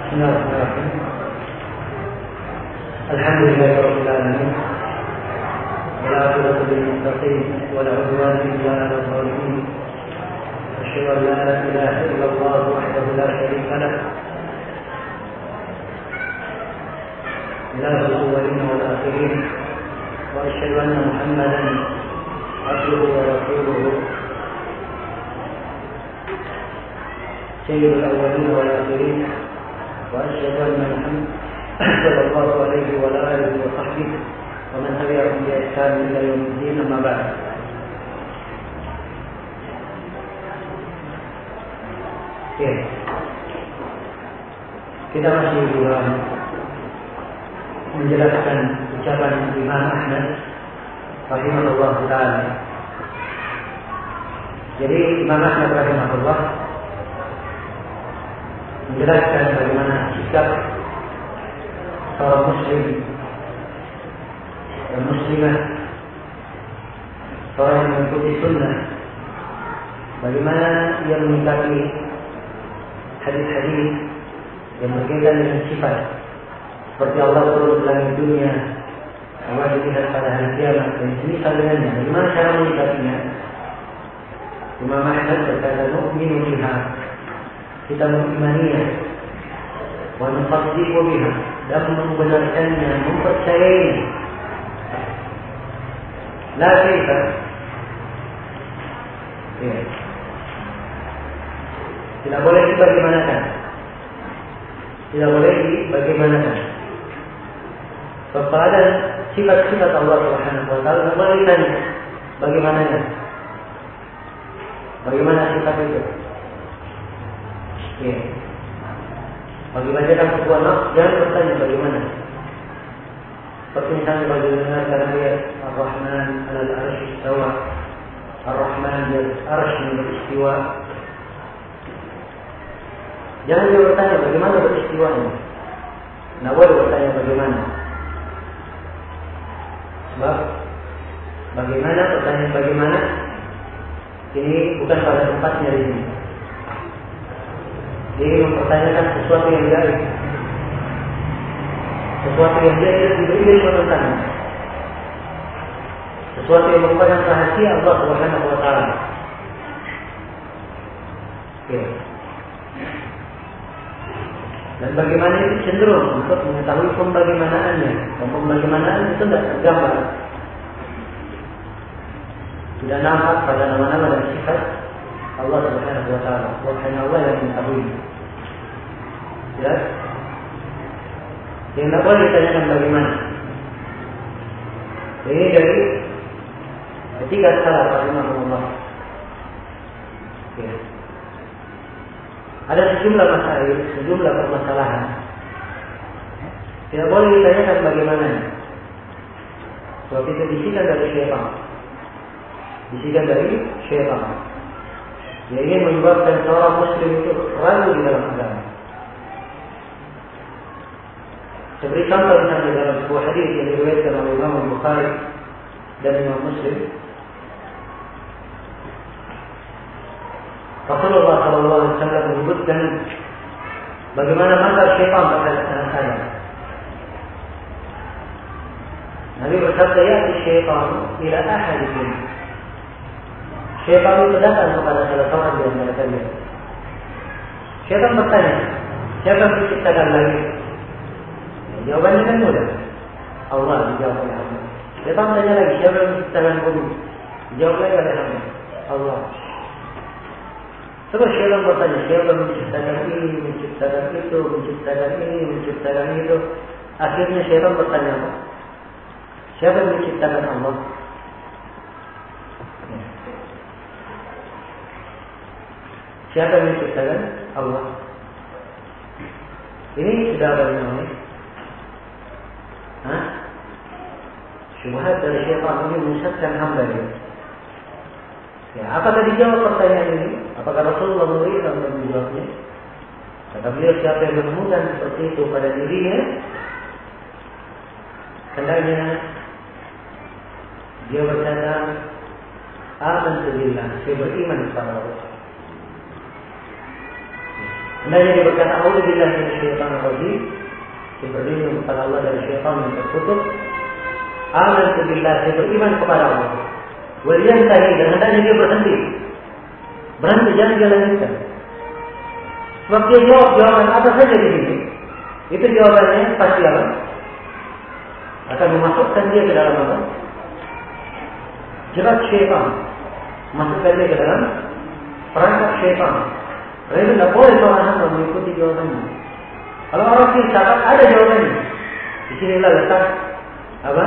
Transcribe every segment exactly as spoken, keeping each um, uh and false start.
Bismillahirrahmanirrahim. Alhamdulillahi alamin. Wala aqibatu lil muttaqin wa la udwana illa 'alal zalimin. Asyhadu an la ilaha illallah wahdahu la syarika lah. Ilahul awwalin wal akhirin. Wa asyhadu anna Muhammadan abduhu wa rasuluhu. Sayyidul awwalin wal akhirin. وأشهد أن محمد صلى الله عليه وعلى آله وصحبه ومن تبعهم بإحسان إلى يوم الدين أما بعد. Ya. Kita masih dalam menjelaskan ucapan Imam Ahmad rahimahullah taala. Jadi Imam Ahmad rahimahullah menjelaskan bagaimana sikap seorang muslim dan muslimah, seorang yang mengikuti sunnah, bagaimana ia menyikapi hadis-hadis yang berkaitan dengan sifat seperti Allah turun ke langit dunia, Allah dilihat pada hari kiamat dan semisal dengannya. Bagaimana cara menyikapinya? Imam Ahmad berkata, "Nu'minu biha." Kita mengimaninya, wa nusaddiqu biha, dan membenarkannya, mempercayainya. La kaifa. Ya. Tidak boleh dibagaimanakan. Tidak boleh dibagaimanakan. Kepada sifat-sifat Allah Subhanahu wa taala, boleh ditanya bagaimananya. Bagaimana sifat itu? Ya. Bagi bacakan sebuah nas, jangan bertanya bagaimana. Seperti misalnya bagi mendengarkan ayat Ar-Rahman alal arsy istawa, Ar-Rahman di atas arsy beristiwa. Jangan dia bertanya bagaimana beristiwanya. Tidak boleh bertanya bagaimana. Sebab bagaimana, pertanyaan bagaimana ini bukan pada tempatnya di sini. Ini mempertanyakan sesuatu yang gaib, sesuatu yang dia tidak diberi penentangan, sesuatu yang merupakan rahasia Allah Subhanahu wa taala. Ya. Dan bagaimana itu cenderung untuk mengetahui pembagaimanaannya, dan pembagaimanaan itu tidak tergambar, tidak nampak pada nama-nama dan sifat Allah Subhanahu wa taala. Hanya Allah yang mengetahui. Ya. Yang tidak boleh ditanyakan bagaimana. Ini dari ketiga salaf rahimahullah. Ya. Ada sejumlah masalah, sejumlah permasalahan. Tidak boleh ditanyakan bagaimana. Sebab itu bisikan dari syaitan. Bisikan dari syaitan. Yang ingin menyebabkan seorang muslim itu ragu di dalam agama. Seperti contoh misalnya dalam sebuah hadis yang diriwayatkan oleh Imam Bukhari dan Imam Muslim, Rasulullah Shallallahu Alaihi Wasallam menyebutkan bagaimana mata syaitan terhadap anak Adam. Nabi bersabda, "Ya syaitan ila ahadikum." Syaitan itu datang kepada salah seorang di antara kalian. Syaitan bertanya, siapa yang menciptakan langit? Ya, jawabannya kan mudah. Allah dijawab oleh Allah. Syaitan tanya lagi, siapa yang menciptakan bumi? Dijawab lagi oleh Allah. Allah. Terus syaitan bertanya, siapa yang menciptakan ini, menciptakan itu, menciptakan ini, menciptakan itu? Akhirnya syaitan bertanya apa? Siapa yang menciptakan Allah? Siapa yang menciptakan Allah? Ini sudah ada namanya. Hah? Syubhat dari syaitan ini menyesatkan hamba ini. Ya, apakah dijawab pertanyaan ini? Apakah Rasulullah memberikan dan menjawabnya? Kata beliau, siapa yang menemukan seperti itu pada dirinya, hendaknya dia berkata, amantu billah, saya beriman kepada Allah. Hendaknya dia berkata, "A'udzubillahi minasyaitonir rajim." Dia berlindung kepada Allah dari syaitan yang terkutuk. Amantu billah, dia beriman kepada Allah. Wal yantahi, dan hendaknya dia berhenti. Berhenti, jangan dia lanjutkan. Sebab dia jawab jawaban apa saja di sini. Itu jawabannya pasti apa? Akan memasukkan dia ke dalam apa? Jerat syaitan. Masukkan dia ke dalam perangkap syaitan. Karena itu tidak boleh seorang hamba mengikuti jawabannya. Kalau orang filsafat ada jawabannya. Di sinilah letak apa?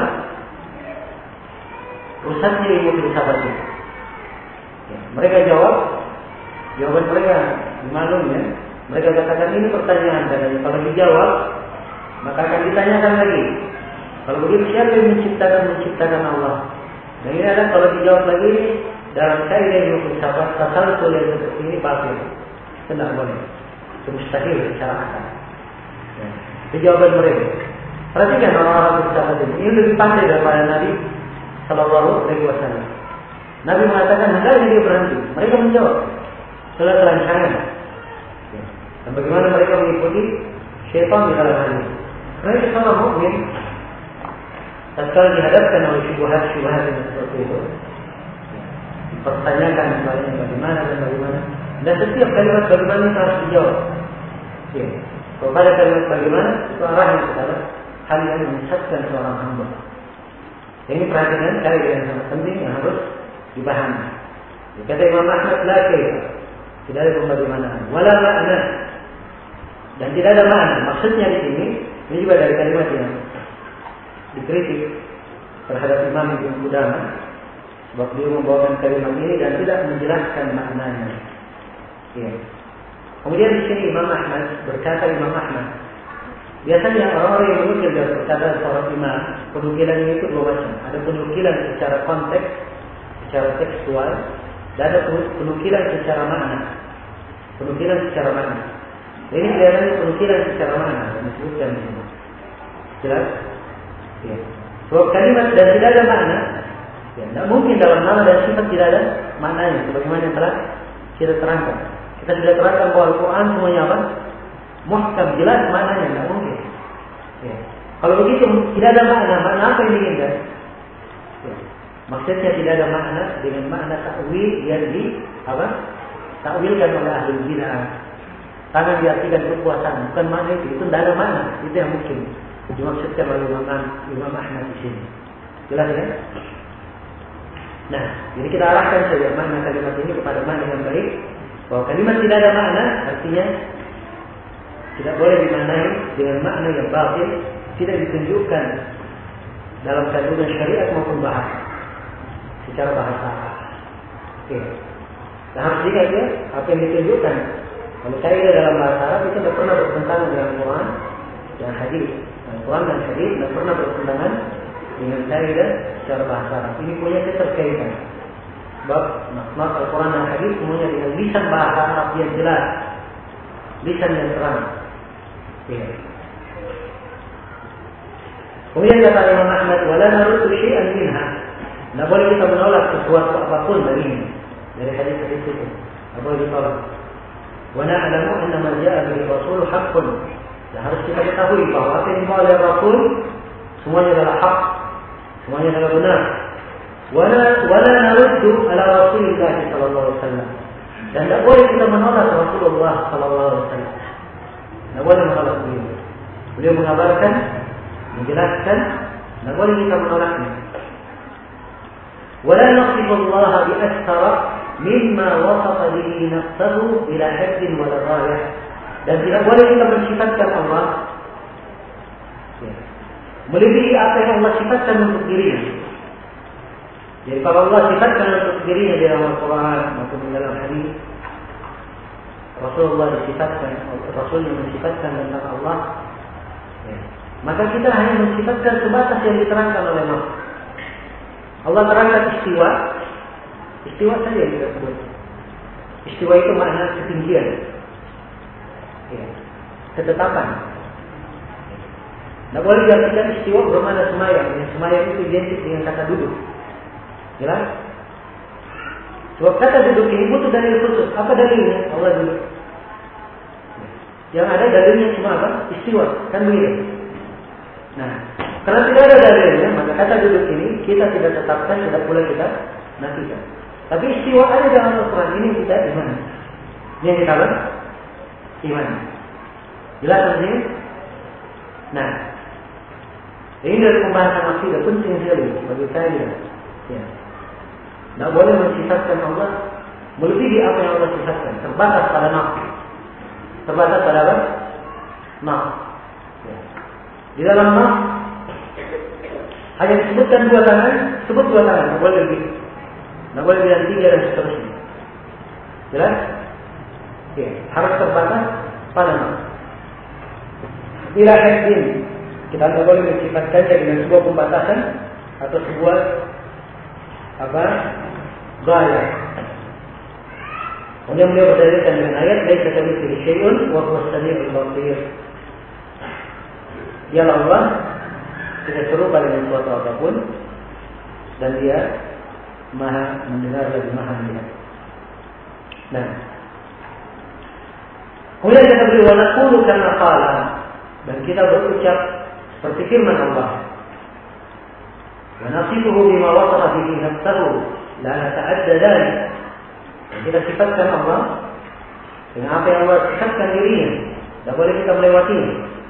Rusaknya ilmu filsafat itu. Ya, mereka jawab, jawaban mereka maklumnya. Mereka katakan ini pertanyaan, dan kalau dijawab maka akan ditanyakan lagi. Kalau begitu siapa yang menciptakan menciptakan Allah? Dan ini adalah kalau dijawab lagi dalam kaidah ilmu filsafat, tasalsul yang seperti ini batil. Tidak boleh. Itu mustahil secara akal. Ya. Itu jawaban mereka. Perhatikan orang-orang filsafat ini. Ini lebih pandai daripada Nabi Sallallahu Alaihi Wasallam. Nabi mengatakan hendaknya dia berhenti. Mereka menjawab setelah kelancangan. Ya. Dan bagaimana mereka mengikuti syaitan di dalam hal ini. Karena itu seorang mukmin tatkala dihadapkan oleh syubhat-syubhat yang seperti itu, dipertanyakan misalnya bagaimana dan bagaimana. Dan setiap kalimat bagaimana itu harus dijawab. Ya. Kepada kalimat bagaimana itu arahnya kepada hal yang menyesatkan seorang hamba. Ini perhatikan kaidah yang sangat penting yang harus dipahami. Kata Imam Ahmad, la kaifa, tidak ada pembagaimana, wala makna, dan tidak ada makna. Maksudnya di sini, ini juga dari kalimat yang dikritik terhadap Imam Ibn Qudamah, sebab dia membawakan kalimat ini dan tidak menjelaskan maknanya. Ya. Kemudian di sini Imam Ahmad berkata, Imam Ahmad, biasanya orang-orang yang menukil dari perkataan seorang imam, penukilan itu dua macam. Ada penukilan secara konteks, secara tekstual, dan ada penukilan secara makna. Penukilan secara makna. Ini kelihatannya penukilan secara makna yang disebutkan di sini. Jelas? Ya. Sebab kalimat dan tidak ada makna, ya, tidak mungkin dalam nama dan sifat tidak ada maknanya. Sebagaimana yang telah kita terangkan. Kita sudah terangkan bahwa Al-Quran semuanya apa? Muhkam, jelas maknanya, tidak mungkin. Ya. Kalau begitu tidak ada makna, makna apa yang diinginkan? Ya. Maksudnya tidak ada makna dengan makna takwil yang di apa? Takwilkan oleh ahli bid'ah. Tangan diartikan kekuasaan, bukan makna itu. Itu tidak ada makna, itu yang mungkin dimaksudkan oleh Imam, Imam Ahmad di sini. Jelas ya? Nah, jadi kita arahkan saja makna kalimat ini kepada makna yang baik. Bahwa kalimat tidak ada makna, artinya tidak boleh dimaknai dengan makna yang batil, tidak ditunjukkan dalam kandungan syariat maupun bahasa, secara bahasa. Oke. Nah, harus diingat ya, apa yang ditunjukkan. Kalau kaidah dalam bahasa Arab itu tidak pernah bertentangan dengan Quran dan hadis. Quran dan hadis tidak pernah bertentangan dengan kaidah secara bahasa Arab. Ini punya keterkaitan. Sebab makna Al-Quran dan hadis semuanya dengan lisan bahasa Arab yang jelas, lisan yang terang. Ya. Kemudian kata Imam Ahmad, wala naruddu syai'an minha. Tidak boleh kita menolak sesuatu apapun dari ini, dari hadis-hadis itu. Tidak boleh ditolak. Wa na'lamu anna ma ja'a bihi Rasul haqqun. Dan harus kita ketahui bahwa apa yang dibawa oleh Rasul semuanya adalah hak, semuanya adalah benar. Wala wala naruddu ala Rasulillah sallallahu alaihi wasallam. Dan tidak boleh kita menolak Rasulullah sallallahu alaihi wasallam. Tidak boleh menolak beliau. Beliau mengabarkan, menjelaskan, tidak boleh kita menolaknya. Wala nasifu Allah bi aktsara mimma wasafa bihi nafsuhu ila haddin wala ghayah. Dan tidak boleh kita mensifatkan Allah ya, melebihi apa yang Allah sifatkan untuk dirinya. Jadi kalau Allah sifatkan untuk dirinya di dalam Al-Quran maupun di dalam hadis, Rasulullah disifatkan, Rasulnya mensifatkan tentang Allah, ya, maka kita hanya mensifatkan sebatas yang diterangkan oleh Allah. Allah terangkan istiwa, istiwa saja yang kita sebut. Istiwa itu makna ketinggian, ya, ketetapan. Tidak boleh diartikan istiwa bermakna semayang. Yang semayang itu identik dengan kata duduk. Jelas? Sebab kata duduk ini butuh dalil khusus. Apa dalilnya? Allah duduk. Yang ada dalilnya cuma apa? Istiwa, kan begitu. Nah, karena tidak ada dalilnya, maka kata duduk ini kita tidak tetapkan, tidak pula kita nafikan. Tapi istiwa ada dalam Al-Quran, ini kita iman. Ini yang kita apa? Iman. Jelas ini? Nah, ini dari pembahasan akidah penting sekali bagi saya. Ya. Tidak boleh mensifatkan Allah melebihi apa yang Allah sifatkan. Terbatas pada nafsu. Terbatas pada apa? Nafsu. Ya. Di dalam nafsu hanya disebutkan dua tangan, sebut dua tangan, tidak boleh lebih. Tidak boleh bilang tiga dan seterusnya. Jelas? Ya. Harus terbatas pada nafsu. Bila haddin, kita tidak boleh mensifatkannya dengan sebuah pembatasan atau sebuah apa? Gaya. Kemudian beliau berdalilkan dengan ayat laisa kamitslihi syai'un wa huwas samii'ul basir. Dia Allah tidak serupa dengan suatu apapun dan dia Maha mendengar lagi Maha melihat. Nah, kemudian kita beri wa naqulu kama qala, dan kita berucap seperti firman Allah. Wa nasifuhu bima wasafa bihi nafsuhu la nata'adda dzalik. Kita sifatkan Allah dengan apa yang Allah sifatkan dirinya, tidak boleh kita melewatinya.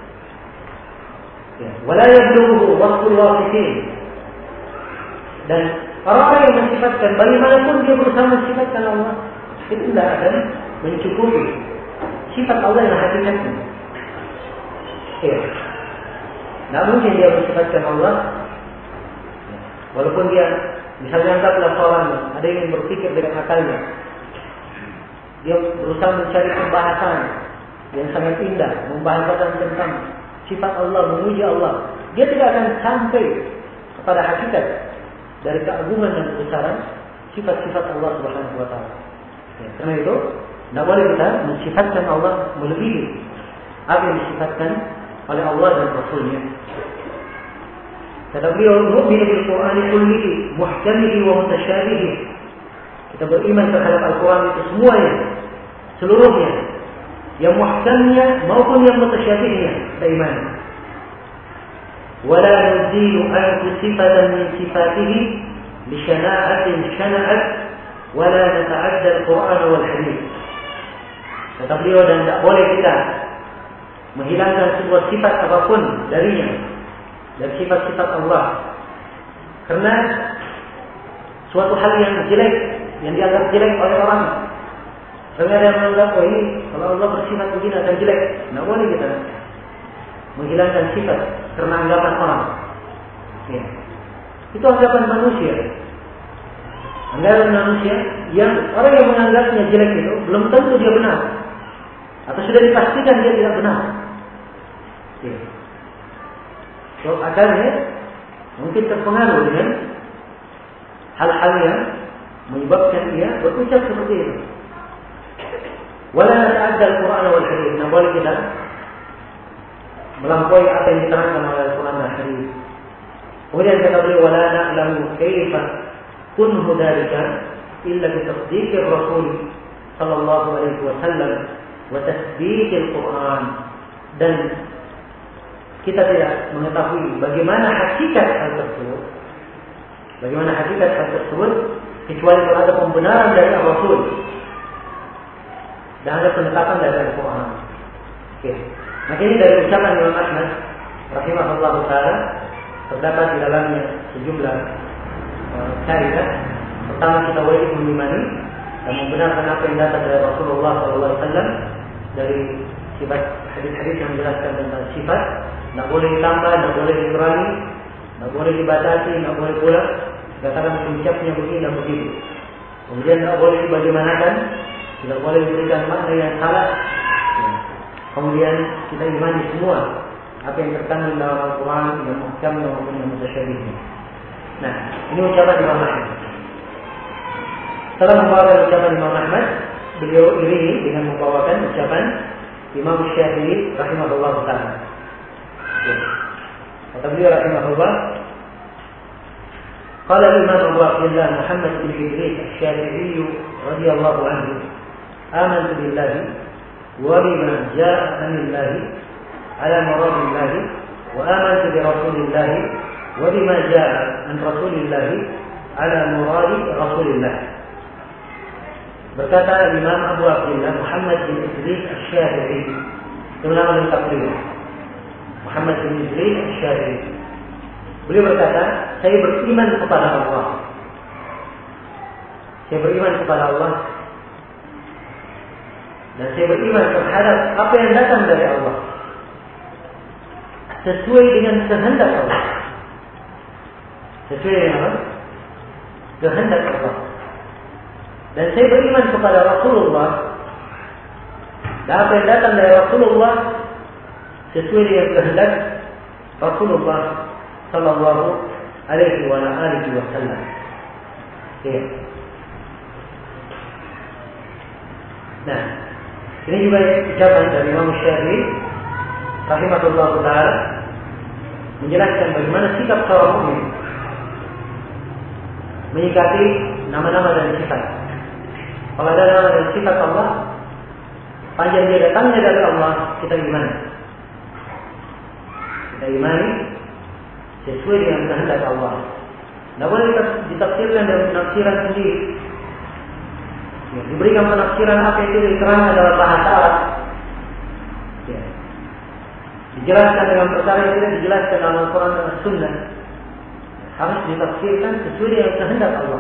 Ya, wala yablughu wasful wasifin. Dan orang yang mensifatkan, bagaimanapun dia berusaha mensifatkan Allah, itu tidak akan mencukupi sifat Allah yang hakikatnya. Ya. Tidak mungkin dia mensifatkan Allah, walaupun dia misalnya anggaplah seorang ada yang berpikir dengan akalnya, dia berusaha mencari pembahasan yang sangat indah, membahasakan tentang sifat Allah, memuji Allah, dia tidak akan sampai kepada hakikat dari keagungan dan kebesaran sifat-sifat Allah Subhanahu wa taala. Ya, karena itu tidak boleh kita mensifatkan Allah melebihi apa yang disifatkan oleh Allah dan Rasulnya. Kata beliau, nu'minu bil Qur'ani kullihi muhkamihi wa mutasyabihi. Kita beriman terhadap Al-Quran itu semuanya, seluruhnya, yang muhkamnya maupun yang mutasyabihnya, kita iman. Wala nuzilu anhu sifatan min sifatihi li syana'atin syana'at wala nata'adda al-Quran wal hadith. Kata beliau, dan tidak boleh kita menghilangkan sebuah sifat apapun darinya, dari sifat-sifat Allah, karena suatu hal yang jelek, yang dianggap jelek oleh orang. Karena ada yang menganggap, oh ini kalau Allah bersifat begini akan jelek. Tidak boleh kita menghilangkan sifat karena anggapan orang. Ya. Itu anggapan manusia. Anggapan manusia yang orang yang menganggapnya jelek itu belum tentu dia benar, atau sudah dipastikan dia tidak benar. Ya. So, akhirnya mungkin terpengaruh dengan hal-hal yang menyebabkan dia berucap seperti itu. Wala nata'adda al-Quran wal hadith. Nah, boleh kita melampaui apa yang diterangkan oleh Al-Quran dan hadith. Kemudian kata beliau, wala na'lamu kaifa kunhu dzalika illa bi tasdiqir Rasul sallallahu alaihi wasallam wa tasdiqil Quran. Dan kita tidak mengetahui bagaimana hakikat hal tersebut, bagaimana hakikat hal tersebut kecuali kalau ada pembenaran dari Rasul dan ada penetapan dari Al-Quran. Oke. Nah, ini dari ucapan Imam Ahmad rahimahullah taala terdapat di dalamnya sejumlah uh, kaidah. Pertama, kita wajib mengimani dan membenarkan apa yang datang dari Rasulullah sallallahu alaihi wasallam dari sifat hadis-hadis yang menjelaskan tentang sifat. Tidak boleh ditambah, tidak boleh dikurangi, tidak boleh dibatasi, tidak boleh pula katakan ucapnya begini dan begitu. Kemudian tidak boleh dibagaimanakan, tidak boleh diberikan makna yang salah. Kemudian kita imani semua apa yang terkandung dalam Al-Quran, yang muhkam maupun yang mutasyabih. Nah, ini ucapan Imam Ahmad. Setelah membawakan ucapan Imam Ahmad, beliau iringi dengan membawakan ucapan Imam Syafi'i rahimahullah taala. Kata beliau rahimahullah, qala Imam Abu Abdullah Muhammad bin Idris Asy-Syafi'i radhiyallahu anhu, amantu billahi wa bima jaa'a anillahi ala muradillahi wa amantu bi rasulillahi wa bima jaa'a an rasulillahi ala muradi rasulillah. Berkata Imam Abu Abdullah Muhammad bin Idris Asy-Syafi'i, itu nama lengkap beliau, Muhammad bin Idris Asy-Syafi'i. Beliau berkata, saya beriman kepada Allah. Saya beriman kepada Allah dan saya beriman terhadap apa yang datang dari Allah sesuai dengan kehendak Allah. Sesuai dengan apa? Kehendak Allah. Dan saya beriman kepada Rasulullah dan apa yang datang dari Rasulullah sesuai dengan kehendak Rasulullah sallallahu alaihi wa alihi wasallam. Ya. Nah, ini juga ucapan dari Imam Syafi'i rahimahullah taala menjelaskan bagaimana sikap seorang mukmin menyikapi nama-nama dan sifat. Kalau ada nama dan sifat Allah, panjang dia datangnya dari Allah, kita gimana? Kita imani sesuai dengan kehendak Allah. Tidak boleh ditafsirkan dalam penafsiran sendiri. Ya, diberikan penafsiran apa itu diterangkan dalam bahasa Arab. Ya. Dijelaskan dengan perkara yang tidak dijelaskan dalam Al-Quran dan Sunnah. Harus ditafsirkan sesuai dengan kehendak Allah.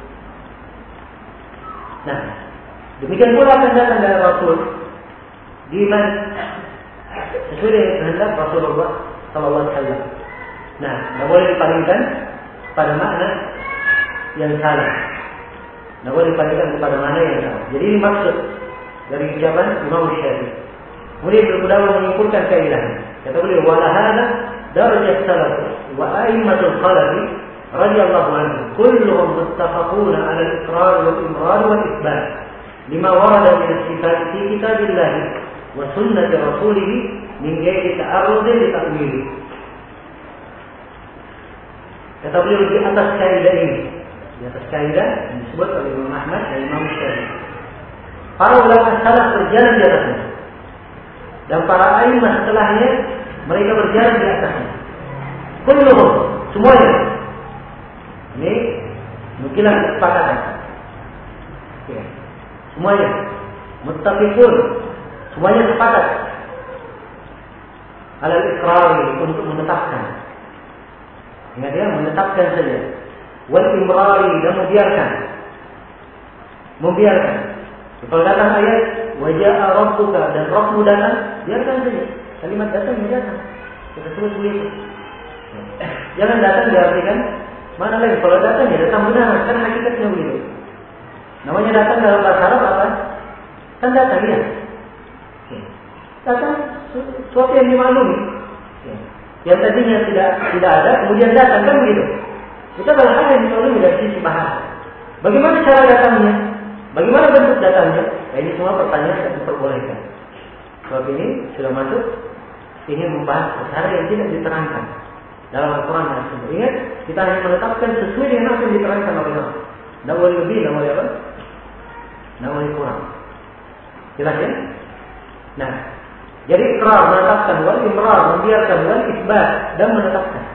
Nah, demikian pula akan datang dari Rasul diiman sesuai dengan kehendak Rasulullah sallallahu alaihi wasallam. Nah, tidak boleh dipalingkan pada makna yang salah. Tidak boleh dipalingkan kepada makna yang salah. Jadi ini maksud dari ucapan Imam Syafi'i. Kemudian beliau menyimpulkan kaidahnya. Kata beliau, "Wa lahana darajat salaf wa a'immatul khalaf radhiyallahu anhu kulluhum muttafaquna 'ala al-iqrar wal imrar wal itsbat lima warada min as-sifat fi kitabillah wa sunnati rasulih min ghairi ta'arrud li ta'wil." Kata beliau di atas kaidah ini, di atas kaidah yang disebut oleh Imam Ahmad dan Imam Syafi'i, para ulama salaf berjalan di atasnya, dan para a'immah setelahnya mereka berjalan di atasnya. Kulluhum, semuanya. Ini nukilan kesepakatan. Ya. Semuanya muttafiqun, semuanya sepakat alal iqrari, untuk menetapkan. Ingat ya, menetapkan saja. Wal imrari, dan membiarkan. Membiarkan. Kalau datang ayat waja'a rabbuka, dan Rabbmu datang, biarkan saja. Kalimat datang ya datang. Kita sebut begitu. Jangan datang diartikan mana lagi. Kalau datang ya datang benar, kan hakikatnya begitu. Namanya datang dalam bahasa Arab apa? Kan datang ya. Datang sesuatu yang dimaklumi. Yang tadinya tidak tidak ada, kemudian datang, kan begitu. Kita kalau hal yang dimaklumi dari sisi bahasa. Bagaimana cara datangnya? Bagaimana bentuk datangnya? Nah, ini semua pertanyaan yang diperbolehkan. Sebab ini sudah masuk ingin membahas perkara yang tidak diterangkan dalam Al-Quran dan Sunnah. Ingat, kita hanya menetapkan sesuai dengan apa yang diterangkan oleh Allah. Tidak boleh lebih, tidak boleh apa? Tidak boleh kurang. Jelas ya? Nah, jadi ikrar, menetapkan, wal imrar, membiarkan, wal isbat, dan menetapkan.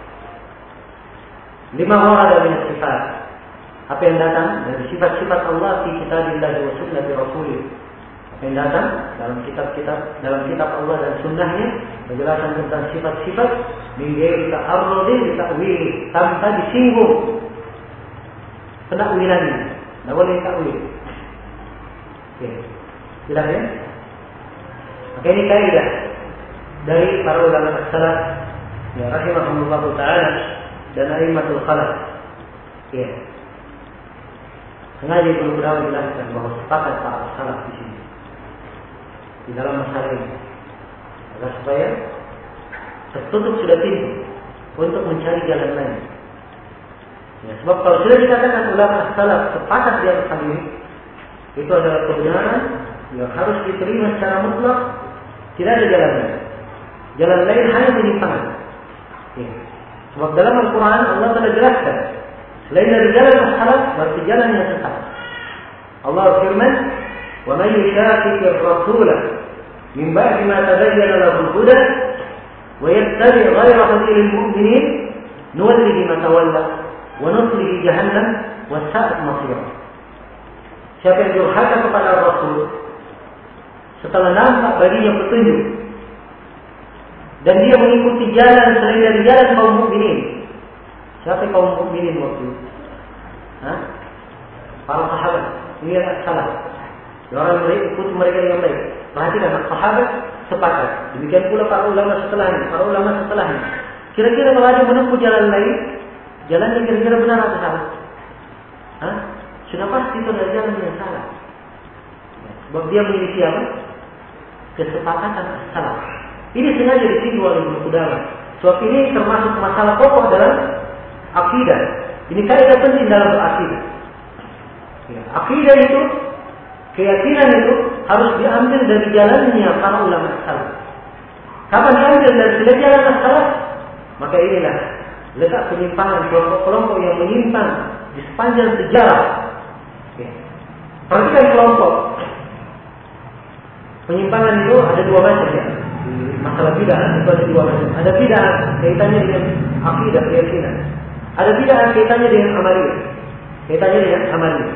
Lima warada min sifat. Apa yang datang dari sifat-sifat Allah di kitabillah wa sunnati rasulih. Apa yang datang dalam kitab-kitab, dalam kitab Allah dan sunnahnya, penjelasan tentang sifat-sifat min ghairi ta'arrudin li ta'wil, tanpa disinggung penakwilannya. Tidak boleh takwil. Oke. Jelas ya? Maka ini kaidah dari para ulama salaf, ya rahimahumullah taala, dan a'immatul khalaf. Ya. Sengaja perlu berdakwah jelaskan bahwa sepakat para salaf di sini di dalam masalah ini, agar supaya tertutup sudah pintu untuk mencari jalan lain. Ya, sebab kalau sudah dikatakan ulama salaf sepakat di atas hal ini, itu adalah kebenaran yang harus diterima secara mutlak, tidak ada jalan lain. Jalan lain hanya penyimpangan. Ya. Sebab dalam Al-Quran Allah telah jelaskan, selain dari jalan salaf berarti jalan yang sesat. Allah firman, Wa man yushaqiqir rasula min ba'di ma tabayyana lahu al-huda wa yattabi' ghayra sabilil mu'minin nuwallihi ma tawalla wa nuslihi jahannam wa sa'at masira. Siapa yang durhaka kepada Rasul setelah nampak baginya petunjuk dan dia mengikuti jalan selain dari jalan kaum mukminin. Siapa kaum mukminin waktu itu? Hah? Para sahabat. Ini adalah salah. Orang mereka ikut mereka yang baik. Perhatikan, sahabat sepakat. Demikian pula para ulama setelahnya, para ulama setelahnya. Kira-kira kalau ada menempuh jalan lain, jalannya kira-kira benar atau salah? Hah? Sudah pasti itu adalah jalan yang salah. Sebab dia memiliki apa? Kesepakatan salah. Ini sengaja disinggung oleh Ibnu Qudamah. Sebab ini termasuk masalah pokok dalam akidah. Ini kaidah penting dalam akidah. Ya, akidah itu, keyakinan itu harus diambil dari jalannya para ulama salaf. Kapan diambil dari selain jalan salaf, maka inilah letak penyimpangan kelompok-kelompok yang menyimpang di sepanjang sejarah. Ya. Perhatikan kelompok. Penyimpangan itu ada dua macam ya. Masalah bidah itu ada dua macam. Ada bidah kaitannya dengan akidah, keyakinan. Ada bidah kaitannya dengan amaliyah. Kaitannya dengan amaliyah.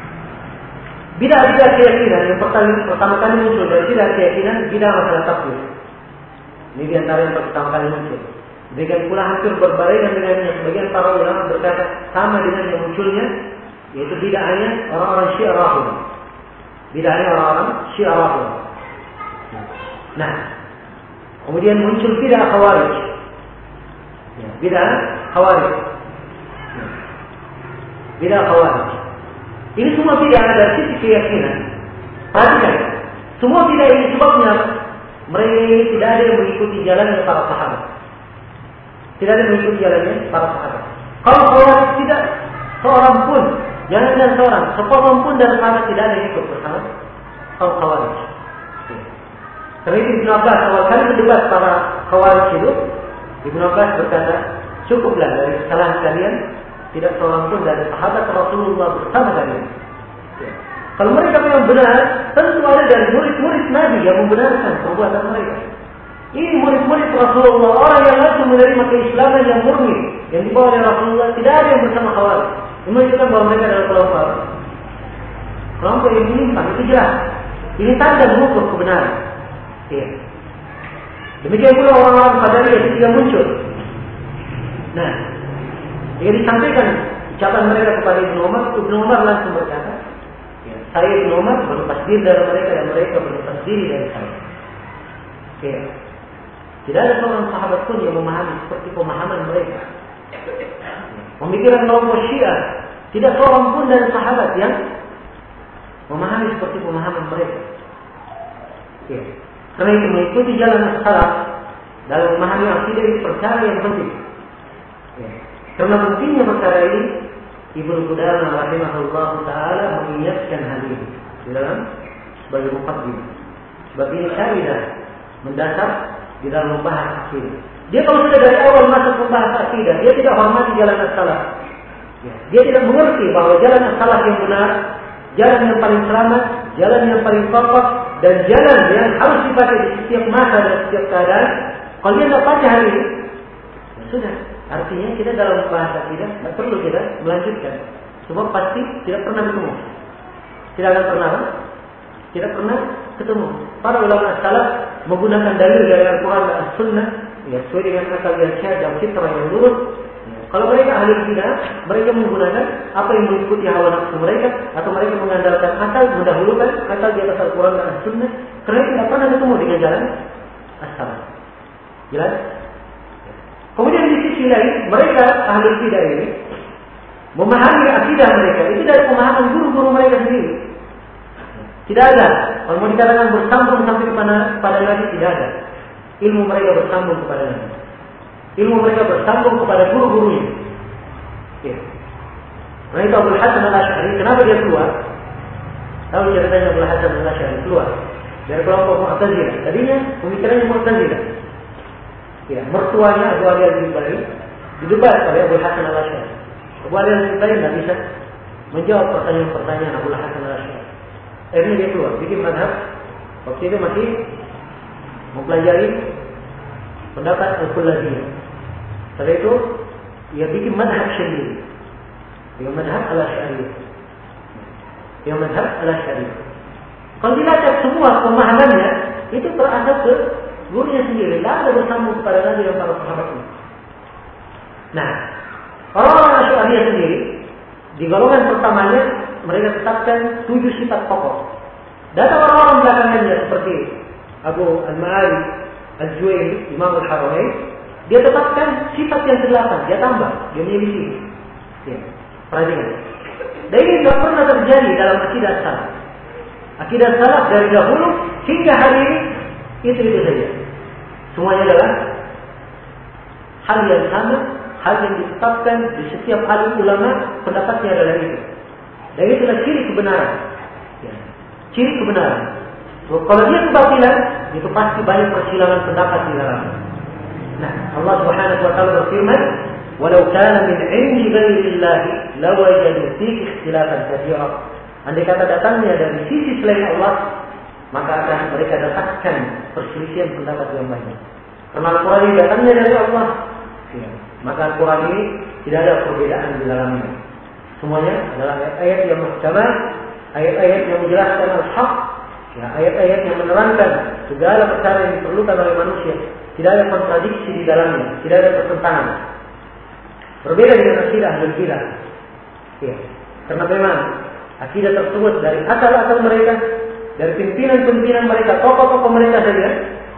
Bidah-bidah keyakinan yang pertama, pertama kali muncul dari bidah keyakinan, bidah masalah takdir. Ini di antara yang pertama kali muncul. Demikian pula hampir berbarengan dengannya sebagian para ulama berkata sama dengan yang munculnya, yaitu bidahnya orang-orang Syiah Rafidhah. Bidahnya orang-orang Syiah Rafidhah. Nah, kemudian muncul bidah Khawarij. Ya, bidah Khawarij. Ya. Bidah Khawarij. Ini semua bidah dari sisi keyakinan. Perhatikan, semua bidah ini sebabnya mereka ini tidak ada yang mengikuti jalannya para sahabat. Tidak ada yang mengikuti jalannya para sahabat. Kalau Khawarij tidak seorang pun, jangan dan seorang, seorang pun dari sahabat tidak ada yang ikut bersama kaum Khawarij. Karena itu Ibnu Abbas awal kali berdebat para Khawarij itu, Ibnu Abbas berkata, cukuplah dari kesalahan kalian, tidak seorang pun dari sahabat Rasulullah bersama kalian. Ya. Kalau mereka memang benar, tentu ada dari murid-murid Nabi yang membenarkan perbuatan mereka. Ini murid-murid Rasulullah, orang yang langsung menerima keislaman yang murni, yang dibawa oleh Rasulullah, tidak ada yang bersama Khawarij. Ini menunjukkan bahwa mereka adalah kelompok kelompok yang menyimpang, itu jelas. Ini tanda mengukur kebenaran. Ya. Demikian pula orang-orang Qadariyah ketika muncul. Nah, jika disampaikan ucapan mereka kepada Ibnu Umar, Ibnu Umar langsung berkata, ya, saya Ibnu Umar berlepas diri dari mereka dan mereka berlepas diri dari saya. Ya. Tidak ada seorang sahabat pun yang memahami seperti pemahaman mereka. Pemikiran kelompok Syiah, tidak seorang pun dari sahabat yang memahami seperti pemahaman mereka. Ya. Karena itu mengikuti jalan salaf dalam memahami akidah itu perkara yang penting. Ya. Karena pentingnya perkara ini, Ibnu Qudamah rahimahullah taala mengingatkan hal ini di dalam sebagai muqaddimah. Sebab ini kaidah mendasar di dalam membahas akidah. Dia kalau sudah dari awal masuk membahas akidah, dia tidak hormati jalan salaf. Ya. Dia tidak mengerti bahwa jalan salaf yang benar, jalan yang paling selamat, jalan yang paling kokoh, dan jalan yang harus dipakai di setiap masa dan setiap keadaan. Kalau dia tidak pakai hal ini, ya sudah. Artinya kita dalam bahasa akidah tidak perlu kita melanjutkan. Sebab pasti tidak pernah ketemu. Tidak akan pernah, tidak pernah ketemu. Para ulama salaf menggunakan dalil dari Al-Quran dan As-Sunnah, ya, sesuai dengan akal yang sehat dan fitrah yang lurus. Kalau mereka ahli bidah, mereka menggunakan apa yang mengikuti hawa nafsu mereka, atau mereka mengandalkan akal, mendahulukan akal di atas Al-Quran dan As-Sunnah, karena tidak pernah ketemu dengan jalan as-salaf. Jelas? Kemudian di sisi lain, mereka ahli bidah ini memahami akidah mereka itu dari pemahaman guru-guru mereka sendiri. Tidak ada. Kalau mau dikatakan bersambung sampai kepada, kepada Nabi, tidak ada. Ilmu mereka bersambung kepada Nabi. Ilmu mereka bersambung kepada guru-gurunya. Ya. Karena itu Abul Hasan Al-Asy'ari, kenapa dia keluar? Tahu ceritanya Abul Hasan Al-Asy'ari keluar dari kelompok Mu'tazilah. Tadinya pemikirannya Mu'tazilah. Ya, mertuanya Abu Ali Al-Jubari didebat oleh Abul Hasan Al-Asy'ari. Abu Ali Al-Jubari tidak bisa menjawab pertanyaan-pertanyaan Abul Hasan Al-Asy'ari. Akhirnya dia keluar, bikin madhab. Waktu itu masih mempelajari pendapat Al-Kullabiyah. Setelah itu dia bikin madhab sendiri. Dia madhab Al-Asy'ariyah. Dia madhab Al-Asy'ariyah. Kalau dilacak semua pemahamannya itu berasal ke gurunya sendiri, tidak ada bersambung kepada Nabi dan para sahabatnya. Nah, orang-orang Asy'ariyah sendiri di golongan pertamanya mereka tetapkan tujuh sifat pokok. Datang orang-orang belakangannya seperti Abu Al-Ma'ali Al-Juwayni, Imam Al-Haramain, dia tetapkan sifat yang kedelapan, dia tambah, dia menyelisih. Ya, perhatikan. Dan ini tidak pernah terjadi dalam akidah salaf. Akidah salaf dari dahulu hingga hari ini itu-itu saja. Semuanya adalah hal yang sama, hal yang ditetapkan di setiap alim ulama, pendapatnya adalah itu. Dan itulah ciri kebenaran. Ya. Ciri kebenaran. So, kalau dia kebatilan, itu pasti banyak persilangan pendapat di dalamnya. Nah, Allah Subhanahu wa taala berfirman, "Walau kana min 'indi ghairillahi lawajadu fihi ikhtilafan katsiran." Andai kata datangnya dari sisi selain Allah, maka akan mereka dapatkan perselisihan pendapat yang banyak. Karena Al-Quran ini datangnya dari Allah, ya, maka Al-Quran ini tidak ada perbedaan di dalamnya. Semuanya adalah ayat-ayat yang muhkamat, ayat-ayat yang menjelaskan al-haq, ya, ayat-ayat yang menerangkan segala perkara yang diperlukan oleh manusia. Tidak ada kontradiksi di dalamnya, tidak ada pertentangan. Berbeda dengan akidah Ahlul Bidah. Ya, karena memang akidah tersebut dari akal-akal mereka, dari pimpinan-pimpinan mereka, tokoh-tokoh mereka saja,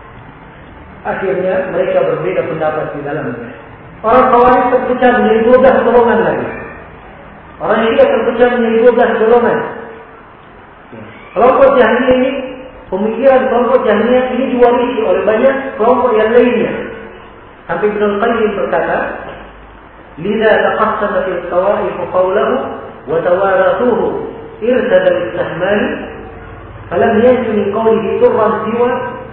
akhirnya mereka berbeda pendapat di dalamnya. Orang Khawarij terpecah menjadi dua belas golongan lagi. Orang Syiah terpecah menjadi dua belas golongan. Kelompok Jahmiyah ini, pemikiran kelompok Jahmiyah ini diwarisi oleh banyak kelompok yang lainnya. Sampai Ibnu Qayyim berkata, "Lidza taqassama fil qawaif qawluhu wa tawarathuhu irtada bil-sahman, falam yanju min qawlihi turran siwa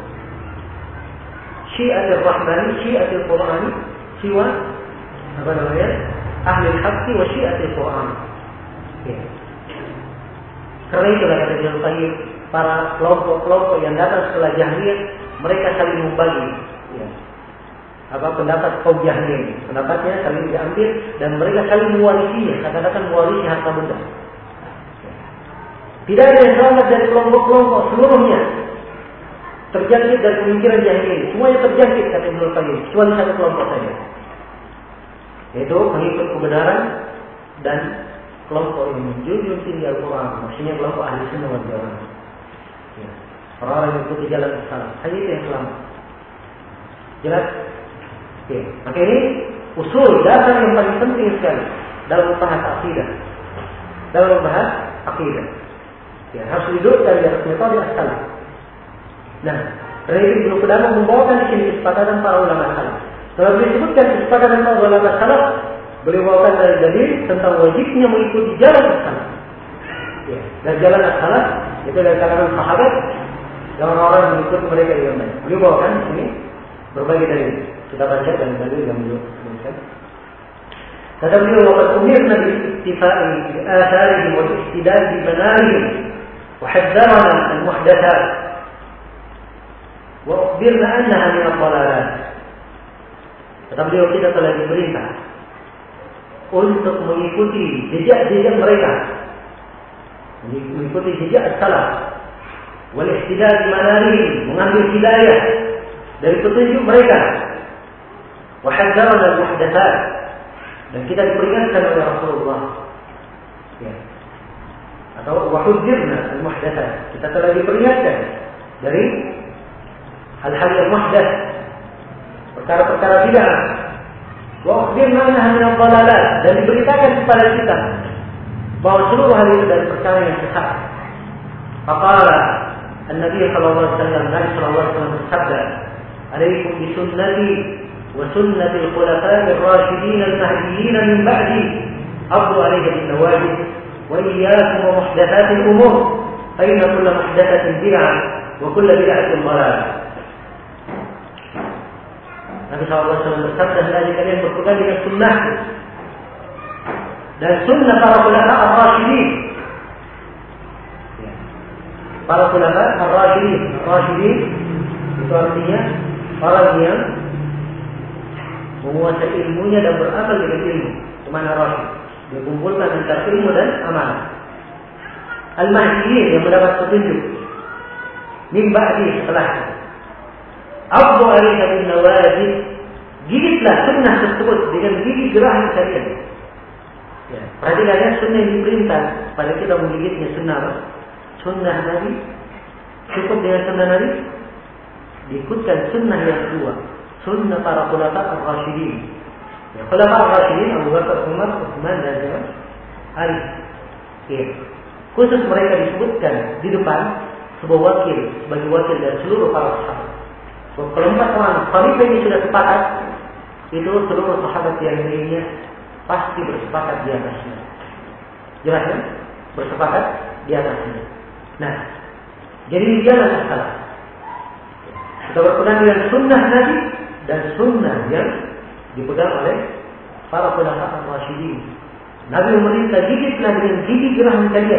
Syiatul Rahmani, Syiatul Qur'ani, siwa apa namanya? Ahli al-Haqqi wa Syiatul Qur'an." Ya. Karena itulah kata Ibnu Qayyim, para kelompok-kelompok yang datang setelah Jahmiyah, mereka saling membagi, ya, apa pendapat kaum Jahmiyah, pendapatnya saling diambil dan mereka saling mewarisinya, kata-kata mewarisi harta benda. Ya. Tidak ada yang selamat dari kelompok-kelompok seluruhnya terjangkit dari pemikiran Jahmiyah. Semuanya terjangkit kata Ibnu Qayyim, kecuali satu kelompok saja, yaitu pengikut kebenaran dan kelompok yang menjunjung tinggi Al-Quran, maksudnya kelompok ahli sunnah wal jamaah. Ya. Orang-orang yang mengikuti jalan salaf, hanya itu yang selamat. Jelas? Oke. Maka ini usul dasar yang paling penting sekali dalam membahas akidah. Dalam membahas akidah, ya, harus didudukkan di atas metode as-salaf. Nah, karena itu Ibnu Qudamah membawakan di sini kesepakatan para ulama salaf. Setelah disebutkan kesepakatan para ulama salaf, beliau bawakan dari dalil tentang wajibnya mengikuti jalan as-salaf. Ya, dan jalan as-salaf itu dari kalangan sahabat dan orang-orang yang mengikuti mereka yang baik. Beliau bawakan di sini berbagai dalil. Kita baca dan dalil yang beliau sebutkan. Kata beliau, "Waqad umirna bi-ittifa'i bi atharihim wa ihtidal bi manarihim wa haddharna al-muhdatsat wa ukhbirna annaha min ad-dhalalat." Kata beliau, kita telah diperintah untuk mengikuti jejak-jejak mereka, mengikuti jejak as-salaf, wal ihtidal bi manarihim, mengambil hidayah dari petunjuk mereka, wa haddharna al-muhdatsat, dan kita diperingatkan oleh Rasulullah, ya, atau wa hudzirna al-muhdatsat, kita telah diperingatkan dari hal-hal yang muhdats, perkara-perkara bid'ah, wa ukhbirna annaha min ad-dhalalat, dan diberitakan kepada kita bahwa seluruh hal itu dari perkara yang sesat. Faqala an-nabi sallallahu alaihi wasallam, Nabi sallallahu alaihi wasallam bersabda, "Alaikum bi sunnati wa sunnati al-khulafa'i ar-rasyidin al-mahdiyyin min ba'di, addu 'alayha bin nawajid wa iyyakum wa muhdatsati al-umur, fa inna kulla muhdatsatin bid'ah wa kulla bid'atin dhalalah." Nabi sallallahu alaihi wasallam bersabda, "Hendaknya kalian berpegang dengan sunnah dan sunnah para ulama ar-rasyidin." Ya. para ulama ar-rasyidin. Ar-rasyidin itu artinya orang yang menguasai ilmunya dan beramal dengan ilmu. Itu mana rasyid. Dia kumpulkan antara ilmu dan amal. Al-Mahdiyin yang mendapat petunjuk. Min ba'di setelah. Abdu alaiha bin nawajid. Gigitlah sunnah tersebut dengan gigi geraham kalian. Ya, perhatikan sunnah yang diperintah pada kita menggigitnya sunnah apa? Sunnah Nabi. Cukup dengan sunnah Nabi. Diikutkan sunnah yang kedua. Sunnah para khulafa ar-rasyidin. Ya, khulafa ar-rasyidin Abu Bakar, Umar, Utsman dan juga Ali. Ya. Khusus mereka disebutkan di depan sebuah wakil sebagai wakil dari seluruh para sahabat. So, kalau empat orang khalifah ini sudah sepakat, itu seluruh sahabat yang lainnya pasti bersepakat di atasnya. Jelas kan? Bersepakat di atasnya. Nah, jadi jangan salah. Kita berpegang dengan sunnah Nabi dan sunnah yang dipegang oleh para khulafa ar-rasyidin. Nabi memerintah gigitlah dengan gigi geraham kalian.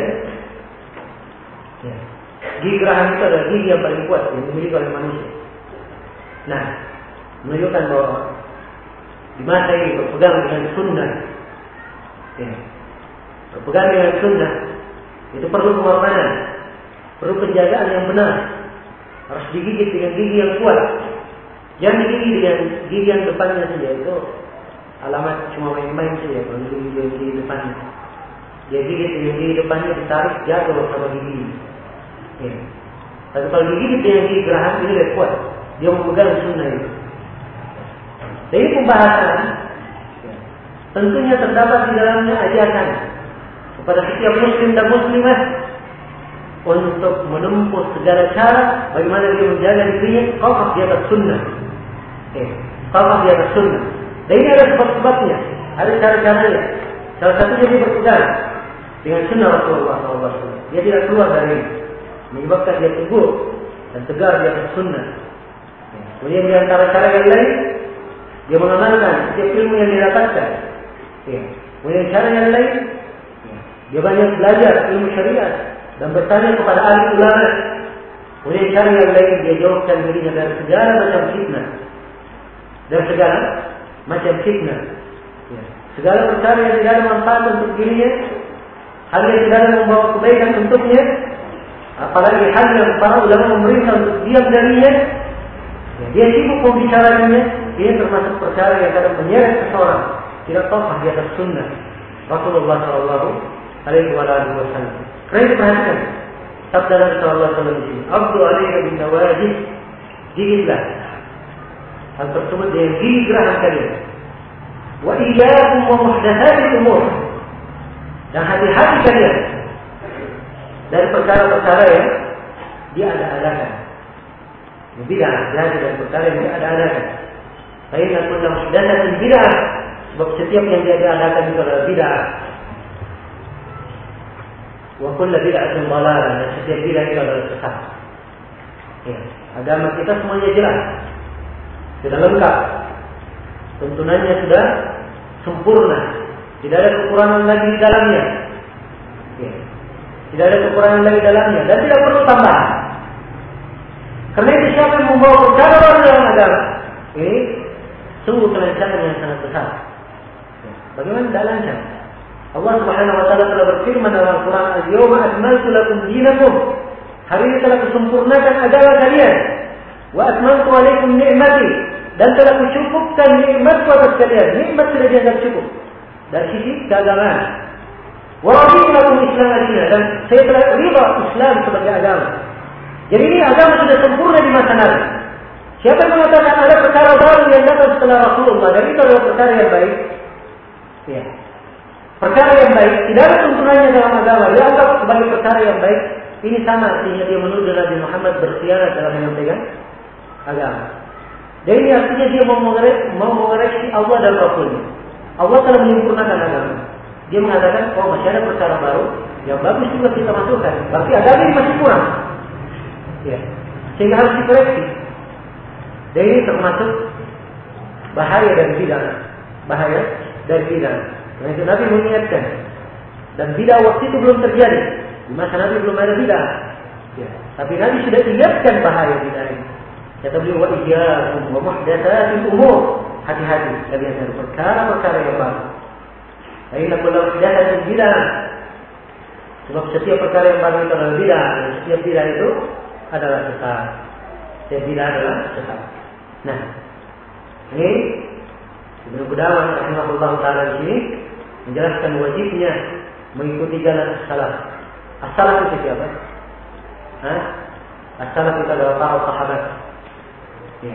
Ya. Gigi geraham itu adalah gigi yang paling kuat yang dimiliki oleh manusia. Nah, menunjukkan bahwa di masa ini berpegang dengan sunnah, ya. Berpegang dengan sunnah itu perlu pengorbanan, perlu penjagaan yang benar. Harus digigit dengan gigi yang kuat. Jangan digigit dengan gigi yang depannya saja, itu alamat cuma main-main saja. Kalau gigi yang gigi depannya, dia gigit dengan gigi depannya ditarik jatuh sama gigi. Ya. Tapi kalau digigit dengan gigi geraham ini lebih kuat. Dia memegang sunnah itu. Jadi pembahasan tentunya terdapat di dalamnya ajaran kepada setiap muslim dan muslimah untuk menempuh segala cara bagaimana dia menjaga dirinya kokoh di atas sunnah. Eh, kokoh di atas sunnah. Dan ini ada sebab-sebabnya, ada cara-caranya. Salah satunya dia berpegang dengan sunnah Rasulullah shallallahu alaihi wasallam. Dia tidak keluar dari ini, menyebabkan dia teguh dan tegar di atas sunnah. Kemudian di antara cara yang lain, dia mengamalkan setiap ilmu yang dia dapatkan. Ya. Kemudian cara yang lain, ya. Dia banyak belajar ilmu syariat dan bertanya kepada ahli ulama. Kemudian cara yang lain, dia jauhkan dirinya dari segala macam fitnah, dari segala macam fitnah. Ya. Segala perkara yang tidak ada manfaat untuk dirinya, hal yang tidak ada membawa kebaikan untuknya, apalagi hal yang para ulama memerintah untuk diam darinya. Ya, dia sibuk membicaranya. Ini termasuk perkara yang kadang menyeret seseorang tidak kokoh di atas sunnah Rasulullah Shallallahu Alaihi Wasallam. Karena itu perhatikan sabda Nabi Shallallahu Alaihi Wasallam ini. Abdu alaihi bin nawajid, gigitlah hal tersebut dengan gigi geraham kalian. Wa iyyakum wa muhdatsatil umur, dan hati-hati kalian dari perkara-perkara yang diada-adakan. Bid'ah, jadi dan perkara yang diada-adakan. Karena kullu muhdatsatin bid'ah, sebab setiap yang diada-adakan itu adalah bid'ah. Wa kullu bid'atin dhalalah, dan setiap bid'ah itu adalah sesat. Ya, agama kita semuanya jelas, sudah lengkap, tuntunannya sudah sempurna, tidak ada kekurangan lagi di dalamnya. Ya, tidak ada kekurangan lagi di dalamnya, dan tidak perlu tambahan. Karena itu siapa yang membawa perkara baru dalam agama, ini sungguh kelancaran yang sangat besar. Bagaimana tidak lancar? Allah Subhanahu Wa Taala telah berfirman dalam Al-Quran, "Al-yawma akmaltu lakum dinakum." Hari ini telah kusempurnakan agama kalian. Wa atmamtu alaikum ni'mati, dan telah kucukupkan nikmatku atas kalian. Nikmat sudah dianggap cukup dari sisi keagamaan. Wa raditu lakum Islam adina, dan saya telah ridha Islam sebagai agama. Jadi ini agama sudah sempurna di masa Nabi. Siapa yang mengatakan ada perkara baru yang datang setelah Rasulullah, dan itu adalah perkara yang baik, ya. Perkara yang baik, tidak ada tuntunannya dalam agama, dianggap sebagai perkara yang baik. Ini sama artinya dia menuduh Nabi Muhammad berkhianat dalam menyampaikan agama. Dan ini artinya dia mau mengoreksi, mau mengoreksi Allah dan Rasulnya. Allah telah menyempurnakan agama. Dia mengatakan, oh masih ada perkara baru yang bagus juga kita masukkan. Berarti agama ini masih kurang. Ya, sehingga harus dikoreksi. Dan ini termasuk bahaya dari bid'ah, bahaya dari bid'ah. Karena itu Nabi mengingatkan, dan bid'ah waktu itu belum terjadi. Di masa Nabi belum ada bid'ah. Ya. Tapi Nabi sudah ingatkan bahaya bid'ah ini. Kata beliau, wa iyyakum wa muhdatsatil umur. Hati-hati kalian dari perkara-perkara yang baru. Fa inna kulla muhdatsatin bid'ah. Sebab setiap perkara yang baru itu adalah bid'ah, dan setiap bid'ah itu adalah sesat. Setiap bid'ah adalah sesat. Nah, ini Ibnu Qudamah rahimahullah taala di sini menjelaskan wajibnya mengikuti jalan as-salaf. As-salaf itu siapa? Hah? As-salaf itu adalah para sahabat. Ya.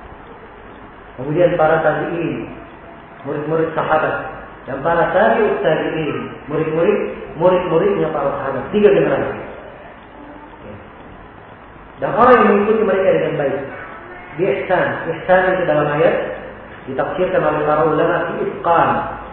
Kemudian para tabi'in, murid-murid sahabat, dan para tabi'ut tabi'in, murid-murid murid-muridnya para sahabat, tiga generasi. Ya. Dan orang yang mengikuti mereka dengan baik, di ihsan, ihsan itu dalam ayat ditafsirkan oleh para ulama di itqan,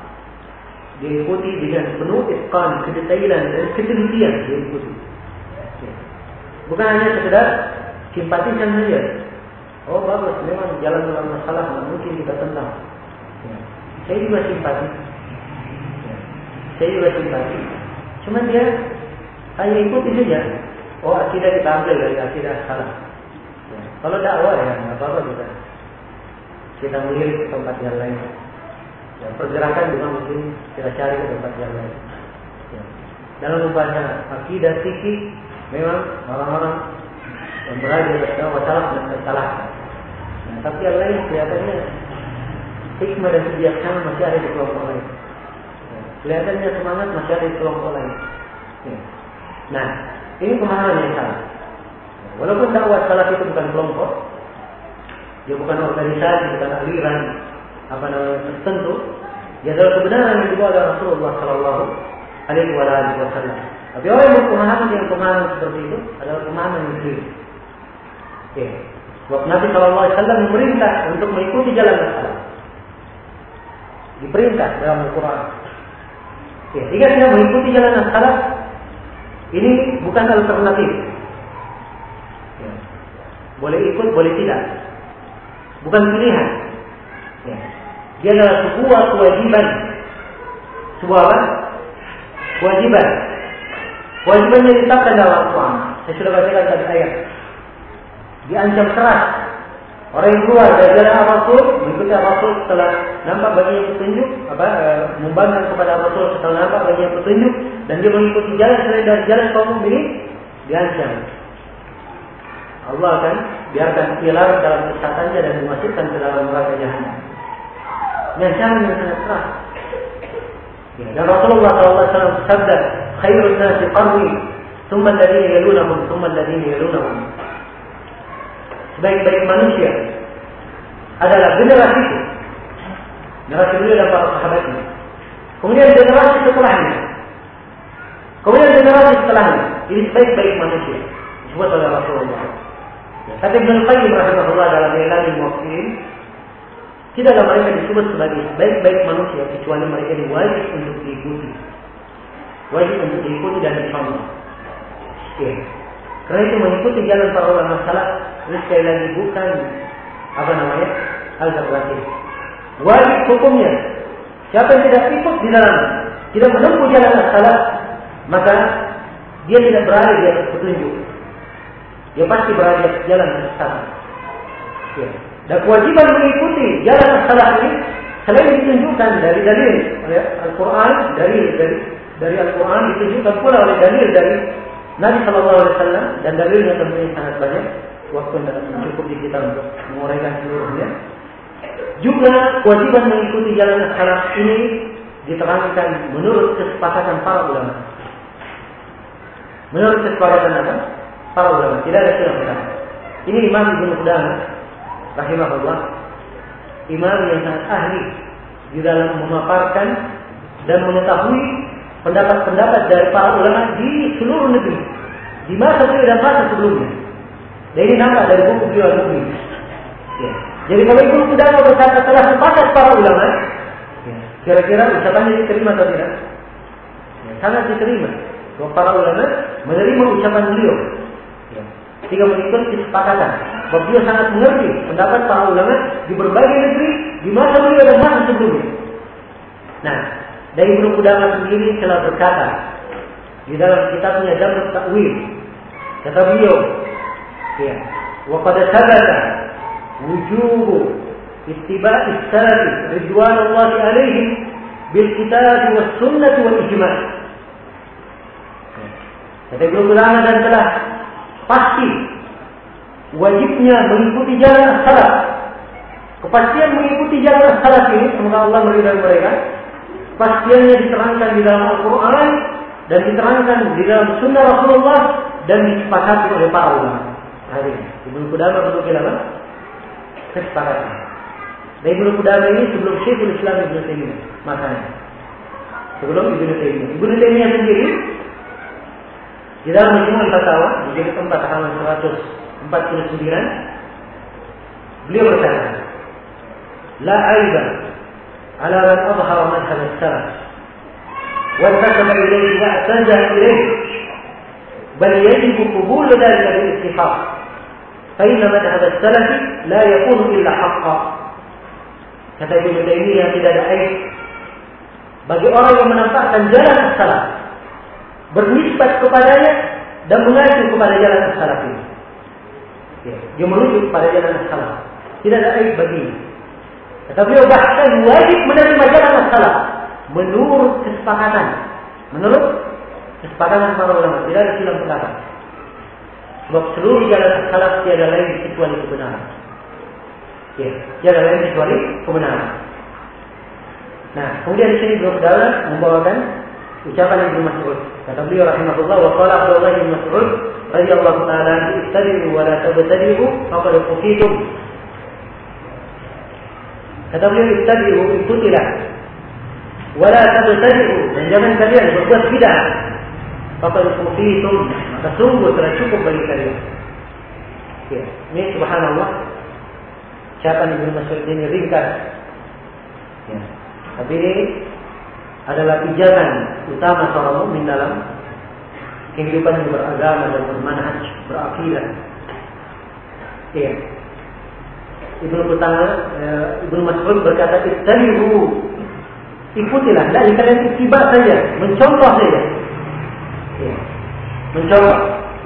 diikuti dengan penuh itqan, kedetailan dan ketelitian diikuti. Ya. Bukan hanya sekedar simpatisan saja. Oh bagus, memang jalan dalam masalah, mungkin kita tentang. Ya. Saya juga simpati. Ya. Saya juga simpati. Cuma dia hanya ikuti saja. Oh akidah kita ambil dari akidah salah. Ya. Kalau dakwah ya nggak apa-apa kita. Kita melirik ke tempat yang lain. Ya, pergerakan juga mungkin kita cari ke tempat yang lain. Ya. Dalam membaca akidah fikih, memang orang-orang yang berada di atas dakwah salah dan tersalahkan. Nah, tapi yang lain kelihatannya hikmah dan kebijaksanaan masih ada di kelompok lain. Ya. Kelihatannya semangat masih ada di kelompok lain. Ya. Nah, ini pemahaman yang salah. Walaupun dakwah salah itu bukan kelompok, dia bukan organisasi, bukan aliran apa namanya tertentu, dia adalah kebenaran yang dibawa oleh Rasulullah Sallallahu Alaihi Wasallam. Tapi orang yang berpemahaman dengan pemahaman seperti itu adalah pemahaman yang keliru. Okay. Sebab Nabi Sallallahu Alaihi Wasallam memerintah untuk mengikuti jalan as-salaf. Diperintah dalam Al-Quran. Okay. Jika kita mengikuti jalan as-salaf, ini bukan alternatif. Okay. Boleh ikut, boleh tidak. Bukan pilihan. Okay. Dia adalah sebuah kewajiban. Sebuah apa? Kewajiban. Kewajibannya ditetapkan dalam Al-Quran. Saya sudah bacakan tadi ayat. Diancam keras. Orang yang keluar dari jalan Rasul, mengikuti Rasul setelah nampak baginya petunjuk, apa e, membangkang kepada Rasul setelah nampak baginya petunjuk, dan dia mengikuti jalan selain dari jalan kaum mukminin, diancam. Allah akan biarkan dia larut dalam kesatannya dan dimasukkan ke dalam neraka jahanam. Ini ancaman yang sangat keras. Ya, dan Rasulullah Sallallahu Alaihi Wasallam bersabda, "Khairun nasi qarni, thumma alladhina yalunahum, thumma alladhina yalunahum." Sebaik-baik manusia adalah generasi itu, generasi beliau dan para sahabatnya. Kemudian generasi setelahnya, kemudian generasi setelahnya. Ini sebaik-baik manusia disebut oleh Rasulullah. Tapi Ibnu Qayyim rahimahullah dalam Ilamul Muwaqqi'in, tidaklah mereka disebut sebagai baik-baik manusia kecuali mereka ini wajib untuk diikuti, wajib untuk diikuti dan dicontoh. Ya. Karena itu mengikuti jalan para ulama salaf ini sekali lagi bukan apa namanya alternatif. Wajib hukumnya. Siapa yang tidak ikut di dalam, tidak menempuh jalan salaf, maka dia tidak berada di atas petunjuk. Dia pasti berada di atas jalan kesesatan. Ya. Dan kewajiban mengikuti jalan salaf ini selain ditunjukkan dari dalil oleh Al-Quran, dari dari dari Al-Quran ditunjukkan pula oleh dalil dari Nabi Sallallahu Alaihi Wasallam, dan dalilnya tentunya sangat banyak. Waktu tidak cukup di kita untuk menguraikan seluruhnya. Juga kewajiban mengikuti jalan salaf ini diterangkan menurut kesepakatan para ulama. Menurut kesepakatan apa? Para ulama, tidak ada khilaf. Ini Imam Ibnu Qudamah rahimahullah, imam yang sangat ahli di dalam memaparkan dan mengetahui pendapat-pendapat dari para ulama di seluruh negeri, di masa beliau dan masa sebelumnya. Dan ini nampak dari buku beliau Al-Mughni. Ya. Jadi kalau Ibnu Qudamah berkata telah sepakat para ulama, ya, kira-kira ucapannya diterima atau tidak? Ya, sangat diterima. Bahwa para ulama menerima ucapan beliau. Ya. Jika mengikuti kesepakatan, bahwa beliau sangat mengerti pendapat para ulama di berbagai negeri, di masa beliau dan masa sebelumnya. Nah, dari Ibnu Qudamah sendiri telah berkata di dalam kitabnya Jamrut Ta'wil Kata beliau, ya, wa qad thabata wujub ittiba' as-salaf ridwanullah alaihim bil kitab was sunnah wal ijma'. Kata beliau ulama dan telah pasti wajibnya mengikuti jalan as-salaf. Kepastian mengikuti jalan as-salaf ini, semoga Allah meridai mereka. Kepastiannya diterangkan di dalam Al-Quran dan diterangkan di dalam Sunnah Rasulullah dan disepakati oleh para ulama. Hari ini Ibnu Qudamah menukil apa? Kesepakatan. Dan Ibnu Qudamah ini sebelum Syekhul Islam Ibnu Taimiyah, makanya sebelum Ibnu Taimiyah. Ibnu Taimiyah sendiri di dalam Majmu' Fatawa di jilid empat halaman seratus empat puluh sembilan beliau berkata, la aiba ala man adhara madhhab as-salaf wa intasaba ilayhi wa ihtaja ilayhi bal yajibu qubul dhalika bil ittifaq fa inna madhhab as-salaf la yakunu illa haqqan. Kata Ibnu Taimiyah, tidak ada aib bagi orang yang menampakkan jalan as-salaf, bernisbat kepadanya dan mengacu kepada jalan as-salaf ini. Ya, dia merujuk pada jalan as-salaf. Tidak ada aib baginya. Kata beliau, bahkan wajib menerima jalan as-salaf menurut kesepakatan. Menurut kesepakatan para ulama, tidak ada silang pendapat. Sebab seluruh jalan as-salaf tiada lain kecuali kebenaran. Ya, tiada lain kecuali kebenaran. Nah, kemudian di sini beliau berdaulat membawakan ucapan Ibnu Mas'ud. Kata beliau rahimahullah, wa qala Abdullah bin Mas'ud radhiyallahu ta'ala anhu, ittabi'u wa la tabtadi'u faqad kufitum. Kata beliau, ittabi'u, ikutilah, wa la tabtadi'u, dan jangan kalian berbuat bid'ah, faqad kufitum, maka sungguh telah cukup bagi kalian. Ya, ini subhanallah, ucapan Ibnu Mas'ud ini ringkas. Ya, tapi ini adalah pijakan utama seorang mukmin dalam kehidupan yang beragama dan bermanhaj, berakidah. Iya. Ibnu Qudamah, Ibnu Mas'ud berkata, ittabi'u, ikutilah, tidak kalian ittiba saja, mencontoh saja. Iya. Mencontoh.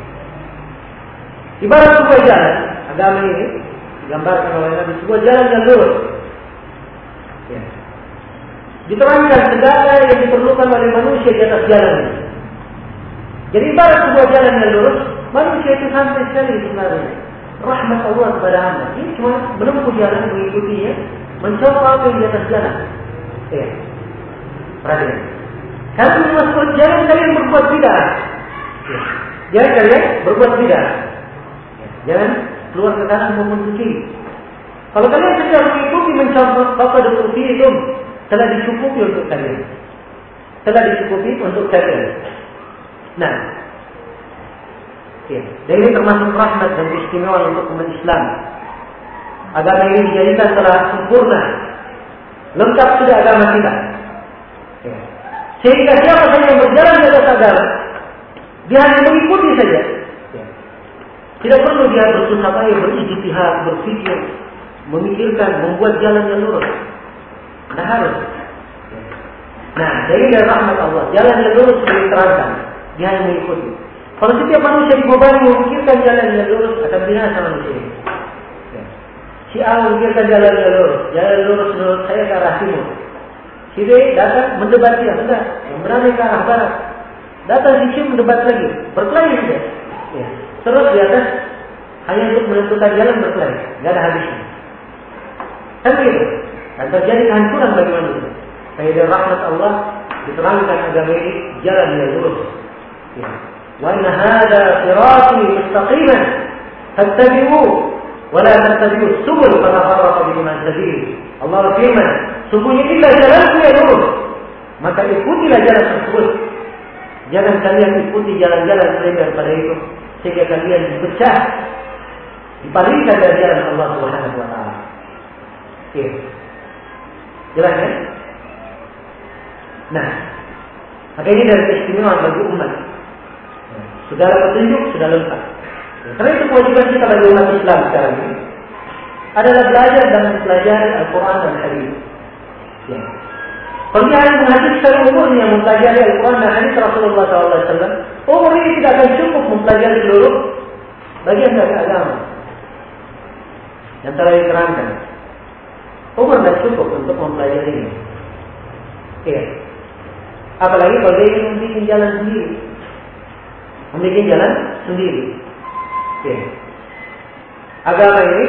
Ibarat sebuah jalan, agama ini digambarkan oleh Nabi sebuah jalan yang lurus. Iya. Diterangkan segala yang diperlukan oleh manusia di atas jalan ini. Jadi ibarat sebuah jalan yang lurus, manusia itu sampai sekali sebenarnya. Rahmat Allah kepada anda. Ini cuma menempuh jalan, mengikutinya, mencoba apa yang di atas jalan. Ya, perhatikan. Kalau masuk jalan kalian berbuat bid'ah, ya, jangan kalian berbuat bid'ah. Ya, jangan keluar ke kanan maupun ke kiri. Kalau kalian sedang mengikuti mencontoh, faqad kufitum, telah dicukupi untuk kalian. Telah dicukupi untuk kalian. Nah, ya, dan ini termasuk rahmat dan keistimewaan untuk umat Islam. Agama ini dijadikan telah sempurna, lengkap sudah agama kita. Ya. Sehingga siapa saja yang berjalan di atas agama, dia hanya mengikuti saja. Ya. Tidak perlu dia bersusah payah, berijtihad, berpikir, memikirkan, membuat jalan yang lurus. Tidak harus. Ya. Nah, jadi dari rahmat Allah, jalan yang lurus sudah diterangkan. Dia hanya mengikuti. Kalau setiap manusia dibebani memikirkan jalan yang lurus, akan binasa manusia ini. Ya. Si A memikirkan jalan yang lurus, jalan lurus menurut saya ke arah timur. Si B datang mendebat dia, sudah, yang berani ke arah barat. Datang si C mendebat lagi, berkelahi sudah. Ya. Terus di atas hanya untuk menentukan jalan berkelahi, tidak ada habisnya. Kan begitu? Dan terjadi kehancuran bagi manusia. Saya dari rahmat Allah diterangkan agama ini jalan yang lurus. Ya. Wa inna hadza sirati mustaqiman fattabi'uhu wa la tattabi'us subul fatafarraqu bikum an sabili. Allah berfirman, sungguhnya inilah jalanku yang lurus, maka ikutilah jalan tersebut. Jangan kalian ikuti jalan-jalan selain daripada itu, sehingga kalian dipecah, dipalingkan dari jalan Allah Subhanahu wa taala. Oke. Jelas ya? Nah, maka ini dari keistimewaan bagi umat. Segala petunjuk sudah lengkap. Karena itu kewajiban kita bagi umat Islam sekarang ini adalah belajar dan mempelajari Al-Quran dan Hadis. Ya. Kalau dia hanya menghabiskan umurnya mempelajari Al-Quran dan hadis Rasulullah shallallahu alaihi wasallam, umur ini tidak akan cukup mempelajari seluruh bagian dari agama yang telah diterangkan. Umur tidak cukup untuk mempelajarinya. Iya. Apalagi kalau dia ingin membuat jalan sendiri, membuat jalan sendiri. Iya. Agama ini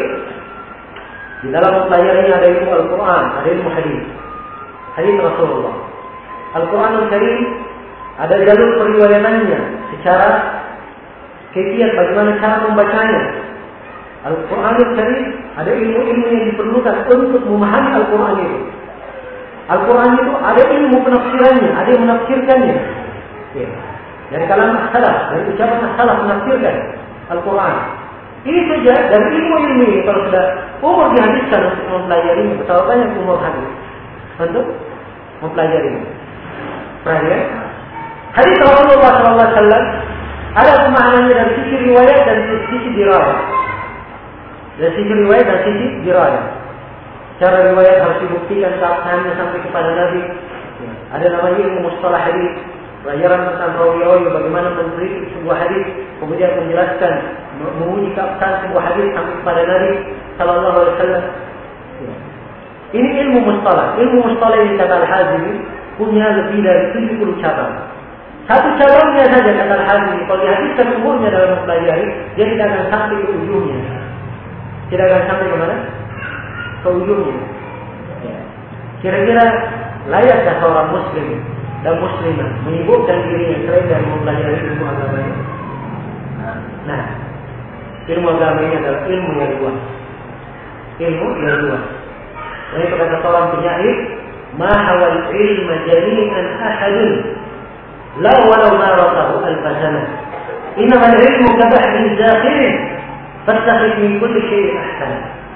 di dalam mempelajarinya ada ilmu Al-Quran, ada ilmu hadis. Hadis Rasulullah. Al-Quran Al-Karim ada jalur periwayatannya secara kegiatan bagaimana cara membacanya. Al-Quran Al-Karim ada ilmu-ilmu yang diperlukan untuk memahami Al-Quran itu. Al-Quran itu ada ilmu penafsirannya, ada yang menafsirkannya. Ya. Dari kalam as-salaf, dari ucapan as-salaf menafsirkan Al-Quran. Ini saja dari ilmu-ilmu ini kalau sudah umur dihabiskan untuk mempelajarinya, betapa banyak umur habis untuk mempelajarinya. Perhatikan, hadis Rasulullah shallallahu alaihi wasallam ada pemaknanya dari sisi riwayat dan sisi dirayah. Dari sisi riwayat dan sisi dirayah. Cara riwayat harus dibuktikan keabsahannya sampai kepada Nabi. Ada namanya ilmu mustalah hadis, pelajaran tentang rawi-rawi bagaimana menerima sebuah hadis, kemudian menjelaskan menguji keabsahan sebuah hadis sampai kepada Nabi Sallallahu Alaihi Wasallam. Ini ilmu mustalah. Ilmu mustalah yang kata Al-Hazimi punya lebih dari tujuh puluh cabang. Satu cabangnya saja kata Al-Hazimi kalau dihabiskan umurnya dalam mempelajari, dia tidak akan sampai ke ujungnya. Tidak akan sampai ke mana? Ke ujungnya. Kira-kira layakkah seorang muslim dan muslimah menyibukkan dirinya selain dari mempelajari ilmu agamanya? Nah, ilmu agama ini adalah ilmu yang luas. Ilmu yang luas. Dan itu kata seorang penyair, "Ma hawal ilma jami'an ahadun, la walau ma rasahu al-fazana. Innama al-ilmu kabahrin zakhirin, fastakhif min kulli syai'in ahsan."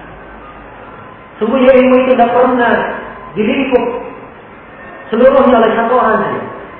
Sungguhnya ilmu itu tidak pernah dilingkup seluruhnya oleh satu orang saja.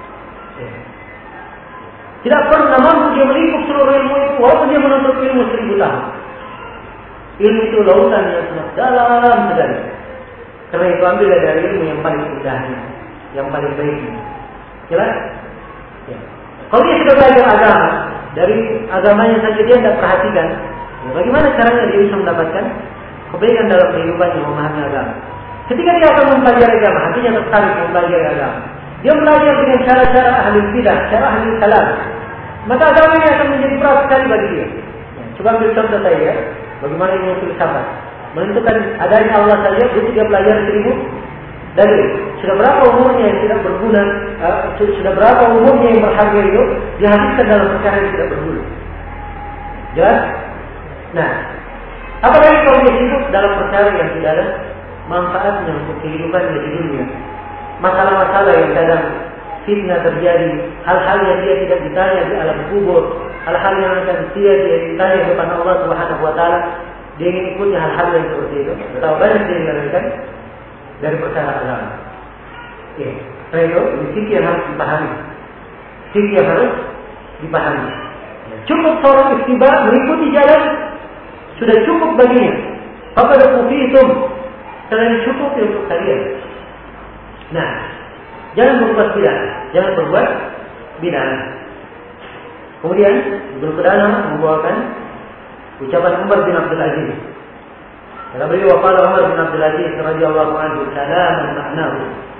Tidak pernah mampu dia melingkup seluruh ilmu itu walaupun dia menuntut ilmu seribu tahun. Ilmu itu lautan yang sangat dalam sekali. Karena itu ambil dari ilmu yang paling indahnya, yang paling baiknya. Jelas? Ya. Kalau dia sudah belajar agama, dari agamanya saja dia tidak perhatikan, ya, bagaimana caranya dia bisa mendapatkan kebaikan dalam kehidupannya memahami agama. Ketika dia akan mempelajari agama, hatinya tertarik mempelajari agama. Dia belajar dengan cara-cara ahli bidah, cara ahli kalam. Maka agama ini akan menjadi berat sekali bagi dia. Ya, coba ambil contoh saya, bagaimana ilmu filsafat. Menentukan adanya Allah saja, itu dia belajar seribu dalil. Sudah berapa umurnya yang tidak berguna, uh, sudah berapa umurnya yang berharga itu dihabiskan dalam perkara yang tidak berguna. Jelas? Nah, apalagi kalau dia sibuk dalam perkara yang tidak ada manfaatnya untuk kehidupannya di dunia. Masalah-masalah yang kadang fitnah terjadi, hal-hal yang dia tidak ditanya di alam kubur, hal-hal yang akan dia dia ditanya kepada Allah Subhanahu Wa Taala, dia ingin ikuti hal-hal yang seperti itu. Betapa banyak dia mengalihkan dari perkara agama. Ya, karena itu ini fikih yang harus dipahami. Fikih yang harus dipahami. Cukup seorang istiba mengikuti jalan sudah cukup baginya. Faqad ufitum, selain cukup untuk kalian. Nah, jangan berbuat bidah, jangan berbuat bidah. Kemudian Ibnu Qudamah membawakan ucapan Umar bin Abdul Aziz. Kata beliau, "Waqala Umar bin Abdul Aziz radhiyallahu anhu salaman ma'nahu."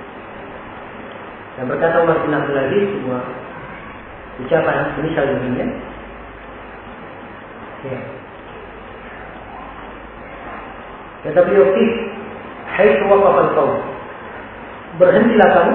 Dan berkata Umar bin Abdul Aziz sebuah ucapan misal demikian. Ya. Kata beliau, "Fi haitsu waqafa al-qaum." Berhentilah kamu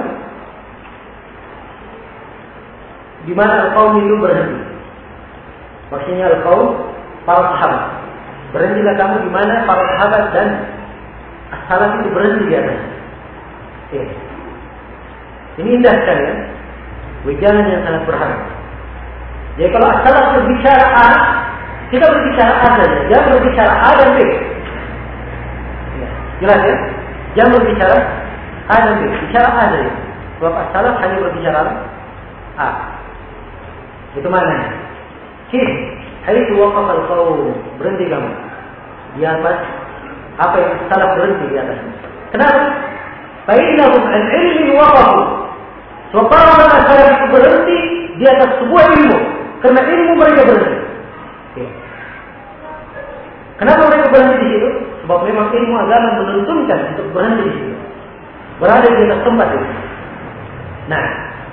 di mana al-qaum itu berhenti. Maksudnya al-qaum para sahabat. Berhentilah kamu di mana para sahabat dan as-salaf itu berhenti di atas. Ya. Ini indah sekali ya. Wejangan yang sangat berharga. Jadi kalau as-salaf berbicara A, kita berbicara A saja. Jangan berbicara A dan B. Ya. Jelas ya? Jangan berbicara A dan B. Bicara A saja. Sebab as-salaf hanya berbicara A. Itu maknanya. Kif, haitsu waqafa al-qaum, berhenti kamu di atas apa yang as-salaf berhenti di atasnya. Kenapa? Fa'innahum an ilmin waqafu. Sebab para masyarakat itu berhenti di atas sebuah ilmu. Karena ilmu mereka berhenti. Ya. Kenapa mereka berhenti di situ? Sebab memang ilmu agama menuntunkan untuk berhenti di situ. Berada di atas tempat itu. Nah,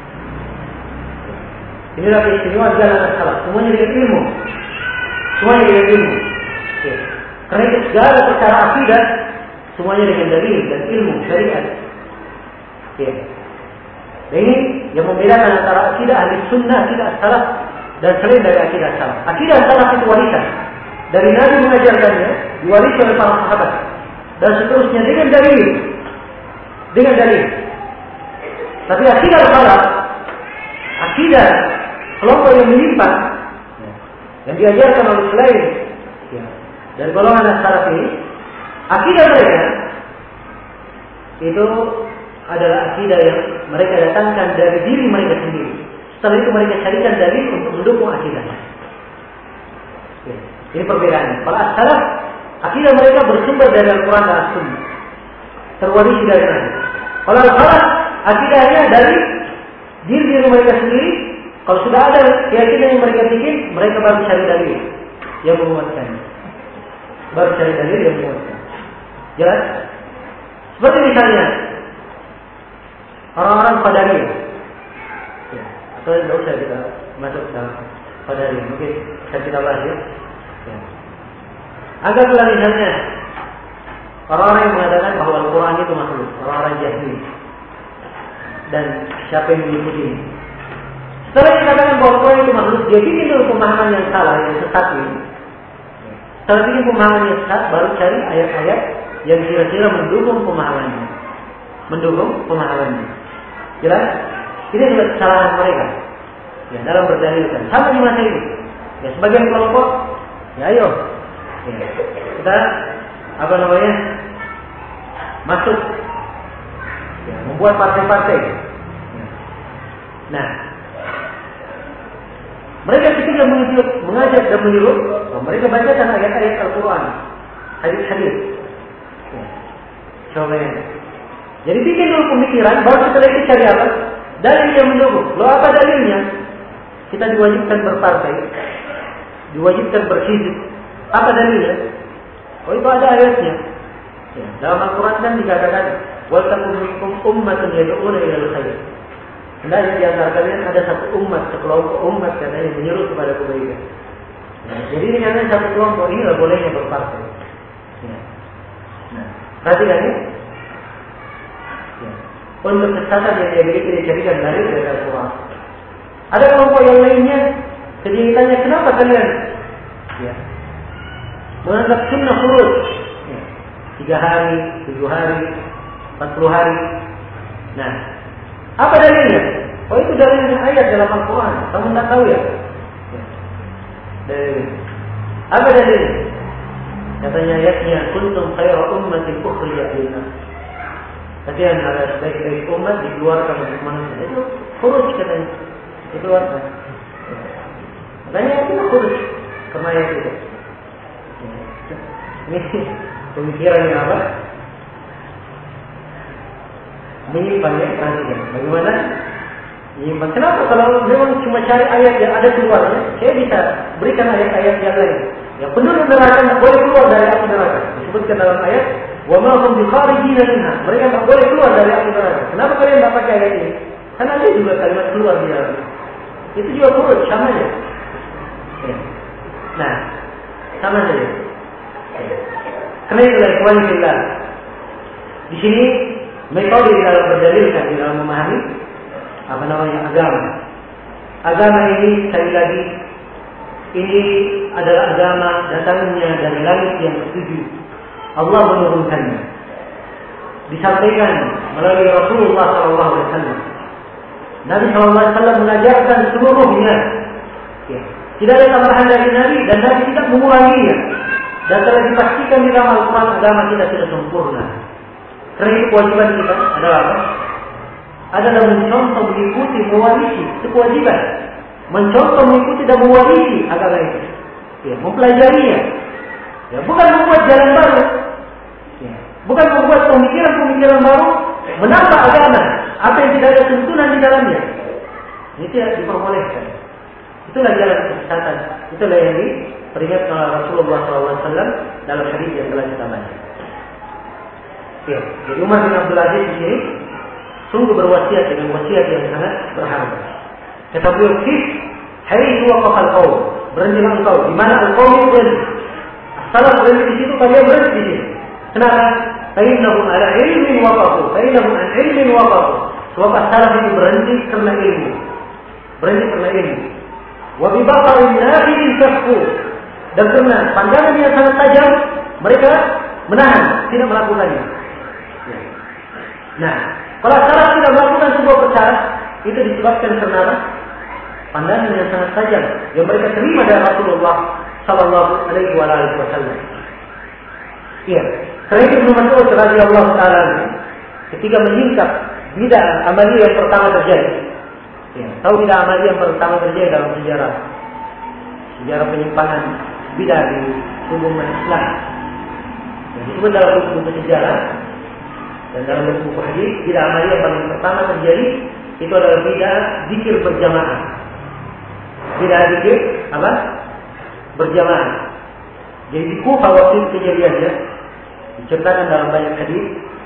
inilah keistimewaan jalan as-salaf. Semuanya dengan ilmu. Semuanya dengan ilmu. Ya. Karena itu segala perkara akidah semuanya dengan dalil dan ilmu syariat. Ya. Dan ini yang membedakan antara akidah ahli sunnah, akidah salaf dan selain dari akidah salaf. Akidah salaf itu warisan dari Nabi mengajarkannya, diwarisi oleh para sahabat dan seterusnya dengan dalil, dengan dalil. Tapi akidah salaf, akidah kelompok yang menyimpang yang diajarkan oleh selain ya, dari golongan salaf ini, akidah mereka itu adalah akidah yang mereka datangkan dari diri mereka sendiri. Setelah itu mereka carikan dalil untuk mendukung akidahnya. Ya, ini perbedaannya. Kalau as-salaf, akidah mereka bersumber dari Al-Quran dan As-Sunnah, terwarisi dari Nabi. Kalau al-salaf, akidahnya dari diri diri mereka sendiri. Kalau sudah ada keyakinan yang mereka bikin, mereka baru cari dalil yang menguatkannya. Baru cari dalil yang menguatkan. Jelas? Seperti misalnya orang-orang Qadariyah. Ya, atau tidak usah kita masuk ke Qadariyah. Mungkin bisa kita bahas ya. Ya. Anggaplah misalnya orang-orang yang mengatakan bahwa Al-Quran itu makhluk, orang-orang Jahmi. Dan siapa yang mengikuti ini? Setelah dikatakan bahwa Al-Quran itu makhluk, dia bikin dulu pemahaman yang salah, yang sesat ini. Setelah bikin pemahaman yang sesat, baru cari ayat-ayat yang kira-kira mendukung pemahamannya. Mendukung pemahamannya. Jelas? Ini adalah kesalahan mereka. Ya, dalam berdalilkan. Sama di masa ini. Ya, sebagian kelompok, ya ayo. Ya, kita, apa namanya, masuk. Ya, membuat partai-partai. Ya. Nah, mereka ketika mengajak dan menyuruh, mereka bacakan ayat-ayat Al-Quran, hadis-hadis. Ya. Coba ya. Jadi bikin dulu pemikiran, baru setelah itu cari apa? Dalil yang mendukung. Loh apa dalilnya? Kita diwajibkan berpartai, diwajibkan berhizib. Apa dalilnya? Oh itu ada ayatnya. Ya. Dalam Al-Quran kan dikatakan, وَلْتَكُنْ مِنْكُمْ أُمَّةٌ يَدْعُونَ إِلَى الْخَيْرِ. Hendaknya di antara kalian ada satu umat, sekelompok umat katanya menyuruh kepada kebaikan. Nah, jadi ini hanya satu kelompok ini lah bolehnya berpartai. Ya. Nah, perhatikan ya. Ya. Untuk kesesatan yang dia miliki dijadikan dalil dari Al-Quran. Ada kelompok yang lainnya, ketika ditanya kenapa kalian ya, menganggap sunnah khurud ya, tiga hari, tujuh hari, empat puluh hari. Nah, apa dalilnya? Oh itu dalilnya ayat dalam Al-Quran. Kamu tak tahu ya? Ya. Dalilnya. Apa dalilnya? Katanya ayatnya kuntum khairu ummatin ukhrijat lin-nas. Kalian adalah sebaik-baik umat dikeluarkan untuk manusia. Itu khuruj katanya. Dikeluarkan. Katanya itu khuruj. Karena ayat itu. Ini pemikiran yang apa? Menyimpang ya, perhatikan. Bagaimana? Menyimpang. Kenapa kalau memang cuma cari ayat yang ada keluarnya, saya bisa berikan ayat-ayat yang lain. Yang penduduk neraka boleh keluar dari api neraka. Disebutkan dalam ayat, wa ma hum bikharijina minha. Mereka tak boleh keluar dari api neraka. Kenapa kalian tak pakai ayat ini? Karena ada juga kalimat keluar di dalam. Itu juga kurus, sama saja. Ya. Nah, sama saja. Ya. Karena itulah ikhwan fillah. Di sini metode di dalam berdalilkan, di dalam memahami apa namanya agama. Agama ini sekali lagi ini adalah agama datangnya dari langit yang ketujuh. Allah menurunkannya. Disampaikan melalui Rasulullah Sallallahu Alaihi Wasallam. Nabi Sallallahu Alaihi Wasallam mengajarkan seluruhnya. Ya. Tidak ada tambahan dari Nabi dan Nabi tidak menguranginya. Dan telah dipastikan di dalam Al-Quran agama kita tidak sempurna. Karena itu kewajiban kita adalah apa? Adalah mencontoh, mengikuti, mewarisi. Itu kewajiban. Mencontoh, mengikuti dan mewarisi agama itu. Ya, mempelajarinya. Ya, bukan membuat jalan baru. Ya, bukan membuat pemikiran-pemikiran baru menambah agama, apa yang tidak ada tuntunan di dalamnya, ini tidak diperbolehkan. Itulah jalan kesesatan. Itulah yang diperingatkan oleh Rasulullah shallallahu alaihi wasallam dalam hadis yang telah kita baca. Ya, jadi Umar bin Abdul Aziz di sini sungguh berwasiat dengan wasiat yang sangat berharga. Kata beliau, "Kif haythu waqafa al-qaum." Berhentilah engkau di mana al-qaum itu berhenti. Salah berhenti di situ, kalian berhenti di situ. Kenapa? Fa'innahum ala ilmin waqafu, fa'innahum an ilmin waqafu. Sebab salah itu berhenti karena ilmu. Berhenti karena ilmu. Wa bi basarin nafidin tasfu. Dan karena pandangan yang sangat tajam, mereka menahan, tidak melakukannya. Nah, kalau salah tidak melakukan sebuah perkara, itu disebabkan karena apa? Pandangan yang sangat tajam yang mereka terima dari Rasulullah Sallallahu Alaihi Wasallam. Iya, karena itu Ibnu Mas'ud radhiyallahu taala ketika menyingkap bidah amaliyah yang pertama terjadi. Ya, tahu bidah amaliyah yang pertama terjadi dalam sejarah sejarah penyimpangan bidah di tubuh Islam. Yang disebut dalam buku-buku sejarah dan dalam buku hadis, bidah amaliyah yang paling pertama terjadi itu adalah bidah zikir berjamaah. Bidah zikir apa? Berjamaah. Jadi di Kufah waktu itu kejadiannya diceritakan dalam banyak hadis.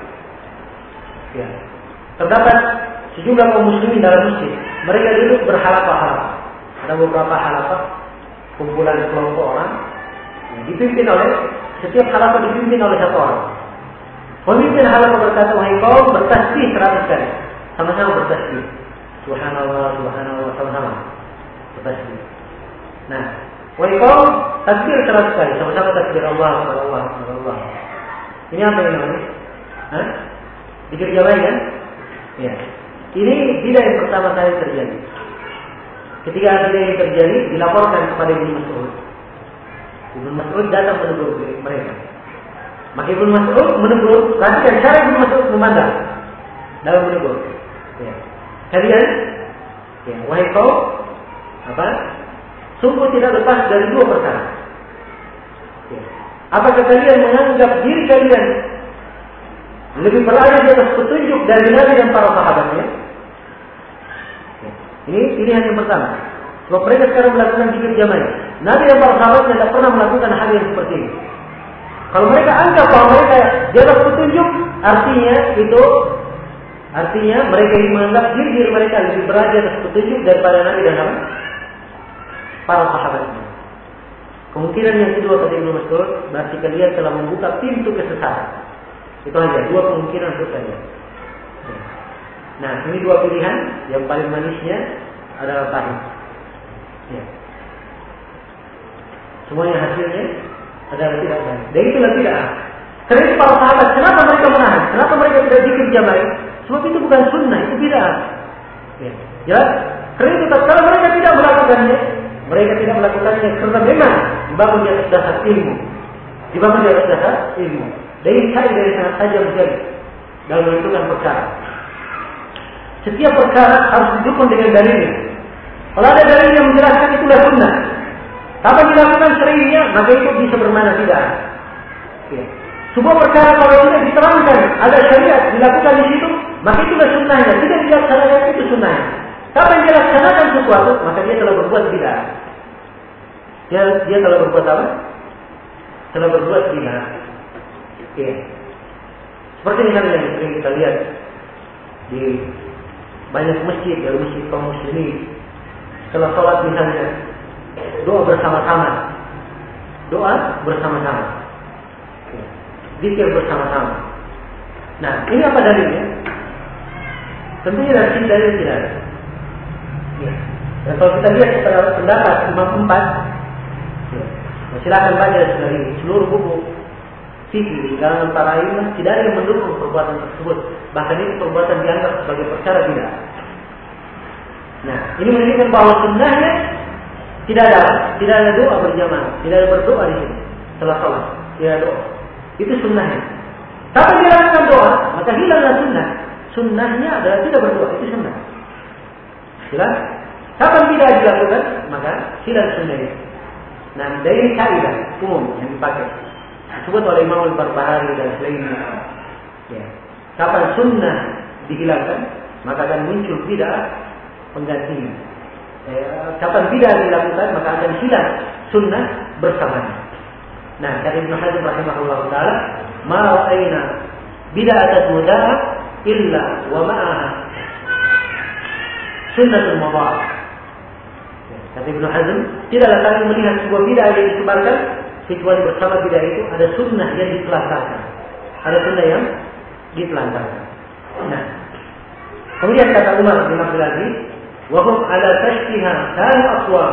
Ya. Terdapat sejumlah kaum muslimin dalam masjid. Mereka duduk berhalaqah-halaqah. Ada beberapa halaqah, kumpulan kelompok orang yang dipimpin oleh setiap halaqah dipimpin oleh satu orang. Pemimpin halaqah berkata, "Wahai kaum, bertasbih seratus kali." Sama-sama bertasbih. Subhanallah, subhanallah, sama-sama bertasbih. Nah, wahai kaum, takbir seratus kali, sama-sama takbir Allah, Allah, Allah. Ini apa yang namanya? Hah? Dikir jamaah kan? Ya. Ini bidah yang pertama kali terjadi. Ketika bidah ini terjadi, dilaporkan kepada Ibnu Mas'ud. Ibnu Mas'ud datang menegur mereka. Maka Ibnu Mas'ud menegur, perhatikan cara Ibnu Mas'ud memandang dalam menegur. Ya. Kalian, ya, wahai kaum, apa? Sungguh tidak lepas dari dua perkara. Ya. Apakah kalian menganggap diri kalian lebih berada di atas petunjuk dari Nabi dan para sahabatnya? Ya. Ini pilihan yang pertama. Sebab mereka sekarang melakukan zikir jamaah. Nabi dan para sahabatnya tidak pernah melakukan hal yang seperti ini. Kalau mereka anggap bahwa mereka di atas petunjuk, artinya itu artinya mereka ingin menganggap diri, diri mereka lebih berada di atas petunjuk daripada Nabi dan apa? Para sahabatnya. Kemungkinan yang kedua kata Ibnu Mas'ud, berarti kalian telah membuka pintu kesesatan. Itu aja, dua kemungkinan itu saja. Nah, ini dua pilihan, yang paling manisnya adalah pahit. Ya. Semuanya hasilnya adalah tidak baik. Dan itulah tidak. Karena itu para sahabat, kenapa mereka menahan? Kenapa mereka tidak zikir jamaah? Sebab itu bukan sunnah, itu bid'ah. Ya. Jelas? Karena itu kalau mereka tidak melakukannya, mereka tidak melakukannya karena memang dibangun di atas dasar ilmu. Dibangun di atas dasar ilmu. Dari saya dari sangat tajam sekali dalam menentukan perkara. Setiap perkara harus didukung dengan dalilnya. Kalau ada dalil yang menjelaskan itulah sunnah. Apa dilakukan seringnya, maka itu bisa bermakna tidak. Ya. Sebuah perkara kalau tidak diterangkan, ada syariat dilakukan di situ, maka itulah sunnahnya. Tidak dilaksanakan itu sunnahnya. Tapi yang dilaksanakan sesuatu, maka dia telah berbuat tidak. Dia, dia telah berbuat apa? Telah berbuat tidak. Ya. Seperti misalnya yang sering kita lihat di banyak masjid, dari masjid kaum muslimin, setelah sholat misalnya doa bersama-sama, doa bersama-sama, zikir bersama-sama. Nah, ini apa dalilnya? Tentunya dari sini dalil tidak ada. Ya. Dan kalau kita lihat kepada pendapat Imam Empat, ya, silakan baca dari seluruh buku fikih di kalangan para imam, tidak ada yang mendukung perbuatan tersebut. Bahkan itu perbuatan dianggap sebagai perkara bid'ah. Nah, ini menunjukkan bahwa sunnahnya tidak ada, tidak ada doa berjamaah, tidak ada berdoa di sini setelah sholat, tidak ada doa. Itu sunnahnya. Tapi dilakukan doa, maka hilanglah sunnah. Sunnahnya adalah tidak berdoa, itu sunnah. Jelas? Kapan tidak dilakukan, maka hilang sunnahnya. Nah, dari kaidah umum yang dipakai disebut oleh Imam Al-Barbahari dan selainnya. Ya. kapan sunnah dihilangkan, maka akan muncul bid'ah penggantinya. Eh, kapan bid'ah dilakukan, maka akan hilang sunnah bersamanya. Nah, dari Ibnu Hazm rahimahullah taala, ma ra'ayna bid'atan muda'ah illa wa ma'aha sunnatul mudha'ah. Kata Ibnu Hazm, tidaklah kami melihat sebuah bid'ah yang disebarkan kecuali bersama bid'ah itu ada sunnah yang ditelantarkan. Ada sunnah yang ditelantarkan. Nah, kemudian kata Umar bin Abdul Aziz, wa hum ala tashtiha kanu aqwa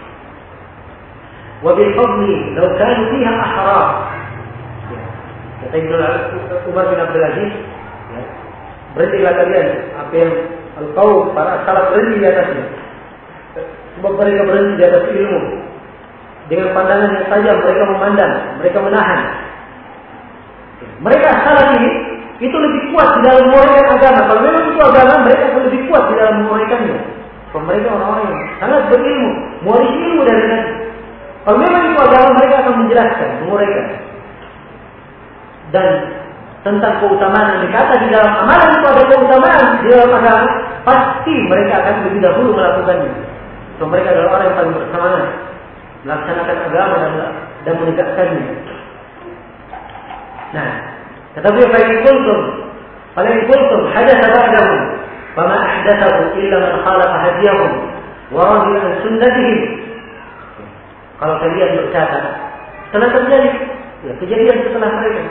wa bil fadli law kanu fiha ahrar. Kata Ibnu Umar bin Abdul Aziz, ya, berhentilah kalian apa yang al-qaum para salaf berhenti di atasnya. Sebab mereka berhenti di atas ilmu. Dengan pandangan yang tajam mereka memandang, mereka menahan. Mereka salah ini itu lebih kuat di dalam menguraikan agama. Kalau memang itu agama, mereka akan lebih kuat di dalam menguraikannya. Kalau mereka orang-orang yang sangat berilmu, mewarisi ilmu dari Nabi. Kalau memang itu agama, mereka akan menjelaskan, menguraikan. Dan tentang keutamaan yang dikata di dalam amalan itu ada keutamaan di dalam agama, pasti mereka akan lebih dahulu melakukannya. So, mereka adalah orang yang paling bersemangat melaksanakan agama dan, dan menegakkannya. Nah, kata beliau, "Fa'in qultum, fa'in qultum hadatsa ba'dahum, fama ahdatsahu illa man khalafa hadiyahum wa radiya an sunnatihim." Kalau kalian berkata, setelah terjadi ya, kejadian setelah mereka.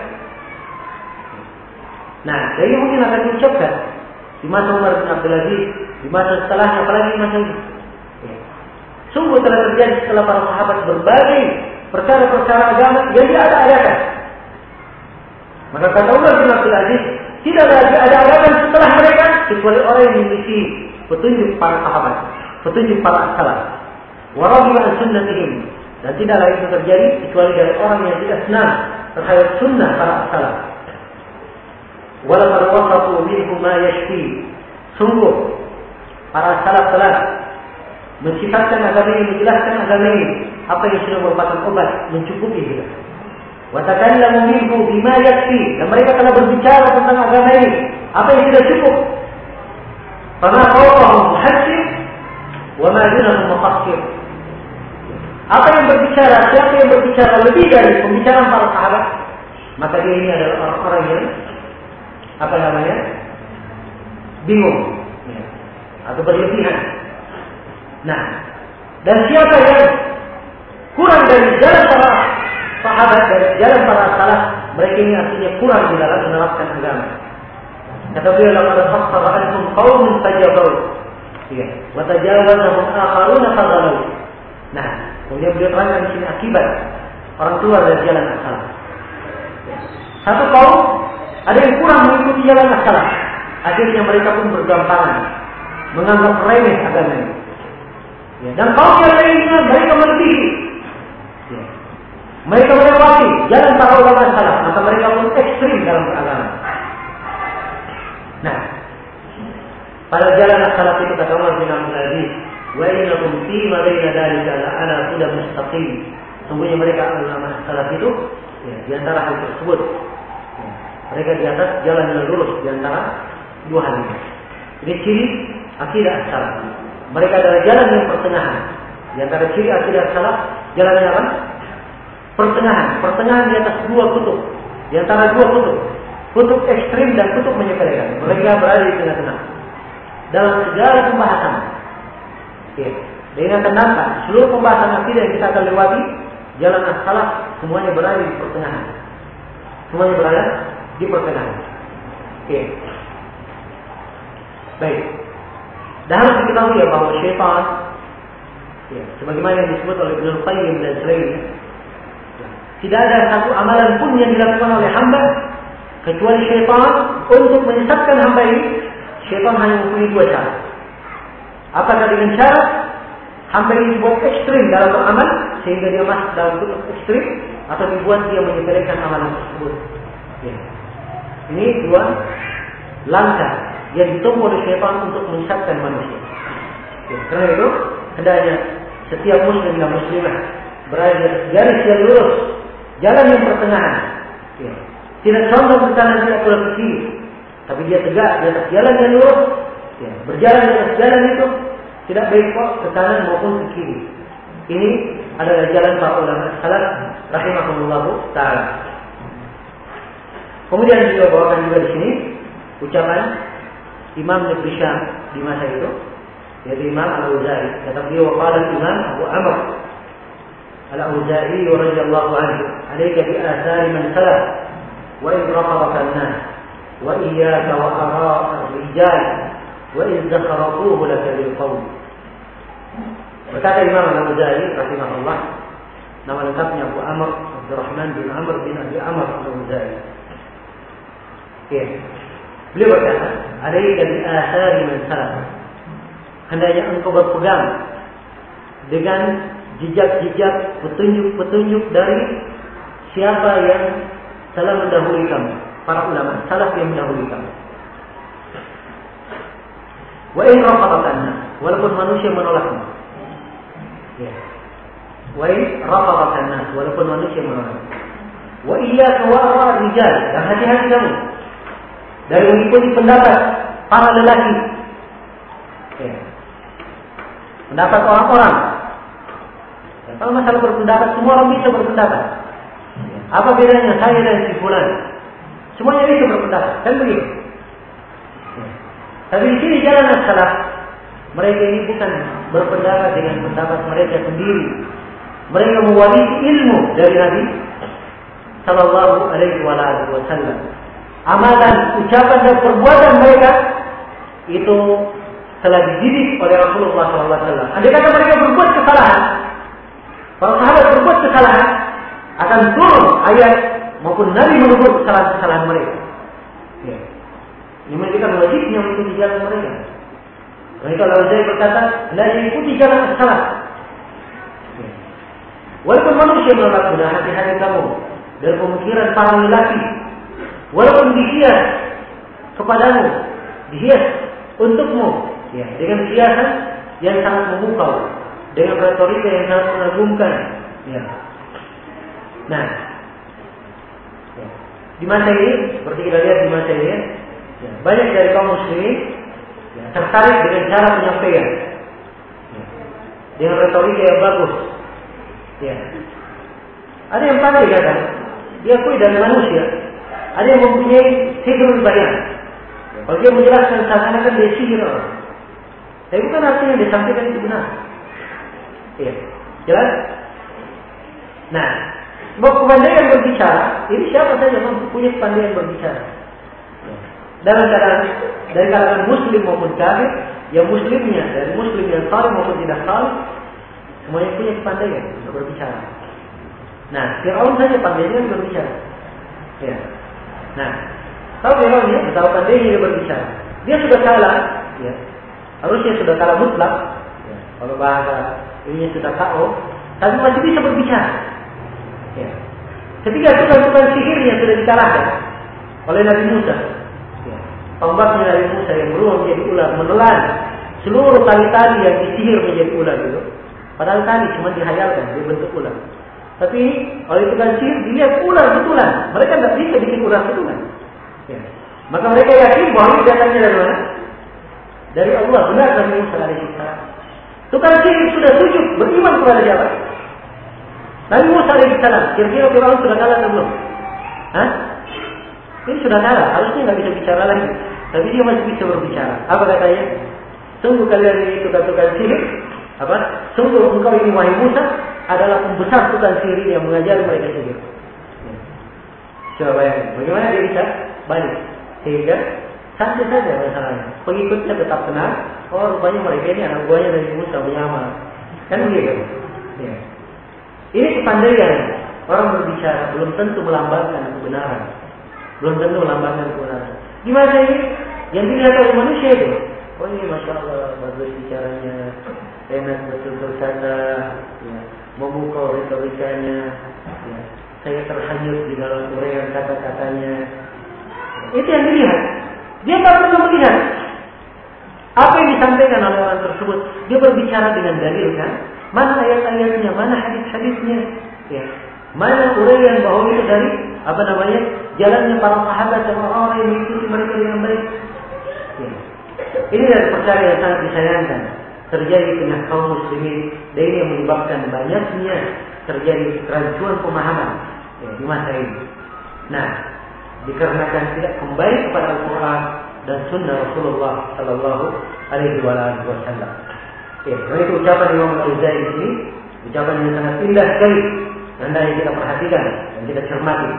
Nah, jadi mungkin akan diucapkan di masa Umar bin Abdul Aziz, di masa setelahnya, apalagi di masa ini. Sungguh telah terjadi setelah para sahabat berbagai perkara-perkara agama yang dia ada-adakan. Maka kata Umar bin Abdul Aziz, tidak lagi ada agama setelah mereka kecuali orang yang memiliki petunjuk para sahabat, petunjuk para salaf. Wa radiya an sunnatihim, dan tidaklah itu terjadi kecuali dari orang yang tidak senang terhadap sunnah para salaf. Walaqad wasatu minhum ma yashfi. Sungguh para salaf telah mensifatkan agama ini, menjelaskan agama ini, apa yang sudah merupakan obat, mencukupi kita. Wa takallamu minhu bima yakfi, dan mereka telah berbicara tentang agama ini, apa yang sudah cukup. Fama fawqahum muhassib wa ma dunahum muqassir. Apa yang berbicara, siapa yang berbicara lebih dari pembicaraan para sahabat, maka dia ini adalah orang-orang yang apa namanya? Bingung ya, atau berlebihan. Nah, dan siapa yang kurang dari jalan para sahabat, dari jalan para salaf, mereka ini artinya kurang di dalam menerapkan agama. Kata beliau, "Laqad khassara anhum qaumun fajabaw." Ya, wa tajawazahum akharuna fadhalu. Nah, kemudian beliau terangkan di sini akibat orang keluar dari jalan as-salaf. Satu kaum ada yang kurang mengikuti jalan as-salaf. Akhirnya mereka pun bergampangan, menganggap remeh agama ini. Ya, dan kaum yang lainnya mereka melebihi, ya, mereka melewati jalan para ulama salaf, maka mereka pun ekstrim dalam beragama. Nah, pada jalan salaf itu kata Umar bin Abdul Aziz, wa innakum fi ma baina dzalika la'ala hudan mustaqim. Sungguhnya mereka ulama salaf itu ya, di antara hal tersebut, ya, mereka di atas jalan yang lurus di antara dua hal ini. Ini ciri akidah salaf. Mereka adalah jalan yang pertengahan. Di antara ciri akidah salaf, jalannya apa? Pertengahan. Pertengahan di atas dua kutub. Di antara dua kutub. Kutub ekstrim dan kutub menyepelekan. Mereka berada di tengah-tengah. Dalam segala pembahasan. Ya. Dan akan nampak, seluruh pembahasan akidah yang kita akan lewati, jalan as-salaf semuanya berada di pertengahan. Semuanya berada di pertengahan. Oke. Baik. Dan harus diketahui ya bahwa syaitan, ya, sebagaimana yang disebut oleh Ibnu Qayyim dan selainnya, ya, tidak ada satu amalan pun yang dilakukan oleh hamba kecuali syaitan untuk menyesatkan hamba ini. Syaitan hanya mempunyai dua cara. Apakah dengan cara hamba ini dibuat ekstrim dalam beramal sehingga dia masuk dalam kutub ekstrim, atau dibuat dia menyepelekan amalan tersebut. Ya. Ini dua langkah yang ditempuh oleh syaitan untuk menyesatkan manusia. Ya, karena itu hendaknya setiap muslim dan muslimah berada di garis yang lurus, jalan yang pertengahan. Ya. Tidak condong ke kanan, tidak pula ke kiri. tapi dia tegak di atas jalan yang lurus, ya, berjalan di atas jalan itu tidak bengkok ke kanan maupun ke kiri. Ini adalah jalan para ulama salaf rahimahumullah taala. Kemudian juga bawakan juga di sini ucapan Imam Negeri Syam di masa itu, yaitu Imam Al-Auza'i. Kata beliau, waqala Imam Abu Amr Al-Auza'i radhiyallahu anhu, "Alaika bi athari man salaf wa in raqabaka an-nas wa iyyaka wa ara'a ar-rijal wa in zakharafuhu laka bil qawl." Berkata Imam Al-Auza'i rahimahullah, nama lengkapnya Abu Amr Abdurrahman bin Amr bin Abi Amr Al-Auza'i. Ya. Beliau berkata, "Alaika bi athari man salaf." Hendaknya engkau berpegang dengan jejak-jejak petunjuk-petunjuk dari siapa yang telah mendahului kamu, para ulama salaf yang mendahului kamu. Wa in rafadakanna, walaupun manusia menolakmu. Ya. Wa in rafadakanna, walaupun manusia menolakmu. Wa iyyaka wa ara rijal, dan hati-hati kamu dari mengikuti pendapat para lelaki. Ya. Pendapat orang-orang. Ya, kalau masalah berpendapat, semua orang bisa berpendapat. Ya. Apa bedanya saya dan si fulan? Semuanya bisa berpendapat, kan begitu? Ya. Tapi di sini jalan as-salaf, mereka ini bukan berpendapat dengan pendapat mereka sendiri. Mereka mewarisi ilmu dari Nabi Sallallahu Alaihi Wasallam. Amalan, ucapan dan perbuatan mereka itu telah dididik oleh Rasulullah shallallahu alaihi wasallam. Andai kata mereka berbuat kesalahan, para sahabat berbuat kesalahan, akan turun ayat maupun Nabi menegur kesalahan-kesalahan mereka. Ya. Ini menunjukkan wajibnya mengikuti jalan mereka. Mereka kalau saya berkata, la ikuti jalan salah. Ya. Walaupun manusia menolak, benar, hati-hati kamu dari pemikiran para lelaki. Walaupun dihias kepadamu, dihias untukmu, ya, dengan hiasan yang sangat memukau, dengan retorika yang sangat mengagumkan, ya. Nah, ya, di masa ini, seperti kita lihat di masa ini, ya, banyak dari kaum muslimin ya, tertarik dengan cara penyampaian, ya, dengan retorika yang bagus, ya. Ada yang pandai kata, dia akui dari manusia. Ada yang mempunyai sihir bayan. Kalau dia menjelaskan seakan-akan dia sihir orang. Tapi bukan artinya yang disampaikan itu benar. Iya, jelas? Nah, sebab kepandaian berbicara, ini siapa saja mempunyai kepandaian berbicara. Dalam keadaan dari kalangan muslim maupun kafir, yang muslimnya dari muslim yang saleh maupun tidak saleh, semuanya punya kepandaian untuk berbicara. Nah, Fir'aun saja pandainya berbicara. Ya. Nah, tahu Fir'aun ya, betapa pandainya dia berbicara. Dia sudah kalah, ya. Harusnya sudah kalah mutlak. Ya. Kalau bahasa ini sudah K O, tapi masih bisa berbicara. Ya. Ketika tukang-tukang sihirnya sudah dikalahkan oleh Nabi Musa, ya. Tombaknya Nabi Musa yang berubah menjadi ular, menelan seluruh tali-tali yang disihir menjadi ular itu. Padahal tali cuma dihayalkan, dia bentuk ular. Tapi oleh tukang sihir dilihat ular betulan. Mereka tidak bisa bikin ular betulan. Ya. Maka mereka yakin bahwa ini datangnya dari mana? Dari Allah, benar Nabi Musa alaihissalam. Tukang sihir sudah sujud, beriman kepada siapa? Nabi Musa alaihissalam. Kira-kira Fir'aun sudah kalah atau belum? Hah? Ini sudah kalah, harusnya nggak bisa bicara lagi. Tapi dia masih bisa berbicara. Apa katanya? Sungguh kalian ini tukang-tukang sihir. Apa? Sungguh engkau ini wahai Musa adalah pembesar tukang sihir yang mengajar mereka sihir. Ya. Coba bayangkan, bagaimana dia bisa balik? Sehingga santai saja masalahnya. Pengikutnya tetap tenang. Oh, rupanya mereka ini anak buahnya dari Musa menyamar. Kan begitu? Ya. Ini kepandaian orang berbicara belum tentu melambangkan kebenaran. Belum tentu melambangkan kebenaran. Di masa ini yang dilihat oleh manusia itu, oh ini masya Allah bagus bicaranya, enak betul berkata, ya. Memukau retorikanya, ya. Saya terhanyut di dalam uraian kata-katanya. Itu yang dilihat. Dia tak perlu melihat apa yang disampaikan oleh orang tersebut. Dia berbicara dengan dalil kan? Mana ayat-ayatnya, mana hadis-hadisnya, ya. Mana uraian bahwa itu dari apa namanya jalannya para sahabat dan orang-orang yang mengikuti mereka dengan baik. Ya. Ini adalah perkara yang sangat disayangkan terjadi di tengah kaum muslimin, dan ini yang menyebabkan banyaknya terjadi kerancuan pemahaman ya, di masa ini. Nah, dikarenakan tidak kembali kepada Al-Quran dan Sunnah Rasulullah Sallallahu Alaihi Wasallam. Ya, karena itu ucapan Imam Al-Ghazali ini ucapan yang sangat indah sekali, hendaknya kita perhatikan dan kita cermati.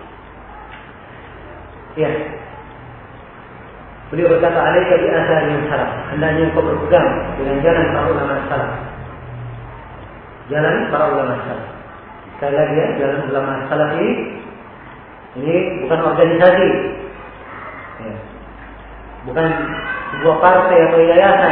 Ya, beliau berkata, "Alaika bi athari salaf." Hendaknya kau berpegang dengan jalan para ulama salaf. Jalan para ulama salaf. Sekali lagi ya, jalan ulama salaf ini ini bukan organisasi, ya. Bukan sebuah partai atau yayasan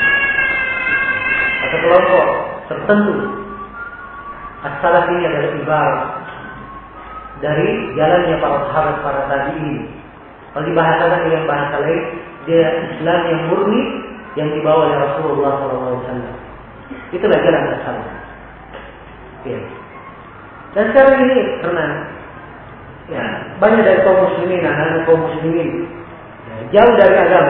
atau kelompok tertentu. As-salaf ini adalah ibarat dari jalannya para sahabat, para tabi'in. Kalau dibahasakan dengan bahasa lain, dia Islam yang murni yang dibawa oleh Rasulullah shallallahu alaihi wasallam. Itulah jalan as-salaf. Ya. Dan sekarang ini karena ya, banyak dari kaum muslimin, anak-anak kaum muslimin ya, jauh dari agama.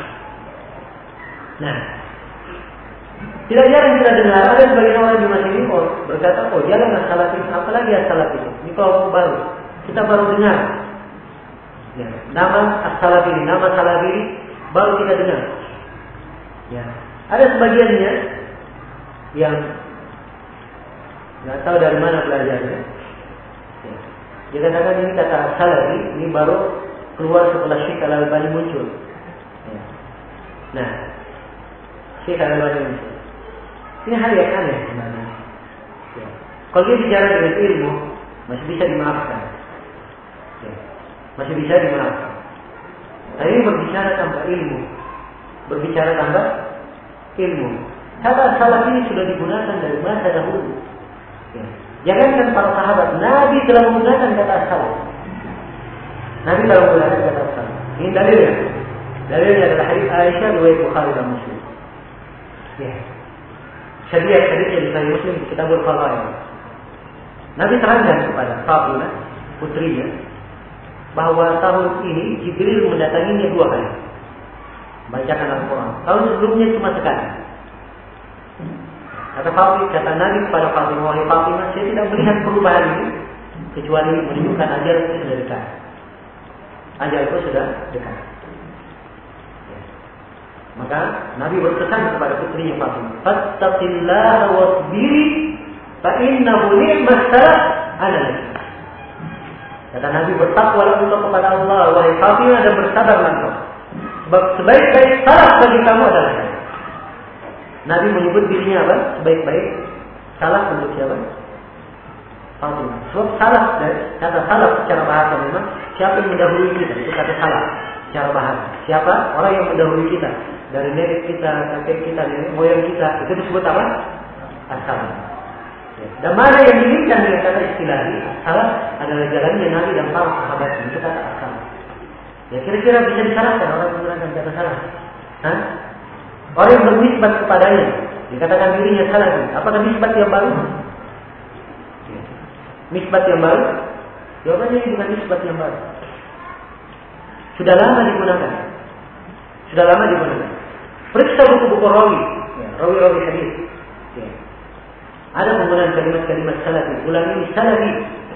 Nah, tidak jarang kita dengar ada sebagian orang di masa ini berkata, oh jalan as-salaf ini, apalagi as-salaf itu, ini kelompok baru, kita baru dengar. Ya, nama as-salaf ini, nama salaf ini baru kita dengar. Ya, ada sebagiannya yang nggak tahu dari mana belajarnya. Ya. Dia katakan ini kata as-salafi ini baru keluar setelah Syekh Al-Albani muncul. Ya. Nah, Syekh Al-Albani muncul. Ini hal yang aneh sebenarnya. Ya. Kalau dia bicara dengan ilmu, masih bisa dimaafkan. Ya. Masih bisa dimaafkan. Tapi ini berbicara tanpa ilmu, berbicara tanpa ilmu. Kata salaf ini sudah digunakan dari masa dahulu. Ya. Jangankan para sahabat, Nabi telah menggunakan kata salaf. Nabi telah menggunakan kata salaf. Ini dalilnya. Dalilnya adalah hadis Aisyah riwayat Bukhari dan Muslim. Ya. Hadis-hadis yang disahih Muslim di Kitabul Fadail. Nabi terangkan kepada Fatimah putrinya bahwa tahun ini Jibril mendatanginya dua kali. Bacakan Al-Quran. Tahun sebelumnya cuma sekali. Kata Fatimah, kata Nabi kepada Fatimah, wahai Fatimah, saya tidak melihat perubahan ini kecuali menunjukkan ajalku sudah dekat. Ajalku sudah dekat. Ya. Maka Nabi berpesan kepada putrinya Fatimah, fattaqillaha wasbiri fa innahu ni'mas salaf ana laki. Kata Nabi, bertakwalah untuk kepada Allah, wahai Fatimah, dan bersabarlah engkau. Sebab sebaik-baik salaf bagi kamu adalah saya. Nabi menyebut dirinya apa? Sebaik-baik salaf untuk siapa? Fatimah. Sebab salaf, kata salaf secara bahasa memang siapa yang mendahului kita, itu kata salaf secara bahasa. Siapa? Orang yang mendahului kita. Dari nenek kita, kakek kita, nenek moyang kita, itu disebut apa? As-salaf. Ya. Dan mana yang diinginkan dengan kata istilah ini? As-salaf adalah jalannya Nabi dan para sahabat, itu kata as-salaf. Ya, kira-kira bisa disalahkan orang menggunakan kata salaf? Hah? Orang yang bernisbat kepadanya, dikatakan dirinya salafi. Apakah nisbat yang baru? Ya. Nisbat yang baru? Jawabannya ini bukan nisbat yang baru. Sudah lama digunakan. Sudah lama digunakan. Periksa buku-buku rawi, ya, rawi-rawi hadis. Ya. Ada penggunaan kalimat-kalimat salafi. Ulang ini salafi.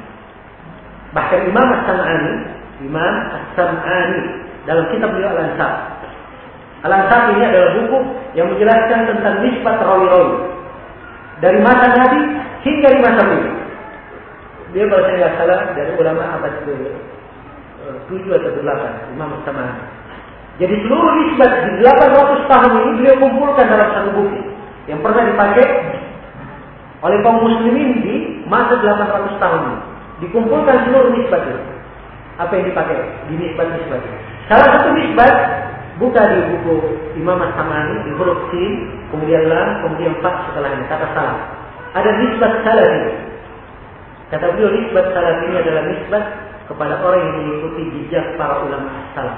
Bahkan Imam As-Sam'ani, Imam As-Sam'ani dalam kitab beliau Al-Ansab. Al-Ansab ini adalah buku yang menjelaskan tentang nisbat rawi-rawi dari masa Nabi hingga di masa beliau. Dia kalau saya tidak salah dari ulama abad ke tujuh atau delapan, Imam As-Sam'ani. Jadi seluruh nisbat di delapan ratus tahun ini beliau kumpulkan dalam satu buku yang pernah dipakai oleh kaum muslimin di masa delapan ratus tahun ini. Dikumpulkan seluruh nisbat itu. Apa yang dipakai di nisbat-nisbat. Salah satu nisbat buka di buku Imam As-Sam'ani di huruf sin, kemudian lam, kemudian fa setelahnya kata salah. Ada nisbat salaf ini. Kata beliau nisbat salaf ini adalah nisbat kepada orang yang mengikuti jejak para ulama salaf.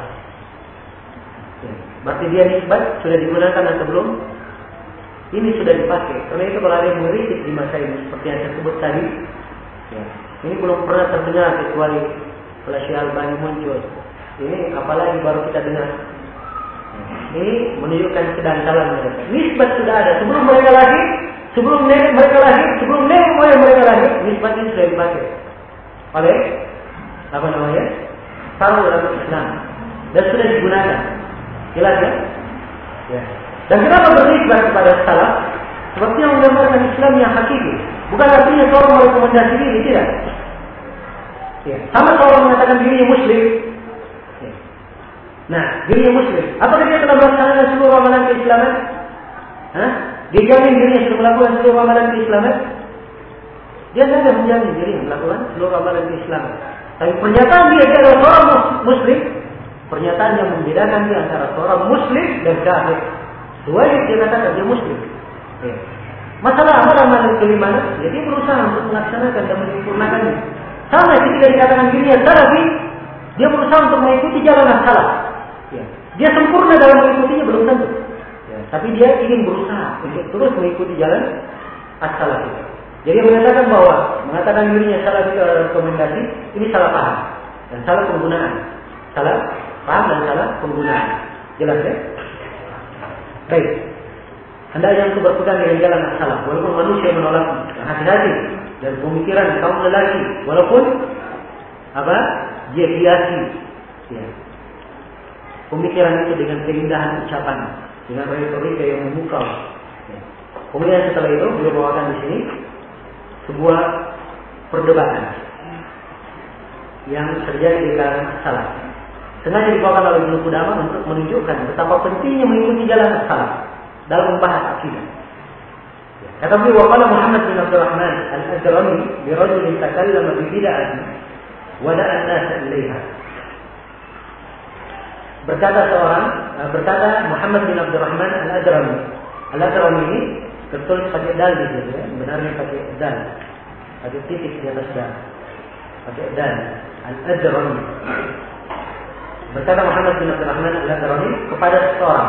Ya. Berarti dia nisbat sudah digunakan atau belum? Ini sudah dipakai. Karena itu kalau ada yang mengkritik di masa ini seperti yang saya sebut tadi, ya, Ini belum pernah terdengar kecuali oleh Syekh Albani muncul. Ini apalagi baru kita dengar. Ini menunjukkan kedangkalan mereka. Nisbat sudah ada sebelum mereka lahir, sebelum nenek mereka lahir, sebelum nenek moyang mereka lahir, nisbat ini sudah dipakai oleh apa namanya? Para ulama Islam dan sudah digunakan. Jelas ya? Ya. Dan kenapa bernisbat kepada salaf? Seperti yang menggambarkan Islam yang hakiki. Bukan artinya seorang merekomendasi diri, tidak. Ya. Sama seorang mengatakan dirinya muslim. Ya. Nah, dirinya muslim. Apakah dia telah melaksanakan seluruh amalan keislaman? Hah? Dia jamin dirinya sudah melakukan seluruh amalan keislaman? Dia tidak menjamin dirinya melakukan seluruh amalan keislaman. Tapi pernyataan dia, dia adalah seorang muslim. Pernyataan yang membedakan dia antara seorang muslim dan kafir. Wajib dia katakan dia muslim. Ya. Masalah amalan-amalan keimanan, ya dia berusaha untuk melaksanakan dan menyempurnakannya. Sama ketika dikatakan dirinya salafi, dia berusaha untuk mengikuti jalan as-salaf. Ya. Dia sempurna dalam mengikutinya belum tentu. Ya. Tapi dia ingin berusaha untuk terus mengikuti jalan as-salaf. Jadi dia mengatakan bahwa mengatakan dirinya salah rekomendasi ini salah paham dan salah penggunaan. Salah paham dan salah penggunaan. Jelas ya? Baik. Hendaknya untuk berpegang dengan jalan as-salaf walaupun manusia menolaknya. Hati-hati dan pemikiran kaum lelaki walaupun apa? Dia hiasi ya. Pemikiran itu dengan keindahan ucapan, dengan retorika yang memukau. Ya. Kemudian setelah itu beliau bawakan di sini sebuah perdebatan yang terjadi di kalangan salaf. Sengaja dibawakan oleh Ibnu Qudamah untuk menunjukkan betapa pentingnya mengikuti jalan salaf dalam membahas akidah. Kata beliau, waqala Muhammad bin Abdurrahman al-Ajrami bi rajulin takallama bi bid'atin wa da'a an-nas ilaiha. Berkata seorang, berkata Muhammad bin Abdurrahman al-Ajrami. Al-Ajrami ini tertulis pakai dal di situ ya, benarnya pakai dal. Ada titik di atas dal. Pakai dal. Al-Ajrami. Berkata Muhammad bin Abdurrahman al-Ajrami kepada seorang.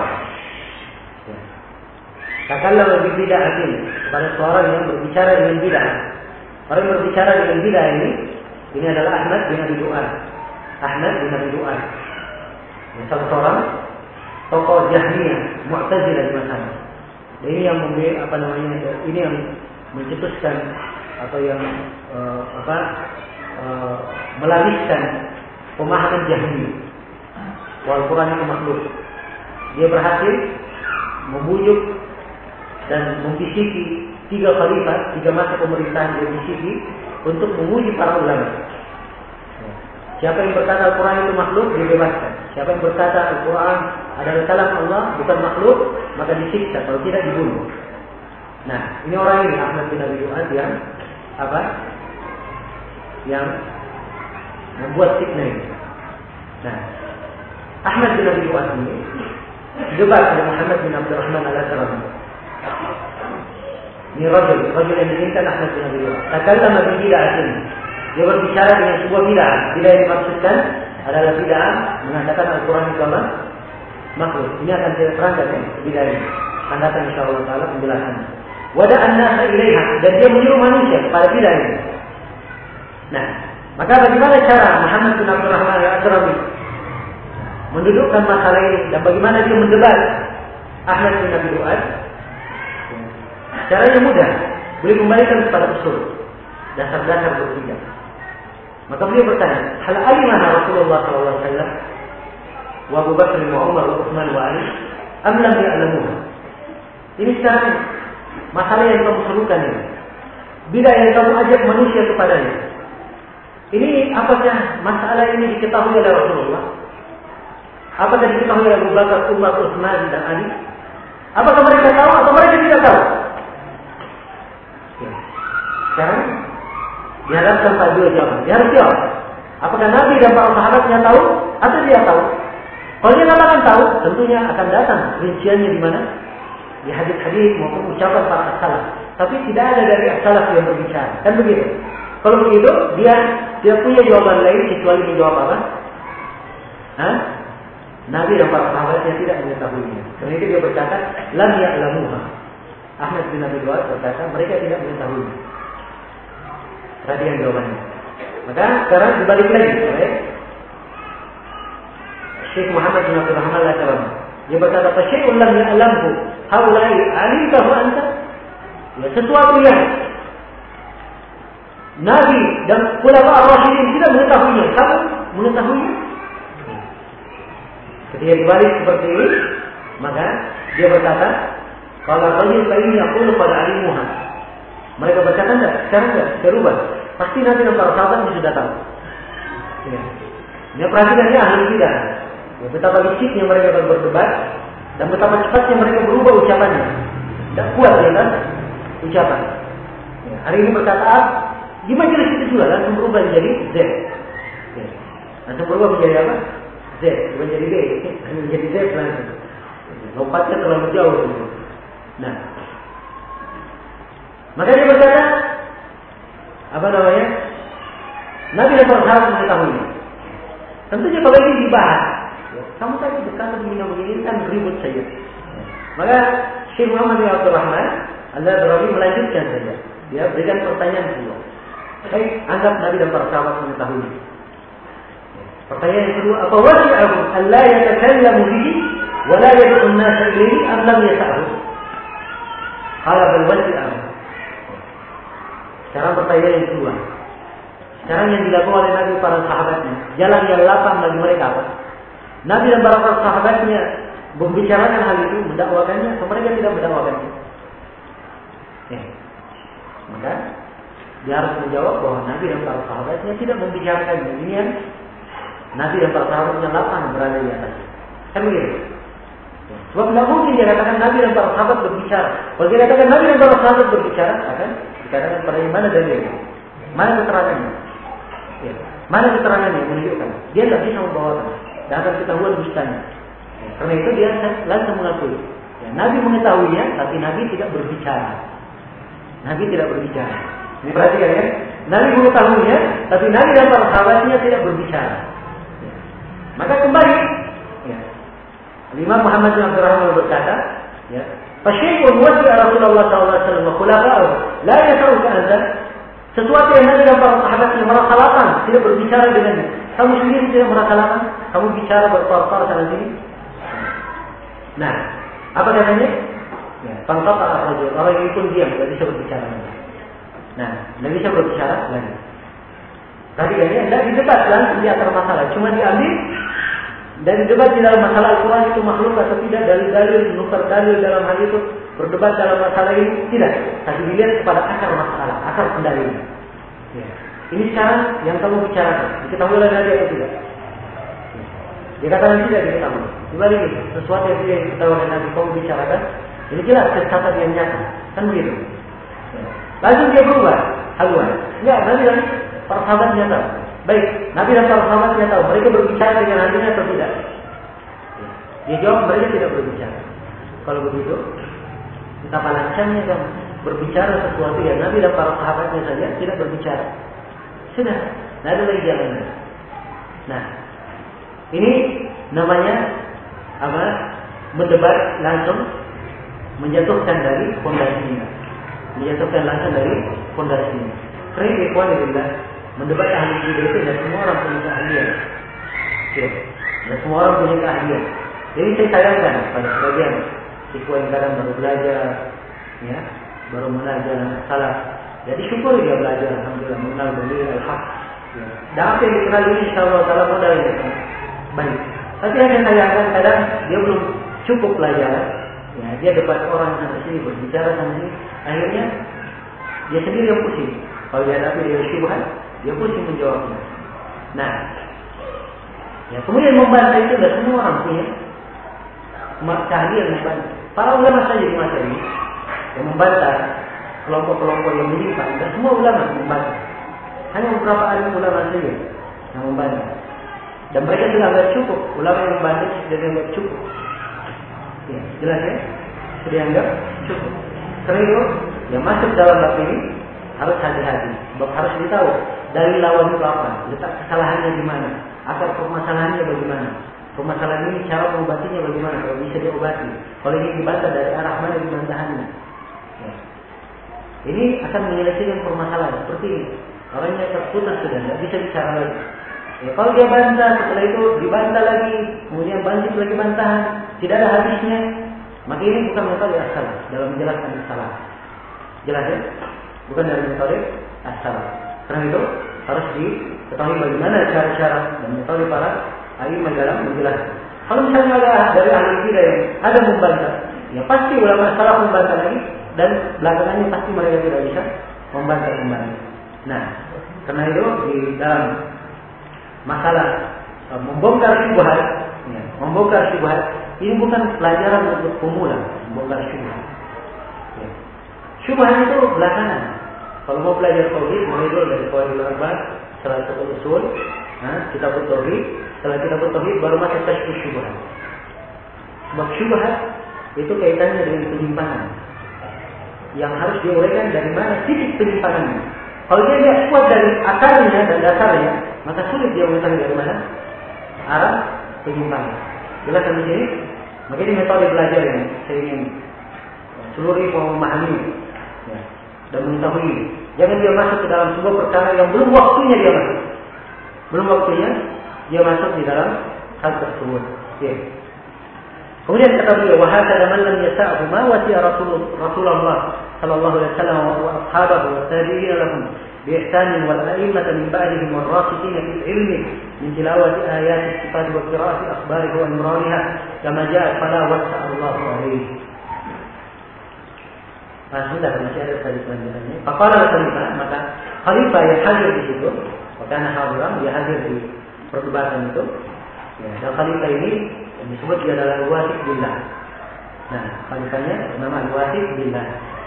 Takallama bi bid'atin, kepada seorang yang berbicara dengan bid'ah. Orang yang berbicara dengan bid'ah ini, ini adalah Ahmad bin Abi Du'ad. Ahmad bin Abi Du'ad. Salah seorang tokoh Jahmiyah, Mu'tazilah di masa ini yang memberi apa namanya? Ini yang mencetuskan atau yang uh, apa uh, melariskan pemahaman Jahmiyah. Al-Quran itu makhluk. Dia berhasil membujuk dan membisiki tiga khalifah, tiga masa pemerintahan dia bisiki untuk menguji para ulama. Siapa yang berkata Al-Quran itu makhluk, dibebaskan. Siapa yang berkata Al-Quran adalah kalam Allah, bukan makhluk, maka disiksa, kalau tidak dibunuh. Nah, ini orang ini Ahmad bin Abi Du'ad yang apa? Yang membuat fitnah ini. Nah, Ahmad bin Abi Du'ad ini debat dengan Muhammad bin Abdurrahman al-Ajrami. Ini rajul, rajul yang diinginkan Ahmad bin Abi Du'ad. Takallama bi bid'atin. Dia berbicara dengan sebuah bid'ah. Bid'ah yang dimaksudkan adalah bid'ah mengatakan Al-Quran itu apa? Makhluk. Ini akan saya terangkan ya, bid'ah ini. Akan datang insyaallah taala penjelasannya. Wada'an nasa ilaiha, dan dia menyuruh manusia kepada bid'ah ini. Nah, maka bagaimana cara Muhammad bin Abdurrahman al-Ajrami mendudukkan masalah ini dan bagaimana dia mendebat Ahmad bin Abi Du'ad? Caranya mudah. Boleh kembalikan kepada usul dasar-dasar berpijak. Maka beliau bertanya, hal alimaha Rasulullah sallallahu alaihi wasallam wa Abu Bakar wa Umar wa Utsman wa Ali am lam ya'lamuha? Ini sekarang masalah yang kamu serukan ini. Bila yang kamu ajak manusia kepadanya. Ini apakah masalah ini diketahui oleh Rasulullah? Apakah diketahui oleh Abu Bakar, Umar, Utsman dan Ali? Apakah mereka tahu atau mereka tidak tahu? Ya. Sekarang dihadapkan pada dua jawaban. Dia harus jawab. Apakah Nabi dan para sahabatnya tahu atau dia tahu? Kalau dia katakan tahu, tentunya akan datang rinciannya di mana? Di hadis-hadis maupun ucapan para as-salaf. Tapi tidak ada dari as-salaf yang berbicara. Kan begitu? Kalau begitu, dia dia punya jawaban lain kecuali menjawab apa? Hah? Nabi dan para sahabatnya tidak mengetahuinya. Karena itu dia berkata, lam ya'lamuha. Ahmad bin Abi Du'ad berkata, mereka tidak mengetahuinya. Perhatian jawabannya. Maka sekarang dibalik lagi oleh Syekh Muhammad bin Abdul Rahman Al-Kalam. Dia berkata, "Fasyai'un lam ya'lamhu haula'i 'alimtahu anta?" Ya, sesuatu yang Nabi dan Khulafa ar-Rasyidin tidak mengetahuinya, kamu mengetahuinya? Ketika dibalik seperti ini, maka dia berkata, "Qala rajul fa inni aqulu qad 'alimuha." Mereka berkata enggak, sekarang enggak, berubah. Pasti nanti para sahabat sudah tahu. Ya. Dia perhatikannya ahli bidah. Ya, betapa liciknya mereka berdebat dan betapa cepatnya mereka berubah ucapannya. Tidak kuat ya kan? Ucapan. Ya, hari ini berkata A, di majelis itu juga langsung berubah menjadi Z. Ya. Langsung berubah menjadi apa? Z, bukan jadi B. Menjadi Z langsung. Lompatnya terlalu jauh. Nah, maka dia berkata, apa namanya? Nabi dan para sahabat mengetahuinya. Tentunya kalau ini dibahas, ya, kamu tadi berkata begini begini kan ribut saja. Maka Syekh Muhammad bin Abdul Rahman Al-Darawi melanjutkan saja. Dia berikan pertanyaan kedua. Baik, anggap Nabi dan para sahabat mengetahui. Pertanyaan yang kedua, apa wasi'ahu alla yatakallamu bihi wa la yad'u an-nasa ilayhi am lam yas'ahu? Qala bal wasi'ahu. Sekarang pertanyaan yang kedua. Sekarang yang dilakukan oleh Nabi para sahabatnya, jalan yang lapang bagi mereka apa? Nabi dan para sahabatnya membicarakan hal itu, mendakwakannya, atau mereka tidak mendakwakannya? Ya. Maka dia harus menjawab bahwa Nabi dan para sahabatnya tidak membicarakan beginian. Nabi dan para sahabatnya lapang berada di atas. Kan begitu? Ya. Sebab tidak mungkin dia katakan Nabi dan para sahabat berbicara. Kalau dia katakan Nabi dan para sahabat berbicara, akan dikatakan pada yang mana dalilnya? Mana keterangannya? Ya. Mana keterangannya yang menunjukkan? Dia tidak bisa membawakan. Dan akan ketahuan dustanya. Ya. Karena itu dia langsung mengakui. Ya. Nabi mengetahuinya, tapi Nabi tidak berbicara. Nabi tidak berbicara. Ini perhatikan ya. Nabi mengetahuinya, tapi Nabi dan para sahabatnya tidak berbicara. Ya. Maka kembali, ya. Imam Muhammad bin Abdul Rahman berkata, ya, "Fasyai'un wasi'a Rasulullah sallallahu alaihi wasallam wa khulafa'uhu la yas'uka anta." Sesuatu yang Nabi dan para sahabatnya merasa lapang, tidak berbicara dengannya. Kamu sendiri tidak merasa lapang, kamu bicara berpar-par sana sini. Nah, apa katanya? Ya, pangkata ar-rajul, orang itu pun diam, tidak bisa berbicara lagi. Nah, tidak bisa berbicara lagi. Tadi kan ya, tidak didebat langsung di akar masalah, cuma diambil dan debat di dalam masalah Al-Quran itu makhluk atau tidak, dalil-dalil, nukar dalil dalam hal itu, berdebat dalam masalah ini, tidak. Tapi dilihat kepada akar masalah, akar pendalilnya. Ya. Ini sekarang yang kamu bicarakan, diketahui oleh Nabi atau tidak? Dia katakan tidak diketahui. Kembali ini, sesuatu yang tidak diketahui oleh Nabi, kamu bicarakan, ini jelas kesesatan yang nyata, kan begitu? Ya. Langsung dia berubah, haluan. Enggak, Nabi dan para sahabatnya tahu. Baik, Nabi dan para sahabatnya tahu, mereka berbicara dengan hatinya atau tidak? Ya. Dia jawab, mereka tidak berbicara. Kalau begitu, betapa lancangnya kamu berbicara sesuatu yang Nabi dan para sahabatnya saja tidak berbicara. Sudah, tidak ada lagi jalan. Nah, ini namanya apa? Mendebat langsung, menjatuhkan dari fondasinya, menjatuhkan langsung dari fondasinya. Karena ikhwan billah, mendebat ahli bidah itu tidak semua orang punya keahlian. Ya, tidak semua orang punya keahlian. Jadi saya sayangkan pada sebagian ikhwan yang kadang baru belajar, ya, baru belajar salah. Jadi syukur dia belajar, alhamdulillah, mengenal dalil al-haq. Ya. Dan apa yang dikenal ini insyaallah taala modalnya baik. Tapi yang saya sayangkan kadang dia belum cukup pelajaran. Ya, dia debat orang sana sini, berbicara sana sini, akhirnya dia sendiri yang pusing. Kalau dia hadapi dia syubhat, dia pusing menjawabnya. Nah, ya, kemudian membantah itu tidak semua orang punya keahlian membantah. Para ulama saja di masa ini yang membantah kelompok-kelompok yang menyimpang, tidak semua ulama membantah. Hanya beberapa alim ulama saja yang membantah. Dan mereka sudah anggap cukup. Ulama yang membantah sudah dianggap cukup. Ya, jelas ya? Sudah dianggap cukup. Karena itu, yang masuk dalam bab ini harus hati-hati. Sebab harus ditahu dari lawan itu apa, letak kesalahannya di mana, akar permasalahannya bagaimana. Permasalahan ini cara mengobatinya bagaimana, kalau bisa diobati. Kalau ini dibantah dari arah mana dibantahannya. Ya. Ini akan menyelesaikan permasalahan seperti ini. Orangnya terputus sudah, tidak bisa bicara lagi. Ya, kalau dia bantah, setelah itu dibantah lagi, kemudian bangkit lagi bantahan, tidak ada habisnya, maka ini bukan metode as-salaf dalam menjelaskan as-salaf. Jelas ya? Bukan dari metode as-salaf. Karena itu harus diketahui bagaimana cara-cara dan metode para a'imah dalam menjelaskan. Kalau misalnya ada dari ahli bidah yang ada membantah, ya pasti ulama salaf membantah lagi, dan belakangannya pasti mereka tidak bisa membantah kembali. Nah, karena itu di dalam masalah uh, membongkar syubhat, ya, membongkar syubhat ini bukan pelajaran untuk pemula, membongkar syubhat. Ya. Syubhat itu belakangan. Kalau mau belajar tauhid, mulai dulu dari qawaidul arba'ah, salah satu usul, nah, kitab tauhid, setelah kitab tauhid baru masuk tasbih syubhat. Sebab syubhat itu kaitannya dengan penyimpangan yang harus diuraikan dari mana titik penyimpangannya. Kalau dia lihat kuat dari akarnya dan dasarnya, maka sulit dia mengetahui dari mana arah penyimpangan. Jelas di sini? Maka ini metode belajar yang saya ingin seluruh mau memahami, ya, dan mengetahui. Jangan dia masuk ke dalam sebuah perkara yang belum waktunya dia masuk. Belum waktunya dia masuk di dalam hal tersebut. Ya. Kemudian kata beliau, wa hakadha man lam yasa'hu ma wasi'a Rasulullah sallallahu alaihi wasallam wa ashabahu wa tabi'in lahum bi ihsan wal a'immah min ba'dihim wal rasikin fi ilmi min tilawati ayati sifat wa qira'ati akhbarihi wa imrariha kama ja'a fala wasa'a Allah alaihi. Nah, sudah masih ada tadi selanjutnya. Faqala khalifah, maka khalifah yang hadir di situ, karena hadiran dia hadir di perdebatan itu. Ya, dan khalifah ini disebut dia adalah al-wasif billah. Nah, khalifahnya nama al-wasif billah.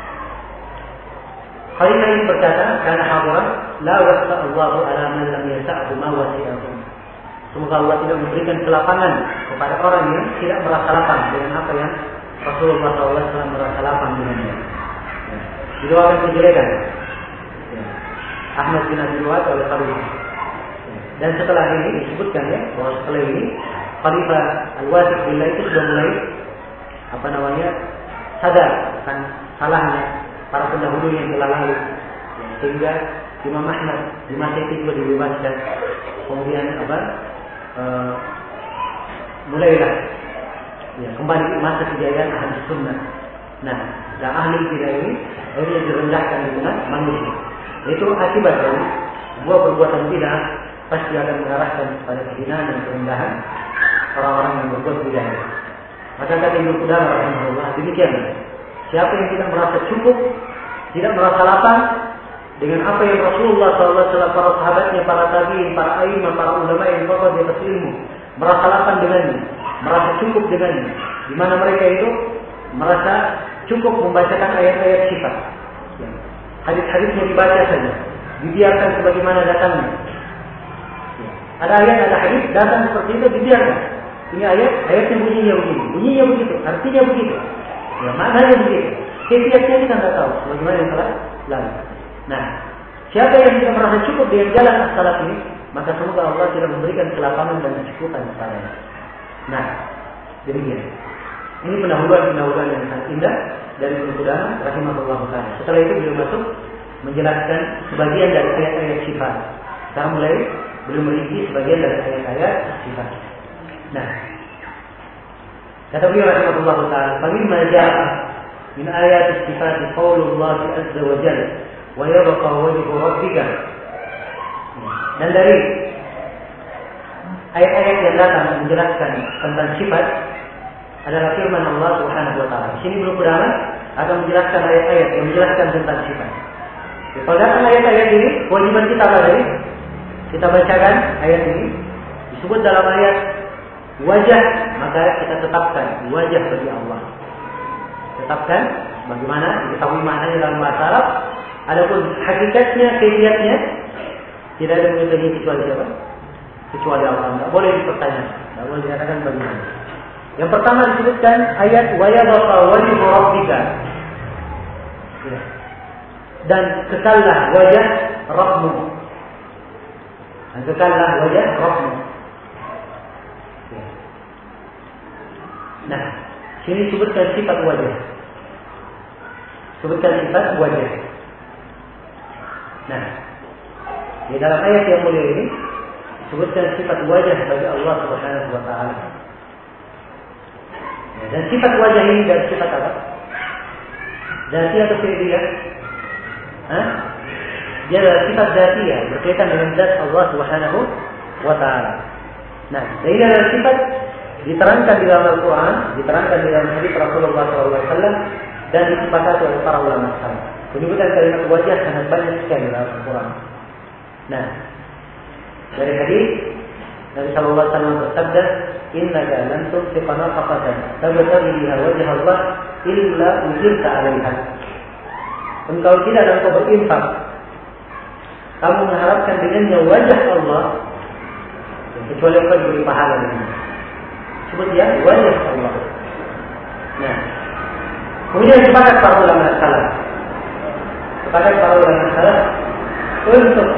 Khalifah ini berkata, karena hadiran, la wasa Allahu ala man lam yasa'hu ma wasi'ahu. Semoga Allah tidak memberikan kelapangan kepada orang yang tidak merasa lapang dengan apa yang Rasulullah shallallahu alaihi wasallam merasa lapang dengannya. Ya. Didoakan kejelekan. Ya. Ahmad bin Abi Duat oleh Khalifah. Ya. Dan setelah ini disebutkan ya, bahwa setelah ini Khalifah al-wasif billah itu sudah mulai apa namanya sadar akan salahnya para pendahulu yang telah lalu, ya, sehingga Imam Ahmad di masa itu juga dibebaskan. Kemudian apa e, mulailah ya, kembali masa kejayaan ahli sunnah. Nah, dan ahli bidah ini akhirnya direndahkan di tengah manusia. Itu akibat dari sebuah perbuatan bidah pasti akan mengarahkan pada kehinaan dan kerendahan orang-orang yang berbuat bidah. Maka kata Ibnu Qudamah rahimahullah demikian. Siapa yang tidak merasa cukup, tidak merasa lapang dengan apa yang Rasulullah shallallahu alaihi wasallam, para sahabatnya, para tabi'in, para a'imah, para ulama yang kokoh di atas ilmu, merasa lapang dengannya, merasa cukup dengannya, di mana mereka itu merasa cukup membacakan ayat-ayat sifat. Ya. Hadis-hadisnya dibaca saja, dibiarkan sebagaimana datangnya. Ya. Ada ayat, ada hadis datang seperti itu, dibiarkan. Ini ayat, ayatnya bunyinya begini, bunyinya begitu, artinya begitu. Ya, maknanya begitu. Kefiatnya kita tidak tahu, sebagaimana yang telah lalu. Nah, siapa yang tidak merasa cukup dengan jalan as-salaf ini, maka semoga Allah tidak memberikan kelapangan dan kecukupan kepadanya. Nah, demikian. Ini pendahuluan-pendahuluan yang sangat indah dari Ibnu Qudamah rahimahullah taala. Setelah itu beliau masuk menjelaskan sebagian dari ayat-ayat sifat. Sekarang mulai beliau merinci sebagian dari ayat-ayat sifat. Nah, kata beliau rahimahullah taala, "Famimma ja'a min ayat sifat qaulullah azza wa jalla wa yabqa wajhu rabbika." Dan dari ayat-ayat yang datang menjelaskan tentang sifat adalah firman Allah Subhanahu wa taala. Di sini belum beramal akan menjelaskan ayat-ayat yang menjelaskan tentang sifat. Kalau datang ayat-ayat ini, kewajiban kita apa tadi? Kita bacakan ayat ini. Disebut dalam ayat wajah, maka kita tetapkan wajah bagi Allah. Tetapkan bagaimana diketahui maknanya dalam bahasa Arab. Adapun hakikatnya, kaifiatnya tidak ada mengetahui kecuali siapa? Kecuali Allah. Tidak boleh dipertanyakan. Tidak boleh dikatakan bagaimana. Yang pertama disebutkan ayat wa yabqa wajhu rabbika. Ya. Dan kekallah wajah Rabbmu. Dan kekallah wajah Rabbmu. Ya. Nah, sini sebutkan sifat wajah. Sebutkan sifat wajah. Nah, Di dalam ayat yang mulia ini disebutkan sifat wajah bagi Allah Subhanahu wa taala. Dan sifat wajah ini dan sifat apa? Dzatiyah atau fi'liyah? Hah? Dia adalah sifat dzatiyah, berkaitan dengan zat Allah Subhanahu wa taala. Nah, ini adalah sifat diterangkan di dalam Al-Quran, diterangkan di dalam hadis Rasulullah shallallahu alaihi wasallam dan disepakati oleh para ulama salaf. Penyebutan kalimat wajah sangat banyak sekali dalam Al-Quran. Nah, dari hadis Nabi shallallahu alaihi wasallam bersabda, "Innaka lan tunfiqa nafaqatan tabtaghi biha wajha Allah illa ujirta 'alaiha." Engkau tidak dalam kau berinfak, kamu mengharapkan dengannya wajah Allah, kecuali engkau diberi pahala dengannya. Sebut ya, wajah Allah. Nah, kemudian sepakat para ulama salaf, sepakat para ulama salaf untuk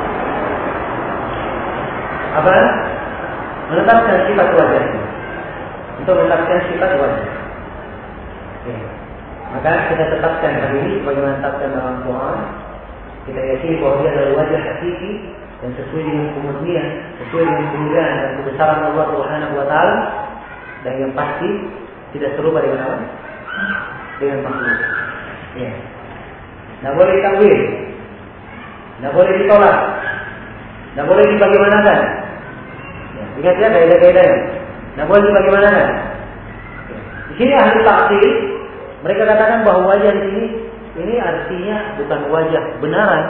apa? Menetapkan sifat wajah, untuk menetapkan sifat wajah. Oke. Maka kita tetapkan hari ini sebagaimana tetapkan dalam Quran. Kita yakini bahwa dia adalah wajah hakiki dan sesuai dengan kemurnian, sesuai dengan kemuliaan dan kebesaran Allah Subhanahu wa taala, dan yang pasti tidak serupa dengan apa? Dengan makhluk. Ya. Tidak boleh ditakwil, tidak boleh ditolak, tidak boleh dibagaimanakan. Ya. Ingat ya kaidah-kaidahnya. Tidak boleh dibagaimanakan. Ya. Di sini ahli takwil mereka katakan bahwa wajah ini ini artinya bukan wajah benaran.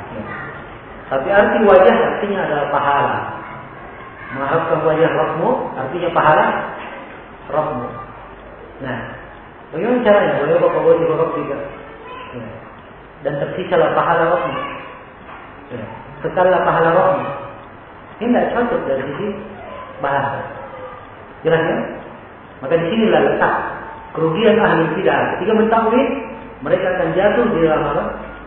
Tapi arti wajah artinya adalah pahala. Mengharapkan wajah Rabbmu artinya pahala Rabbmu. Nah, bagaimana caranya? Boleh bapak wajah Rabb juga. Ya. Dan tersisalah pahala Rabbmu. Ya. Kekallah pahala Rabbmu. Ini tidak cocok dari sisi bahasa. Jelas ya? Maka di sinilah letak kerugian ahli bidah. Ketika mentakwil, mereka akan jatuh di dalam apa?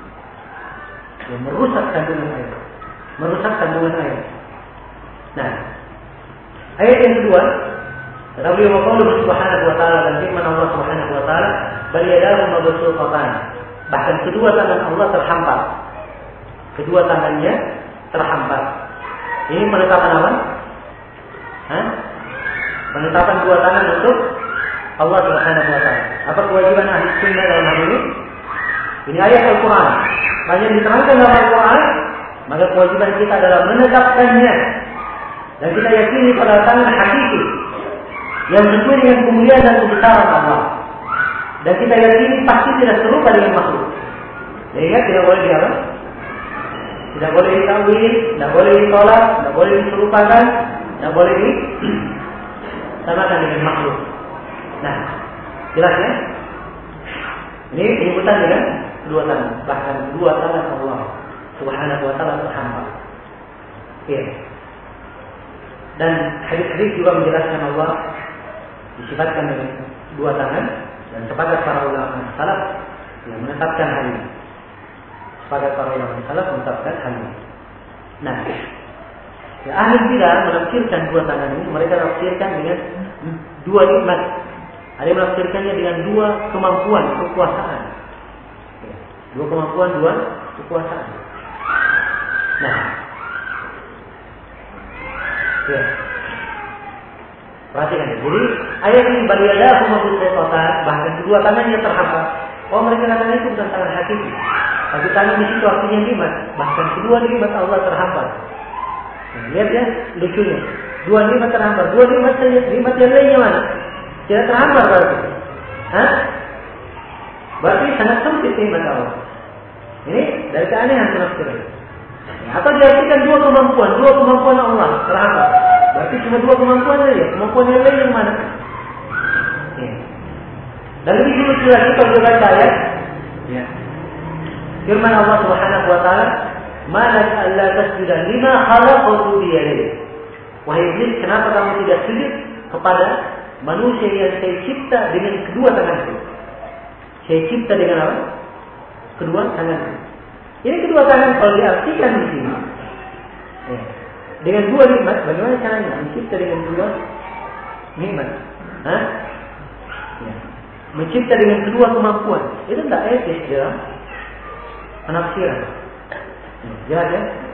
Ya, merusak kandungan air, merusak kandungan air. Nah, ayat yang kedua, kata beliau Allah Subhanahu wa taala dan firman Allah Subhanahu wa taala, "Bal yadahu mabsuutatan." Bahkan kedua tangan Allah terhampar. Kedua tangannya terhampar. Ini penetapan apa? Hah? Penetapan dua tangan untuk Allah Subhanahu wa taala. Apa kewajiban ahli sunnah dalam hal ini? Ini ayat Al-Quran. Banyak diterangkan dalam Al-Quran, maka kewajiban kita adalah menetapkannya. Dan kita yakini pada tangan hakiki yang sesuai dengan kemuliaan dan kebesaran Allah. Dan kita yakini pasti tidak serupa dengan makhluk. Jadi ya, tidak boleh diapa? Tidak boleh ditawil, tidak boleh ditolak, tidak boleh diserupakan, tidak boleh disamakan dengan makhluk. Nah, jelas ya? Ini penyebutan dengan kedua tangan, bahkan kedua tangan Allah Subhanahu wa taala terhampar. Ya. Dan hadis-hadis juga menjelaskan Allah disifatkan dengan dua tangan, dan sepakat para ulama salaf yang menetapkan hal ini. Sepakat para ulama salaf menetapkan hal ini. Nah, ya, ahli bidah menafsirkan dua tangan ini, mereka menafsirkan dengan dua nikmat. Ada yang menafsirkannya dengan dua kemampuan, kekuasaan. Dua kemampuan, dua kekuasaan. Nah, ya. Perhatikan ya. Jadi ayat ini baliadahu mabsuutatan, bahkan kedua tangannya terhampar. Oh, mereka katakan itu bukan tangan hakiki. Tapi tangan di situ artinya nikmat. Bahkan kedua nikmat Allah terhampar. Nah, lihat ya, lucunya. Dua nikmat terhampar. Dua nikmat saja. Nikmat yang lainnya mana? Tidak terhampar berarti. Hah? Berarti sangat sempit nikmat Allah. Ini dari keanehan penafsiran. Atau diartikan dua kemampuan, dua kemampuan Allah terhampar. Berarti cuma dua kemampuan saja. Kemampuan yang lain yang mana? Ya. Dan lebih dulu jelas kita juga baca ayat. Ya. Firman Allah Subhanahu wa taala, "Malak alla tasjuda lima khalaqtu bi yadayya." Wahai iblis, kenapa kamu tidak sujud kepada manusia yang saya cipta dengan kedua tanganku? Saya cipta dengan apa? Kedua tanganku. Ini kedua tangan kalau diartikan di sini, ya, dengan dua nikmat, bagaimana caranya mencipta dengan dua nikmat? Hah? Ya. Mencipta dengan kedua kemampuan, itu tidak etis dalam penafsiran. Ya, jelas ya?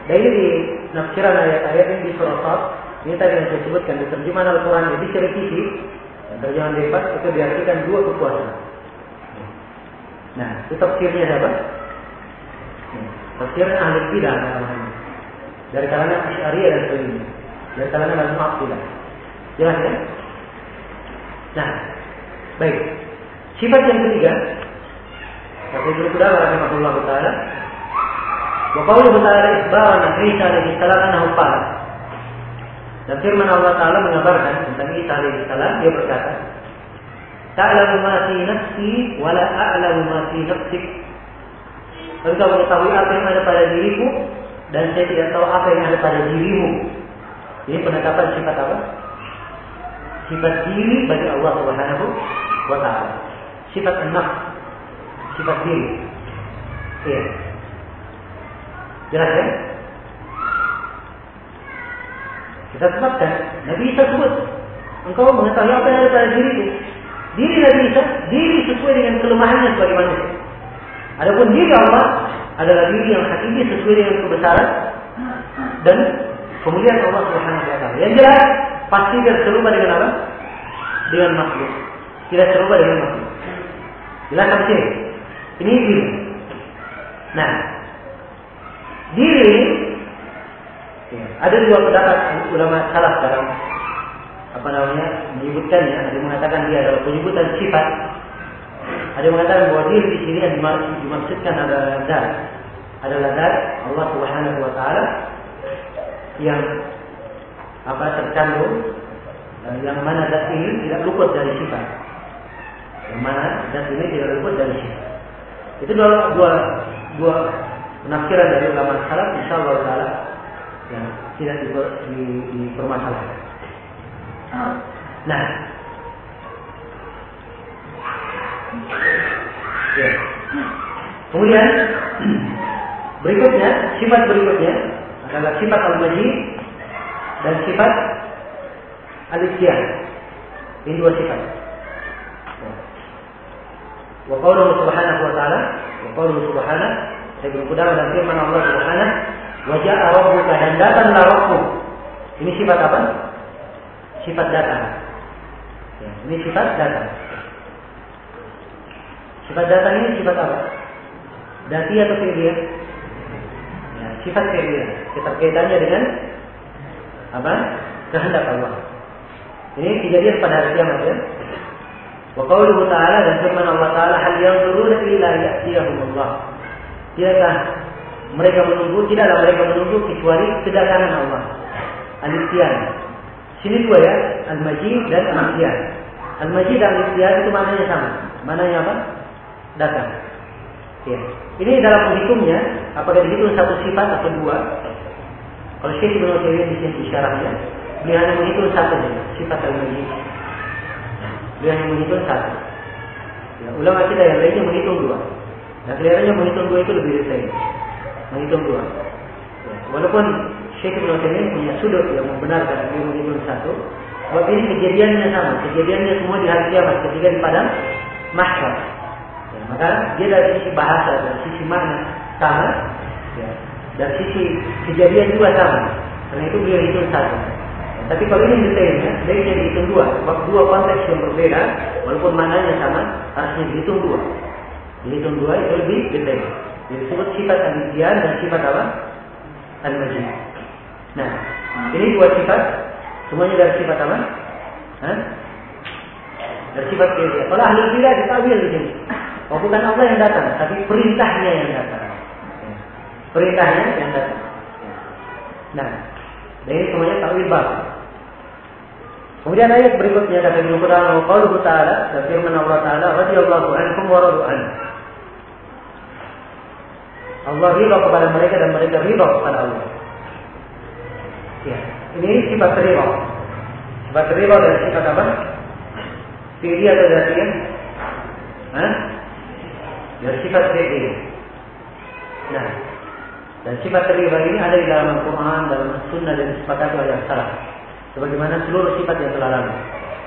Dan ini di nafsiran ayat-ayat ini di surah Sad, ini tadi yang saya sebutkan di terjemahan Al-Quran jadi ceriti dan terjemahan Depas itu diartikan dua kekuasaan. Nah, itu tafsirnya siapa? Tafsirnya ahli bidah namanya. Dari kalangan Asy'ariyah dan sebagainya. Dari kalangan Al-Mu'attilah. Jelas ya? Nah, baik. Sifat yang ketiga, kata Ibnu Qudamah rahimahullah taala, wa qawluhu ta'ala ikhbaran an Isa alaihi salam annahu qala. Dan firman Allah taala mengabarkan tentang Isa alaihi salam, dia berkata, ta'lamu ma fi nafsi wa la a'lamu ma fi nafsik. Engkau mengetahui apa yang ada pada diriku dan saya tidak tahu apa yang ada pada dirimu. Ini penetapan sifat apa? Sifat diri bagi Allah Subhanahu wa taala. Sifat an-nafs, sifat diri. Iya. Jelas ya? Kita sebutkan, Nabi Isa sebut, engkau mengetahui apa yang ada pada diriku. Diri Nabi Isa, diri sesuai dengan kelemahannya sebagai manusia. Adapun diri Allah adalah diri yang hakiki sesuai dengan kebesaran dan kemuliaan Allah Subhanahu wa taala. Yang jelas pasti tidak serupa dengan apa? Dengan makhluk. Tidak serupa dengan makhluk. Jelas tafsir. Ini diri. Nah, diri ya, ada dua pendapat ulama salaf dalam apa namanya menyebutkannya. Ada yang mengatakan dia adalah penyebutan sifat. Ada yang mengatakan bahwa diri di sini yang dimaksudkan adalah zat. Adalah zat Allah Subhanahu wa taala yang apa terkandung, yang mana zat ini tidak luput dari sifat. Yang mana zat ini tidak luput dari sifat. Itu dua dua, dua penafsiran dari ulama salaf, insyaallah taala yang tidak dipermasalahkan. Nah, ya. Kemudian berikutnya, sifat berikutnya adalah sifat al-majid dan sifat al-ihtiyar. Ini dua sifat. Wa qawluhu subhanahu wa ta'ala, wa qawluhu subhanahu, saya berkudang dan firman Allah subhanahu, wa ja'a rabbuka, dan datanglah Rabbmu. Ini sifat apa? Sifat datang. Ya, ini sifat datang. Sifat datang ini sifat apa? Dati atau fi'liyah? Ya, sifat fi'liyah. Keterkaitannya dengan apa? Kehendak Allah. Ini kejadian pada hari kiamat ya. Wa qauluhu ta'ala, dan firman Allah Ta'ala, hal yanzuruna illa ya'tiyahumullah. Tidakkah mereka menunggu, tidaklah mereka menunggu kecuali kedatangan Allah. Al-Ihtiyar. Sini dua ya, Al-Majid dan Al-Ihtiyar. Al-Majid dan Al-Ihtiyar itu maknanya sama. Maknanya apa? Datang. Ya. Ini dalam menghitungnya, apakah dihitung satu sifat atau dua? Kalau Syekh Ibnu Utsaimin di sini isyarahnya, dia hanya menghitung satu saja, sifat Al-Majid. Dia hanya menghitung satu. Ya, ulama kita yang lainnya menghitung dua. Dan kelihatannya menghitung dua itu lebih detail. Menghitung dua. Ya, walaupun Syekh Ibnu Utsaimin punya sudut yang membenarkan dia menghitung satu, sebab ini kejadiannya sama. Kejadiannya semua di hari kiamat, ketika di padang mahsyar. Ya, maka dia dari sisi bahasa, dari sisi makna sama, ya, dari sisi kejadian juga sama. Karena itu beliau hitung satu. Ya, tapi kalau ini detailnya, baiknya dihitung dua. Sebab dua konteks yang berbeda, walaupun maknanya sama, harusnya dihitung dua. Dihitung dua itu lebih detail. Jadi disebut sifat al-Ihtiyar dan sifat apa? Al-Majid. Nah, ini dua sifat, semuanya dari sifat apa? Hah? Dari sifat fi'liyah. Kalau ahli bidah ditawil di sini. Oh, bukan Allah yang datang, tapi perintahnya yang datang. Perintahnya yang datang. Nah, dan ini semuanya ta'wil bab. Kemudian ayat berikutnya kata Ibnu Qudamah, qauluhu ta'ala, dan firman Allah Ta'ala, radhiyallahu anhum wa radu an. Allah ridha kepada mereka dan mereka ridha kepada Allah. Ya, ini sifat ridha. Sifat ridha dan sifat apa? Fi'liyah atau dzatiyah? Hah? Dari sifat fi'liyah. Nah, dan sifat ridha ini ada di dalam Al-Quran, dalam Sunnah, dan disepakati oleh salaf. Sebagaimana seluruh sifat yang telah lalu.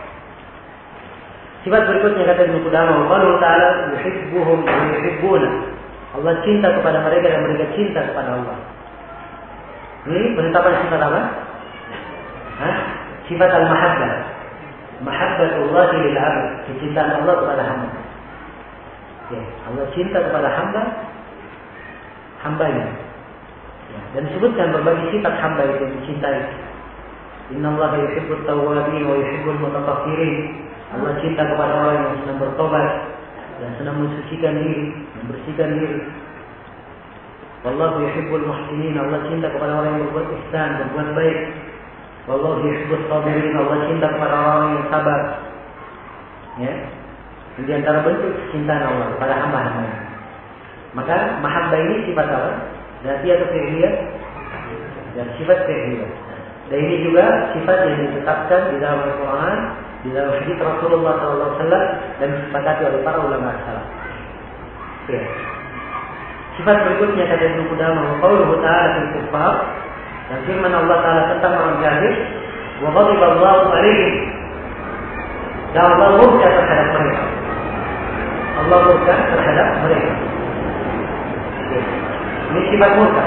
Sifat berikutnya kata Ibnu Qudamah, Allah Ta'ala yuhibbuhum wa yuhibbuna. Allah cinta kepada mereka dan mereka cinta kepada Allah. Ini penetapan sifat apa? Hah? Sifat al-mahabbah. Mahabbatullah lil 'abd, kecintaan Allah kepada hamba. Ya, Allah cinta kepada hamba, hambanya. Ya, dan disebutkan berbagai sifat hamba itu yang dicintai. Innallaha yuhibbut tawwabin wa yuhibbul mutatahhirin. Allah cinta kepada orang yang senang bertobat dan senang mensucikan diri, membersihkan diri. Wallahu yuhibbul muhsinin. Allah cinta kepada orang yang berbuat ihsan, berbuat baik. Wallahu yuhibbus sabirin. Allah cinta kepada orang yang sabar. Ya. Di antara bentuk kecintaan Allah kepada hamba-hambanya. Maka mahabbah ini sifat apa? Dzati atau fi'liyah? Dan sifat fi'liyah. Dan ini juga sifat yang ditetapkan di dalam Al-Quran, di dalam hadis Rasulullah shallallahu alaihi wasallam dan disepakati oleh para ulama salaf. Ya. Sifat berikutnya kata Ibnu Qudamah, qauluhu ta'ala fil kuffar, dan firman Allah Taala tentang orang kafir, wa ghadiba Allahu 'alaihim. Dan Allah murka terhadap mereka. Allah murka terhadap mereka. Ya. Ini sifat murka.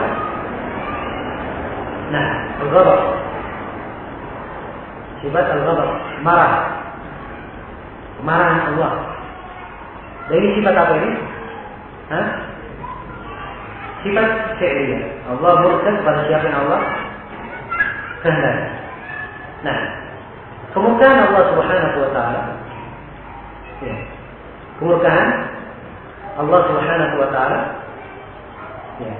Nah, al-ghadab. Sifat al-ghadab, marah. Kemarahan Allah. Dan ini sifat apa ini? Hah? Sifat fi'liyah. Allah murka kepada siapa yang Allah kehendaki. Nah, kemurkaan Allah Subhanahu wa taala. Ya. Kemurkaan Allah Subhanahu wa taala. Ya.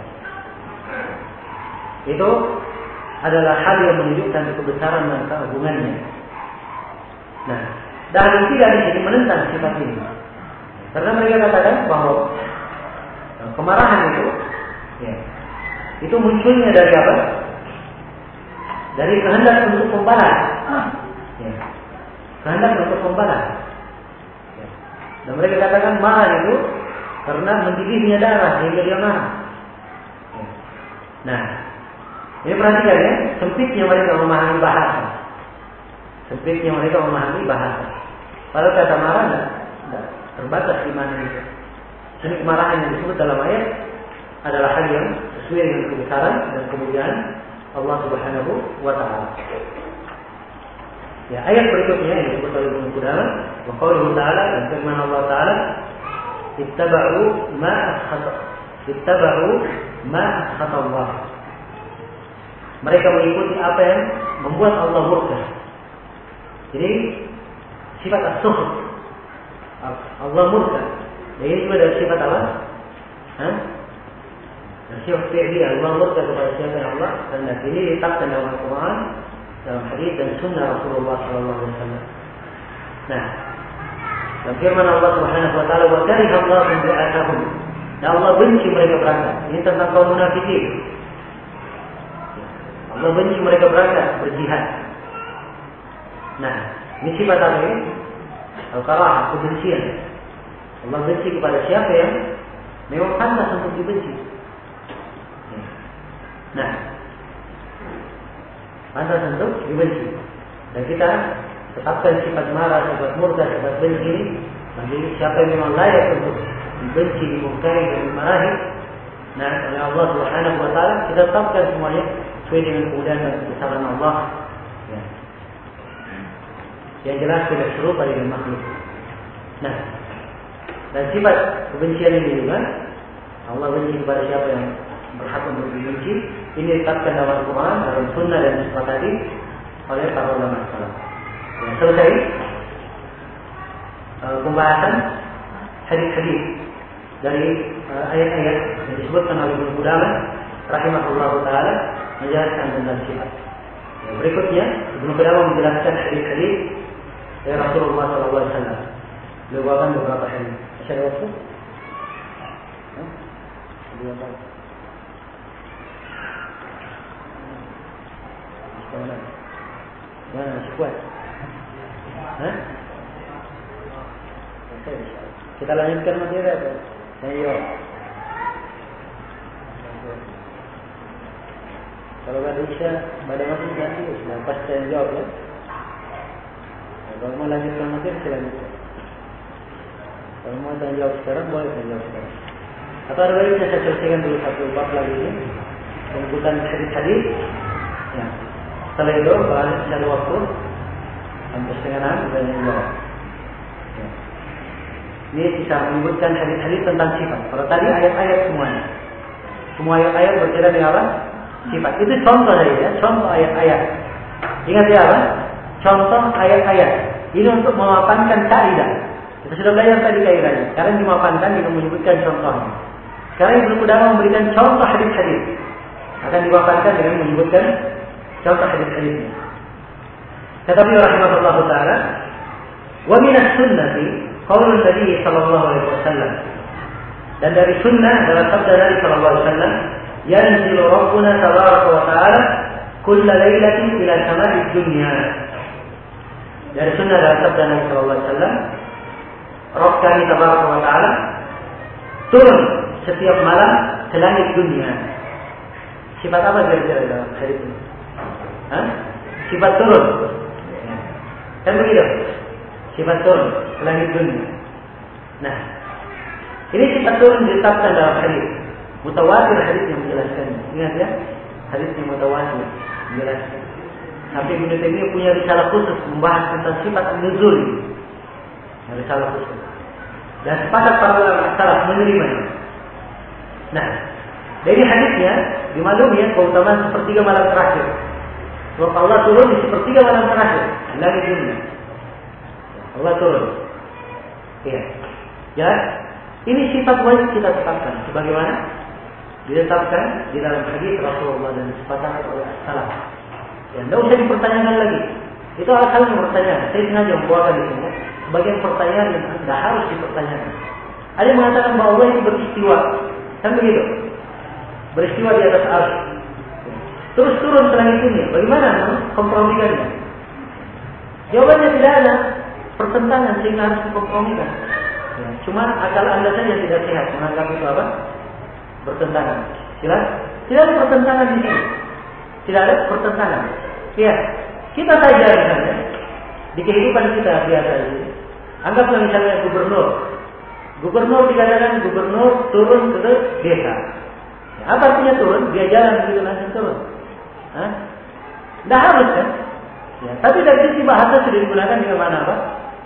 Itu adalah hal yang menunjukkan kebesaran dan keagungannya. Nah, dan tidak di sini menentang sifat ini. Karena mereka katakan bahwa kemarahan itu, ya, itu munculnya dari apa? Dari kehendak untuk membalas. Ya. Kehendak untuk membalas. Ya. Dan mereka katakan marah itu karena mendidihnya darah sehingga dia marah. Ya. Nah, ini perhatikan ya, sempitnya mereka memahami bahasa. Sempitnya mereka memahami bahasa. Kalau kata marah tidak, tidak terbatas di mana itu. Ini kemarahan yang disebut dalam ayat adalah hal yang sesuai dengan kebesaran dan kemuliaan Allah Subhanahu wa taala. Ya, ayat berikutnya yang disebut oleh Ibnu Qudamah, wa qauluhu ta'ala, dan firman Allah Taala, ittaba'u ma askhata ittaba'u ma askhata Allah. Mereka mengikuti apa yang membuat Allah murka. Jadi sifat as-sukht, Allah murka. Dan ini juga dari sifat apa? Hah? Sifat fi'liyah, Allah murka kepada siapa yang Allah, dan ini ditetapkan dalam Al-Quran, dalam hadis dan sunnah Rasulullah shallallahu alaihi wasallam. Nah, dan firman Allah Subhanahu wa taala, wa kariha Allahu bi'athahum. Dan Allah benci mereka berangkat. Ini tentang kaum munafikin. Allah benci mereka berangkat berjihad. Nah, ini sifat apa ini? Al-karah, kebencian. Allah benci kepada siapa yang memang pantas untuk dibenci. Nah, pantas untuk dibenci. Dan kita tetapkan sifat marah, sifat murka, sifat benci ini bagi siapa yang memang layak untuk dibenci, dimurkai dan dimarahi. Nah, oleh Allah Subhanahu wa taala kita tetapkan semuanya sesuai dengan kemuliaan dan kebesaran Allah. Ya. Yang jelas tidak serupa dengan makhluk. Nah, dan sifat kebencian ini juga Allah benci kepada siapa yang berhak untuk dibenci. Ini ditetapkan dalam Al-Quran, dalam Sunnah dan disepakati oleh para ulama salaf. Ya, selesai uh, pembahasan hadis-hadis dari uh, ayat-ayat yang disebutkan oleh Ibnu Qudamah rahimahullah taala menjelaskan tentang sifat. Ya, berikutnya Ibnu Qudamah menjelaskan hadis-hadis dari Rasulullah shallallahu alaihi wasallam. Beliau akan beberapa hadis. Masih ada waktu? Hah? Dua tahun. Mana? Mana masih kuat? Hah? Oke, kita lanjutkan materi apa? Ayo. Kalau ada Isya, pada masih nanti sudah pas saya jawab ya. Nah, kalau mau lanjutkan materi selanjutnya. Kalau mau saya jawab sekarang boleh saya jawab sekarang. Atau ada baiknya saya selesaikan dulu satu bab lagi ini. penyebutan hadis-hadis. Ya. Setelah itu, kalau ada waktu, sampai setengah enam, sudah jawab. Ya. Ini bisa menyebutkan hadis-hadis tentang sifat. Kalau tadi ayat-ayat semuanya, semua ayat-ayat berkaitan dengan apa? Sifat. Itu contoh saja, ya. Contoh ayat-ayat. Ingat ya apa? Contoh ayat-ayat. Ini untuk memapankan kaidah. Kita sudah belajar tadi kaidahnya. Sekarang dimapankan dengan menyebutkan contohnya. Sekarang Ibnu Qudamah memberikan contoh hadis-hadis. Akan dimapankan dengan menyebutkan contoh hadis-hadisnya. Kata beliau rahimahullah taala, "Wa min as-sunnati qaulun Nabi sallallahu alaihi wasallam." Dan dari sunnah adalah sabda Nabi sallallahu alaihi wasallam, "Yanzilu Rabbuna tabaraka wa ta'ala kulla lailatin ila sama'i dunya." Dari sunnah adalah sabda Nabi sallallahu alaihi wasallam, Rabb kami tabaraka wa ta'ala turun setiap malam ke langit dunia. Sifat apa kira-kira dalam hadis ini? Hah? Sifat turun. Kan begitu? Sifat turun ke langit dunia. Nah, ini sifat turun ditetapkan dalam hadis. Mutawatir hadis yang menjelaskannya. Ingat ya, hadis yang mutawatir menjelaskan. Sampai Ibnu Taimiyah punya risalah khusus membahas tentang sifat nuzul. Risalah khusus. Dan sepakat para ulama salaf menerimanya. Nah, dari hadisnya dimaklumi ya keutamaan sepertiga malam terakhir. Sebab Allah turun di sepertiga malam terakhir langit dunia. Allah turun. Ya. Ya. Ini sifat wajib kita tetapkan. Sebagaimana ditetapkan di dalam hadis Rasulullah dan disepakati oleh salaf. Ya, tidak usah dipertanyakan lagi. Itu alasannya pertanyaan. Saya sengaja membawakan di sini. Sebagian pertanyaan yang tidak harus dipertanyakan. Ada yang mengatakan bahwa Allah itu beristiwa. Kan begitu? Beristiwa di atas arsy. Terus turun ke langit dunia. Bagaimana kompromikannya? Jawabannya tidak ada pertentangan sehingga harus dikompromikan. Ya, cuma akal anda saja tidak sehat menganggap itu apa? Bertentangan. Jelas? Tidak ada pertentangan di sini. Tidak ada pertentangan. Ya, kita saja misalnya di kehidupan kita biasa ini. Anggaplah misalnya gubernur. Gubernur dikatakan gubernur turun ke desa. Ya, apa artinya turun? Dia jalan begitu langsung turun. Hah? Tidak harus kan? Ya, tapi dari sisi bahasa sudah digunakan dengan mana apa?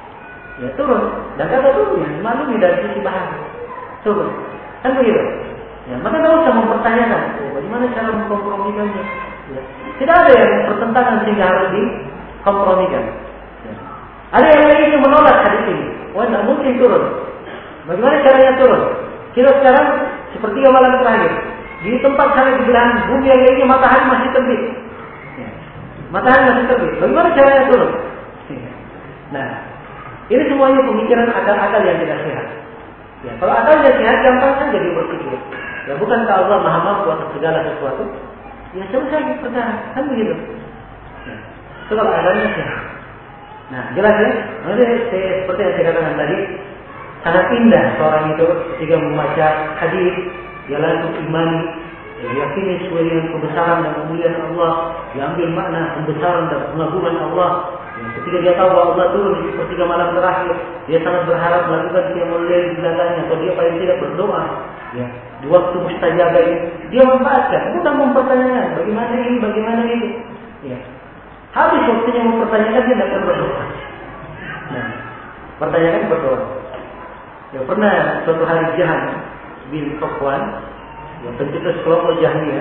Ya turun. Dan kata turun ya, maklumi dari sisi bahasa. Turun. Kan begitu? Ya, maka tidak usah mempertanyakan. Oh, bagaimana cara mengkompromikannya? Ya. Tidak ada yang pertentangan sehingga harus dikompromikan. Ya. Ada yang lain yang menolak hadis ini. Wah, tidak mungkin turun. Bagaimana caranya turun? Kita sekarang sepertiga malam terakhir. Di tempat sana di belahan bumi yang lainnya matahari masih terbit. Ya. Matahari masih terbit. Bagaimana caranya turun? Ya. Nah, ini semuanya pemikiran akal-akal yang tidak sehat. Ya, kalau akalnya sehat, gampang saja dia berpikir. Ya, bukankah Allah Maha Mampu atas segala sesuatu? Ya, selesai perkara. Kan begitu. Ya. Itu kalau akalnya sehat. Nah, jelas ya? Nanti saya, seperti yang saya katakan tadi, sangat indah seorang itu ketika membaca hadis, dia langsung imani, dia yakini sesuai dengan kebesaran dan kemuliaan Allah, dia ambil makna pembesaran dan pengagungan Allah. Ya, ketika dia tahu bahwa Allah turun di sepertiga malam terakhir, dia sangat berharap melakukan qiyamul lail di belakangnya, atau dia paling tidak berdoa. Ya, di waktu mustajabah ini, dia memanfaatkan, bukan mempertanyakan bagaimana ini, bagaimana itu. Ya. Habis waktunya mempertanyakan, dia tidak akan berdoa. Nah, pertanyakan berdoa. Ya, pernah suatu hari Jahan bin Safwan, yang pencetus kelompok Jahmiyah,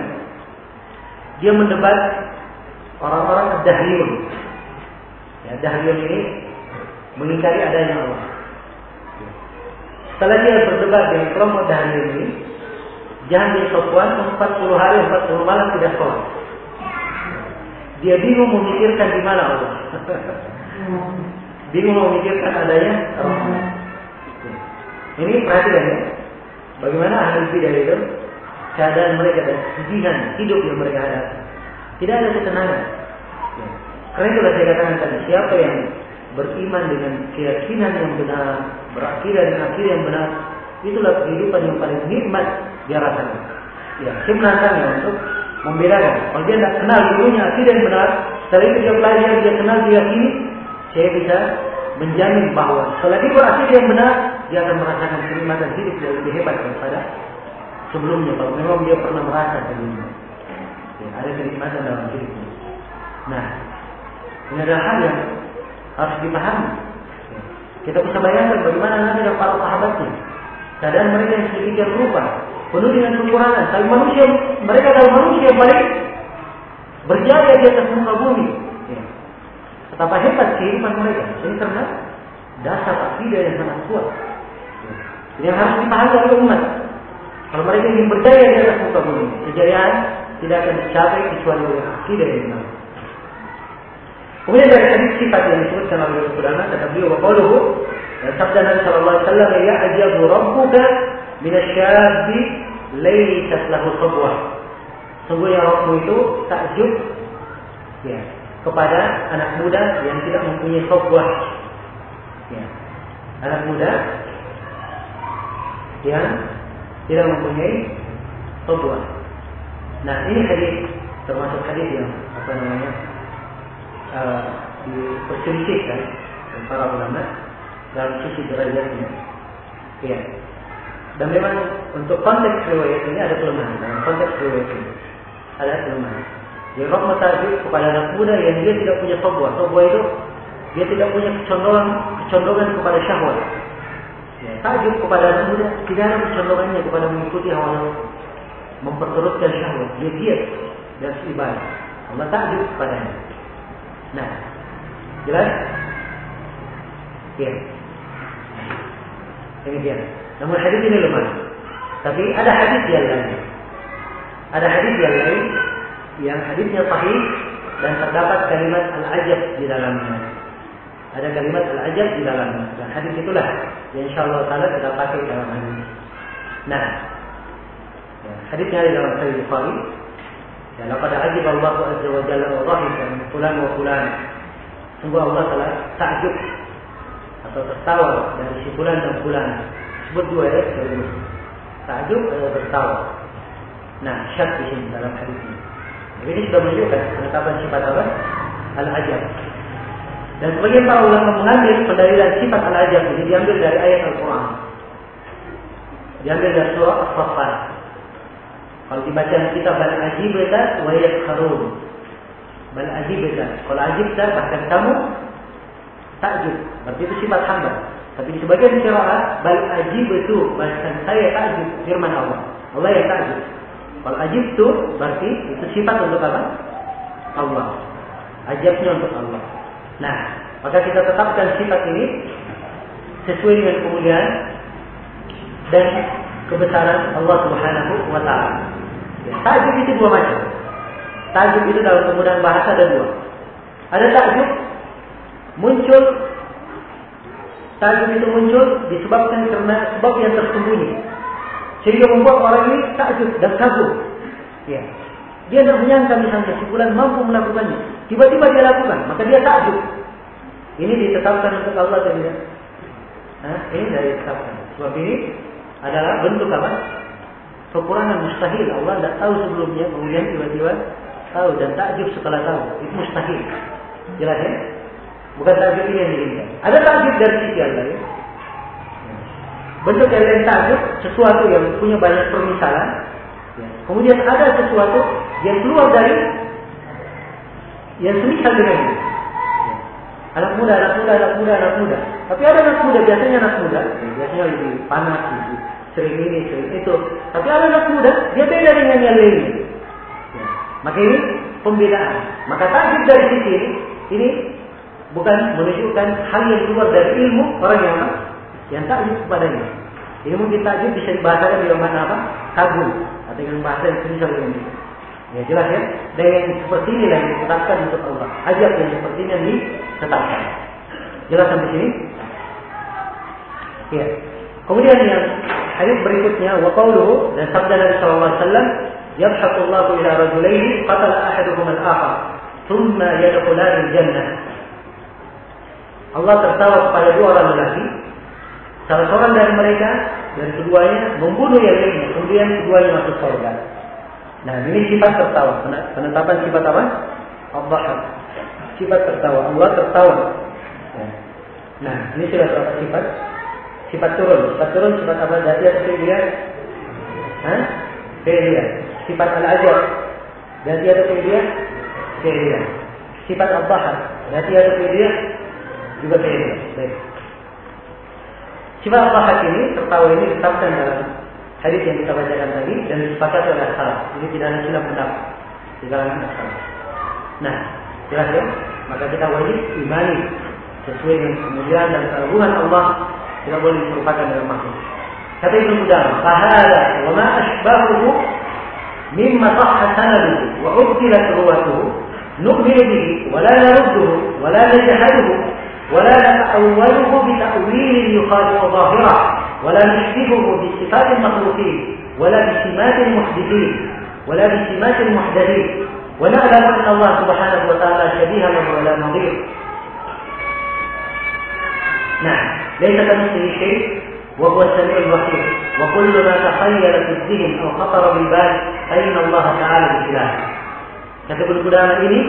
dia mendebat orang-orang Dahriyun. Ya, Dahriyun ini mengingkari adanya Allah. Setelah dia berdebat dengan kelompok Dahriyun ini, Jahan bin Safwan empat puluh hari empat puluh malam tidak sholat. Dia bingung memikirkan di mana Allah. Bingung memikirkan adanya Allah. Ini perhatikan ya. Bagaimana ahli bidah itu keadaan mereka dan kesedihan hidup yang mereka hadapi. Tidak ada ketenangan. Ya. Karena itulah saya katakan tadi, siapa yang beriman dengan keyakinan yang benar, berakidah dengan akidah yang benar, itulah kehidupan yang paling nikmat dia rasakan. Ya, saya menantangnya untuk membedakan. Kalau dia tidak kenal dulunya akidah yang benar, setelah itu dia belajar, dia kenal, dia yakini, saya bisa menjamin bahwa setelah dia berakidah yang benar, dia akan merasakan kenikmatan hidup yang lebih hebat daripada sebelumnya. Kalau memang dia pernah merasa sebelumnya. Ya, ada kenikmatan dalam hidupnya. Nah, ini adalah hal yang harus dipahami. Ya. Kita bisa bayangkan bagaimana Nabi dan para sahabatnya. Keadaan mereka yang sedemikian rupa, penuh dengan kekurangan. Tapi manusia, mereka adalah manusia yang paling berjaya di atas muka bumi. Ya. Betapa hebat kehidupan mereka. Ini karena dasar akidah yang sangat kuat. Ya. Yang harus dipahami oleh umat. Kalau mereka ingin berjaya di atas muka bumi, kejayaan tidak akan dicapai kecuali oleh akidah yang benar. Kemudian dari hadis sifat yang disebutkan oleh Rasulullah, kata beliau, wa qauluhu, dan sabda Nabi sallallahu alaihi wasallam, ya'jabu rabbuka minasyabbi laysat lahu sabwah. Sungguhnya Rabbmu itu takjub ya, kepada anak muda yang tidak mempunyai sabwah. Ya. Anak muda yang tidak mempunyai sabwah. Nah, ini hadis termasuk hadis yang apa namanya? Uh, diperselisihkan oleh para ulama dalam sisi derajatnya. Ya. Dan memang untuk konteks riwayat ini ada kelemahan. Dalam konteks riwayat ini ada kelemahan. Dia Rabb takjub kepada anak muda yang dia tidak punya sabwah. Sabwah itu dia tidak punya kecondongan kecondongan kepada syahwat. Ya, takjub kepada anak muda tidak ada kecondongannya kepada mengikuti hawa nafsu, memperturutkan syahwat. Dia giat dan ibadah. Allah takjub kepadanya. Nah, jelas? Ya. Demikian. Namun hadis ini lemah. Tapi ada hadis yang lain. Ada hadis yang lain yang hadisnya sahih dan terdapat kalimat al-ajab di dalamnya. Ada kalimat al-ajab di dalamnya. Dan hadis itulah yang insyaallah taala kita pakai dalam hadis. Nah, ya, hadisnya ada dalam Sahih Bukhari. Ya, laqad ajiba Allahu azza wa jalla wa dhahika min fulan wa fulan. Sungguh Allah telah takjub atau tertawa dari si fulan dan fulan. Sebut dua ya, serius. Takjub atau tertawa. Nah, syak di sini dalam hadis ini. Jadi ini sudah menunjukkan penetapan sifat apa? Al-ajab. Dan sebagian para ulama mengambil pendalilan sifat al-ajab ini diambil dari ayat Al-Quran. Diambil dari surah As-Saffat. Kalau dibaca kitab bal ajibta wa yaskharun. Bal ajibta. Kalau ajibta bahkan kamu takjub. Berarti itu sifat hamba. Tapi di sebagian qiraat bal ajibtu, bahkan saya takjub, firman Allah. Allah yang takjub. Kalau ajibtu berarti itu sifat untuk apa? Allah. Ajabnya untuk Allah. Nah, maka kita tetapkan sifat ini sesuai dengan kemuliaan dan kebesaran Allah Subhanahu wa taala. Ya, takjub itu dua macam. Takjub itu dalam penggunaan bahasa ada dua. Ada takjub muncul, takjub itu muncul disebabkan karena sebab yang tersembunyi, sehingga membuat orang ini takjub dan kagum. Ya, dia tidak menyangka misalnya si fulan mampu melakukannya, tiba-tiba dia lakukan, maka dia takjub. Ini ditetapkan untuk Allah atau tidak? Nah, ini dari ditetapkan. Sebab ini adalah bentuk apa? Kekurangan mustahil. Allah tidak tahu sebelumnya, kemudian tiba-tiba tahu dan takjub setelah tahu. Itu mustahil. Jelas ya? Bukan takjub ini yang diinginkan. Ada takjub dari sisi Allah ya. Bentuk yang lain takjub sesuatu yang punya banyak permisalan. Ya. Kemudian ada sesuatu yang keluar dari yang semisal dengannya. Ya. Anak muda, anak muda, anak muda, anak muda. Tapi ada anak muda, biasanya anak muda, ya, biasanya lebih panas, lebih sering ini, sering itu. Tapi ada anak muda, dia beda dengan yang lainnya. Ya. Maka ini pembedaan. Maka takjub dari sisi ini, ini bukan menunjukkan hal yang keluar dari ilmu orang yang apa? Yang takjub kepadanya. Ini mungkin takjub bisa dibahasakan dengan mana apa? Kagum atau dengan bahasa yang semisal dengan itu. Ya jelas ya. Dan yang seperti ini yang ditetapkan untuk Allah. Ajab yang seperti ini yang ditetapkan. Jelas sampai sini? Ya. Kemudian yang hadis berikutnya wa qauluhu, dan sabda Nabi sallallahu alaihi wasallam, yabhaqu Allahu ila rajulaini qatala ahaduhuma al-akhar thumma yadkhulani al-jannah. Allah tertawa kepada dua orang lelaki, salah seorang dari mereka dan keduanya membunuh yang lainnya, kemudian keduanya masuk surga. Nah, ini sifat tertawa. Penetapan sifat apa? Allah. Sifat tertawa. Allah tertawa. Nah, ini sudah berapa sifat? Sifat turun. Sifat turun sifat apa? Dati atau fi'liyah? Hah? Fi'liyah. Sifat al-ajab Berarti ada kemudian kemudian. Sifat al-bahar. Berarti ada kemudian juga kemudian. Baik. Sifat al-bahar ini tertawa ini ditetapkan dalam hadis yang kita bacakan tadi dan disepakati oleh salaf. Ini tidak ada silap pendapat di kalangan salaf. Nah, jelas ya. Maka kita wajib imani sesuai dengan kemuliaan dan keagungan Allah, tidak boleh diserupakan dengan makhluk. Kata Ibnu Qudamah, "Fahada wa ma ashbahuhu mimma sahha sanaduhu wa ubtilat ruwatuhu nu'minu bihi wa la narudduhu wa la najhaduhu wa la nata'awwaluhu bi ta'wilin yukhalifu dhahirah wa la nushbihuhu bi sifatil makhluqin wa la bi simatil muhdithin wa la bi simatil muhdathin wa na'lamu anna Allah subhanahu wa ta'ala shabihan wa la nadhir." Nah, laisa kamitslihi syai' wa huwa as-sami'ul basir wa kullu ma takhayyala fi dhihn aw khatara bil bal fa inna Allah ta'ala bi khilaf. Kata Ibnu Qudamah ini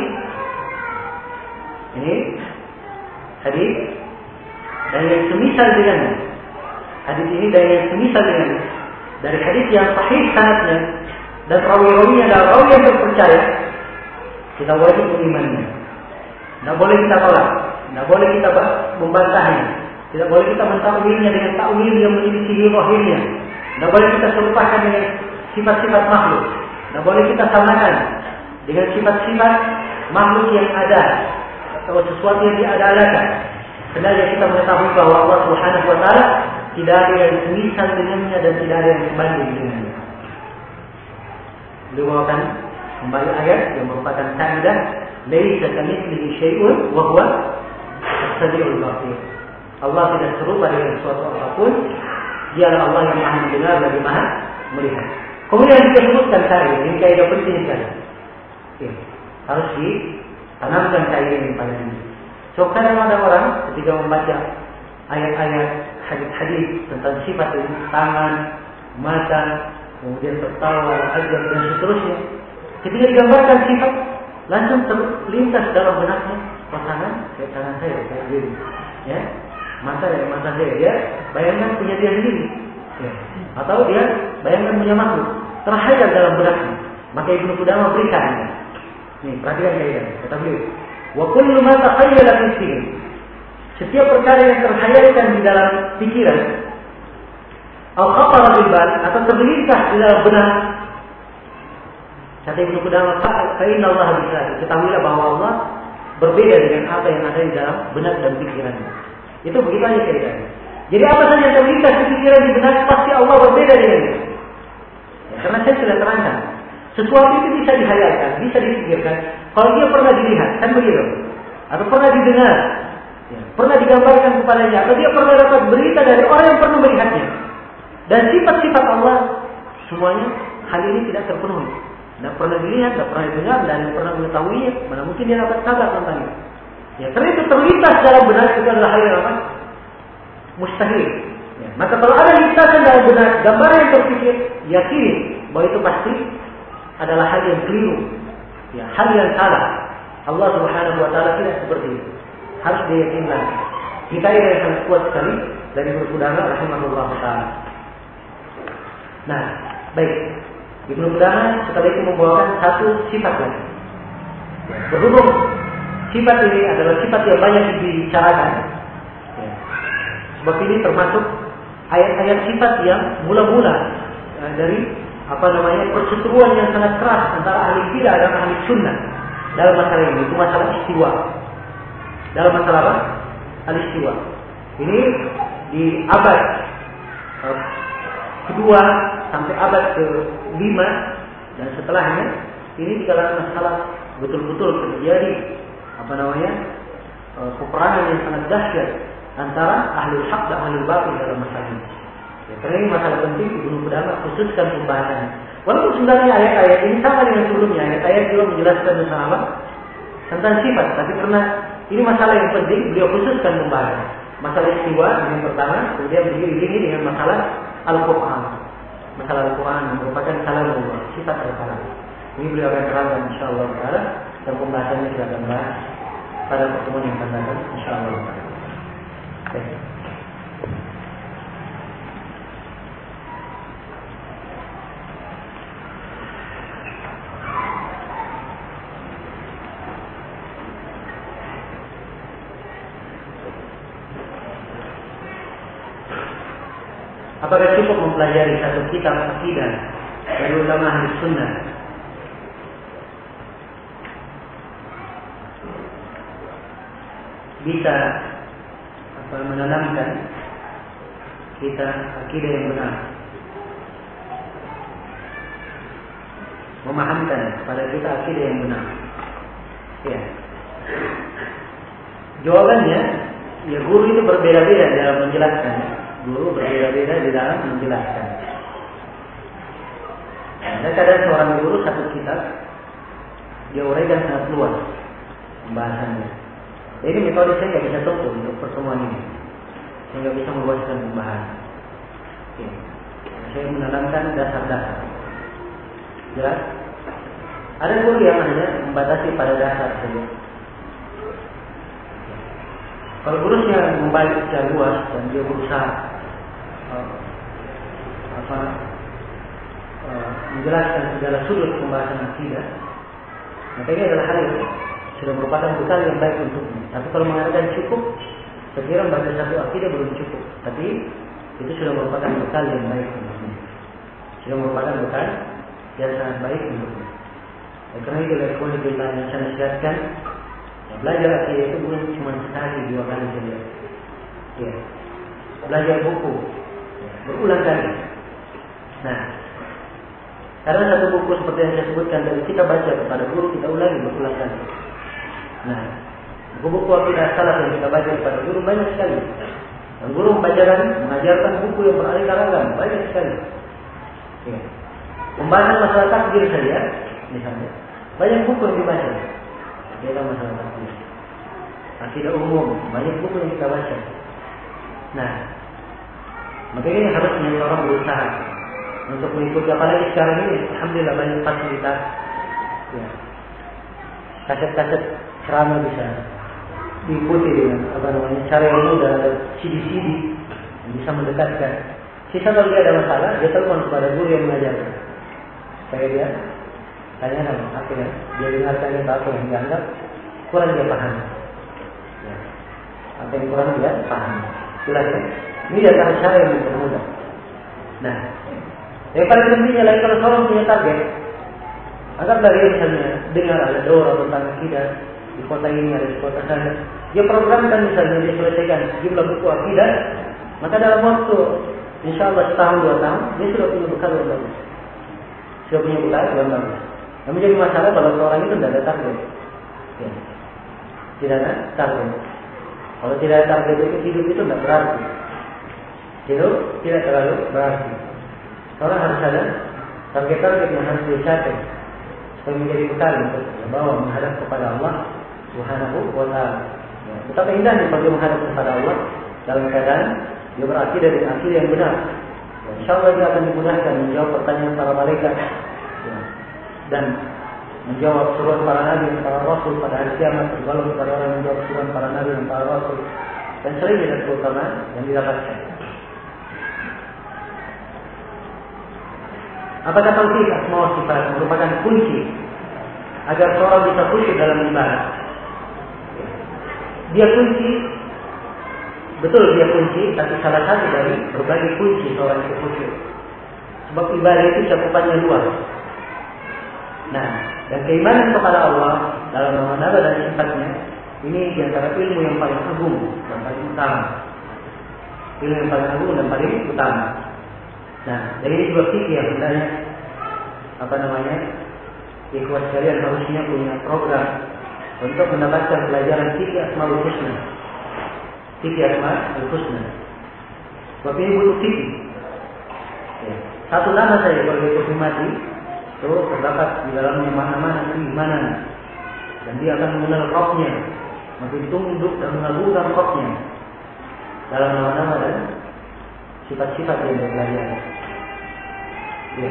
ini hadis dan yang semisal dengannya. Hadis ini dan yang semisal dengannya dari hadis yang sahih sanadnya dan rawi-rawinya adalah rawi yang terpercaya, kita wajib mengimaninya. Tidak boleh kita tolak, tidak boleh kita membantahnya, tidak boleh kita mentakwilnya dengan takwil yang menyelisihi zahirnya, tidak boleh kita serupakan dengan sifat-sifat makhluk, tidak boleh kita samakan dengan sifat-sifat makhluk yang ada atau sesuatu yang diada-adakan. Sebenarnya kita mengetahui bahwa Allah Subhanahu wa taala tidak ada yang semisal dengannya dan tidak ada yang sebanding dengannya. Beliau bawakan kembali ayat yang merupakan kaidah, laisa kamitslihi syai'un wa huwa as-sami'ul basir. Allah tidak serupa dengan sesuatu apapun. Dialah Allah yang Maha mendengar lagi Maha melihat. Kemudian disebutkan tadi, ini kaidah penting sekali. Ya, harus ditanamkan kaidah ini pada diri. So, kadang ada orang ketika membaca ayat-ayat hadis-hadis tentang sifat ini, tangan, mata, kemudian tertawa, ajab dan seterusnya. Ketika digambarkan sifat, langsung terlintas dalam benaknya pasangan kayak tangan saya, kayak diri, ya, mata dari mata saya, dia bayangkan punya dia sendiri, ya. Atau dia bayangkan punya makhluk, terhayal dalam benaknya. Maka Ibnu Qudamah berikan ini. Nih, perhatikan kaidah. Kata beliau, wa kullu ma takhayyala fi dhihn. Setiap perkara yang terhayalkan di dalam pikiran, atau khatara bil bal, atau terlintas di dalam benak. Kata Ibnu Qudamah, fa inna Allah bisa. Ketahuilah bahwa Allah berbeda dengan apa yang ada di dalam benak dan pikirannya. Itu begitu aja kaidahnya. Jadi apa saja yang terlintas di pikiran di benak, pasti Allah berbeda dengannya. Ya, karena saya sudah terangkan, sesuatu itu bisa dihayalkan, bisa dipikirkan. Kalau dia pernah dilihat, kan begitu? Atau pernah didengar, ya, pernah digambarkan kepadanya, atau dia pernah dapat berita dari orang yang pernah melihatnya. Dan sifat-sifat Allah semuanya hal ini tidak terpenuhi. Tidak pernah dilihat, tidak pernah didengar, dan yang pernah mengetahuinya, mana mungkin dia dapat kabar tentangnya. Ya, karena itu terlintas dalam benak itu adalah hal yang apa? Mustahil. Ya, maka kalau ada lintasan dalam benak, gambar yang terpikir, yakini bahwa itu pasti adalah hal yang keliru, ya, hal yang salah. Allah Subhanahu wa taala tidak seperti itu. Harus diyakinkan. Kita ini yang sangat kuat sekali dari Ibnu Qudamah rahimahullah taala. Nah, baik. Ibnu Qudamah setelah itu membawakan satu sifat lagi. Berhubung sifat ini adalah sifat yang banyak dibicarakan, ya, sebab ini termasuk ayat-ayat sifat yang mula-mula ya, dari apa namanya perseteruan yang sangat keras antara ahli bidah dan ahli sunnah dalam masalah ini. Itu masalah istiwa. Dalam masalah apa? Al-istiwa. Ini di abad uh, kedua sampai abad kelima dan setelahnya, ini di kalangan masalah betul-betul terjadi apa namanya uh, peperangan yang sangat dahsyat antara ahli hak dan ahli batil dalam masalah ini. Ya, karena ini masalah penting, Ibnu Qudamah khususkan pembahasannya. Walaupun sebenarnya ayat-ayat ini sama dengan sebelumnya, ayat-ayat juga menjelaskan tentang apa? Tentang sifat. Tapi karena ini masalah yang penting, beliau khususkan pembahasan. Masalah istiwa yang pertama, kemudian diiringi dengan masalah Al-Quran. Masalah Al-Quran yang merupakan kalam Allah, sifat Al-Kalam. Ini beliau akan terangkan insyaAllah ta'ala, dan pembahasannya kita akan bahas pada pertemuan yang akan datang insyaAllah ta'ala. Oke. Apakah cukup mempelajari satu kitab akidah dari ulama ahli sunnah? Bisa apa, menanamkan kita akidah yang benar, memahamkan kepada kita akidah yang benar. Ya. Jawabannya, ya guru itu berbeda-beda dalam menjelaskan. Guru berbeda-beda di dalam menjelaskan. Ada kadang seorang guru satu kitab dia uraikan sangat luas pembahasannya. Jadi metode saya nggak bisa tempuh untuk pertemuan ini. Saya nggak bisa meluaskan pembahasan. Ya. Saya menanamkan dasar-dasar. Jelas? Ada guru yang hanya membatasi pada dasar saja. Kalau gurunya membaca secara luas dan dia berusaha uh, apa, uh, menjelaskan segala sudut pembahasan akidah, maka ini adalah hal yang sudah merupakan bekal yang baik untuknya. Tapi kalau mengatakan cukup, saya kira membaca satu akidah belum cukup. Tapi itu sudah merupakan bekal yang baik untuknya. Sudah merupakan bekal yang sangat baik untuknya. Dan karena itu dari kualitas yang saya nasihatkan, belajar akidah itu bukan cuma sekali dua kali saja. Ya. Belajar buku ya, berulang kali. Nah, karena satu buku seperti yang saya sebutkan dari kita baca kepada guru, kita ulangi berulang kali. Nah, buku-buku akidah salaf yang kita baca kepada guru banyak sekali. Dan guru membacakan, mengajarkan buku yang beraneka ragam banyak sekali. Ya. Pembahasan masalah takdir saja, misalnya, banyak buku yang dibaca. Dalam masalah takdir, akidah umum, banyak buku yang kita baca. Nah, makanya ini harusnya orang berusaha untuk mengikuti. Apalagi sekarang ini, alhamdulillah banyak fasilitas. Ya. Kaset-kaset ceramah bisa diikuti dengan apa namanya cara yang mudah, ada C D C D yang bisa mendekatkan. Sisa kalau dia ada masalah, dia telepon kepada guru yang mengajarkan. Supaya dia tanya nama, akhirnya dia dengarkan itu apa yang dianggap kurang dia paham. Ya. Apa yang kurang dia paham. Itulah ya. Ini adalah cara yang dipermudah. Nah, yang paling pentingnya lagi kalau seorang punya target, anggaplah dia misalnya dengar ada doa tentang akidah di kota ini, ada di kota sana, dia programkan misalnya dia selesaikan jumlah buku akidah, maka dalam waktu insya Allah setahun dua tahun dia sudah punya bekal yang bagus. Sudah punya bekal yang bagus. Yang menjadi masalah kalau seorang itu tidak ada target. Ya. Tidak ada target. Kalau tidak ada target itu hidup itu tidak berarti. Hidup tidak terlalu berarti. Seorang harus ada target-target yang harus dicapai supaya menjadi bekal untuk membawa menghadap kepada Allah Subhanahu wa Ta'ala. Ya. Betapa indahnya bagi menghadap kepada Allah dalam keadaan dia berakidah dengan akidah yang benar. Ya, insya Allah dia akan dimudahkan menjawab pertanyaan para malaikat. Ya. Dan menjawab seruan para nabi dan para rasul pada hari kiamat, tergolong kepada orang yang menjawab seruan para nabi dan para rasul, dan seringnya dan keutamaan yang didapatkan. Apakah tauhid asma wa sifat merupakan kunci agar seorang bisa khusyuk dalam ibadah? Dia kunci, betul dia kunci, tapi salah satu dari berbagai kunci seorang itu khusyuk. Sebab ibadah itu cakupannya luas. Nah, dan keimanan kepada Allah dalam nama-nama dan sifatnya ini diantara ilmu yang paling agung dan paling utama. Ilmu yang paling agung dan paling utama. Nah, dari ini sebab fikih yang sebenarnya apa namanya, ikhwas sekalian harusnya punya program untuk mendapatkan pelajaran fikih Asmaul Husna. Fikih Asmaul Husna. Sebab ini butuh fikih. Ya. Satu nama saja kalau dikonfirmasi itu terdapat di dalamnya mana-mana keimanan, dan dia akan mengenal Rabbnya, makin tunduk dan mengagungkan Rabbnya dalam nama-nama dan sifat-sifat yang berpelajari. Ya.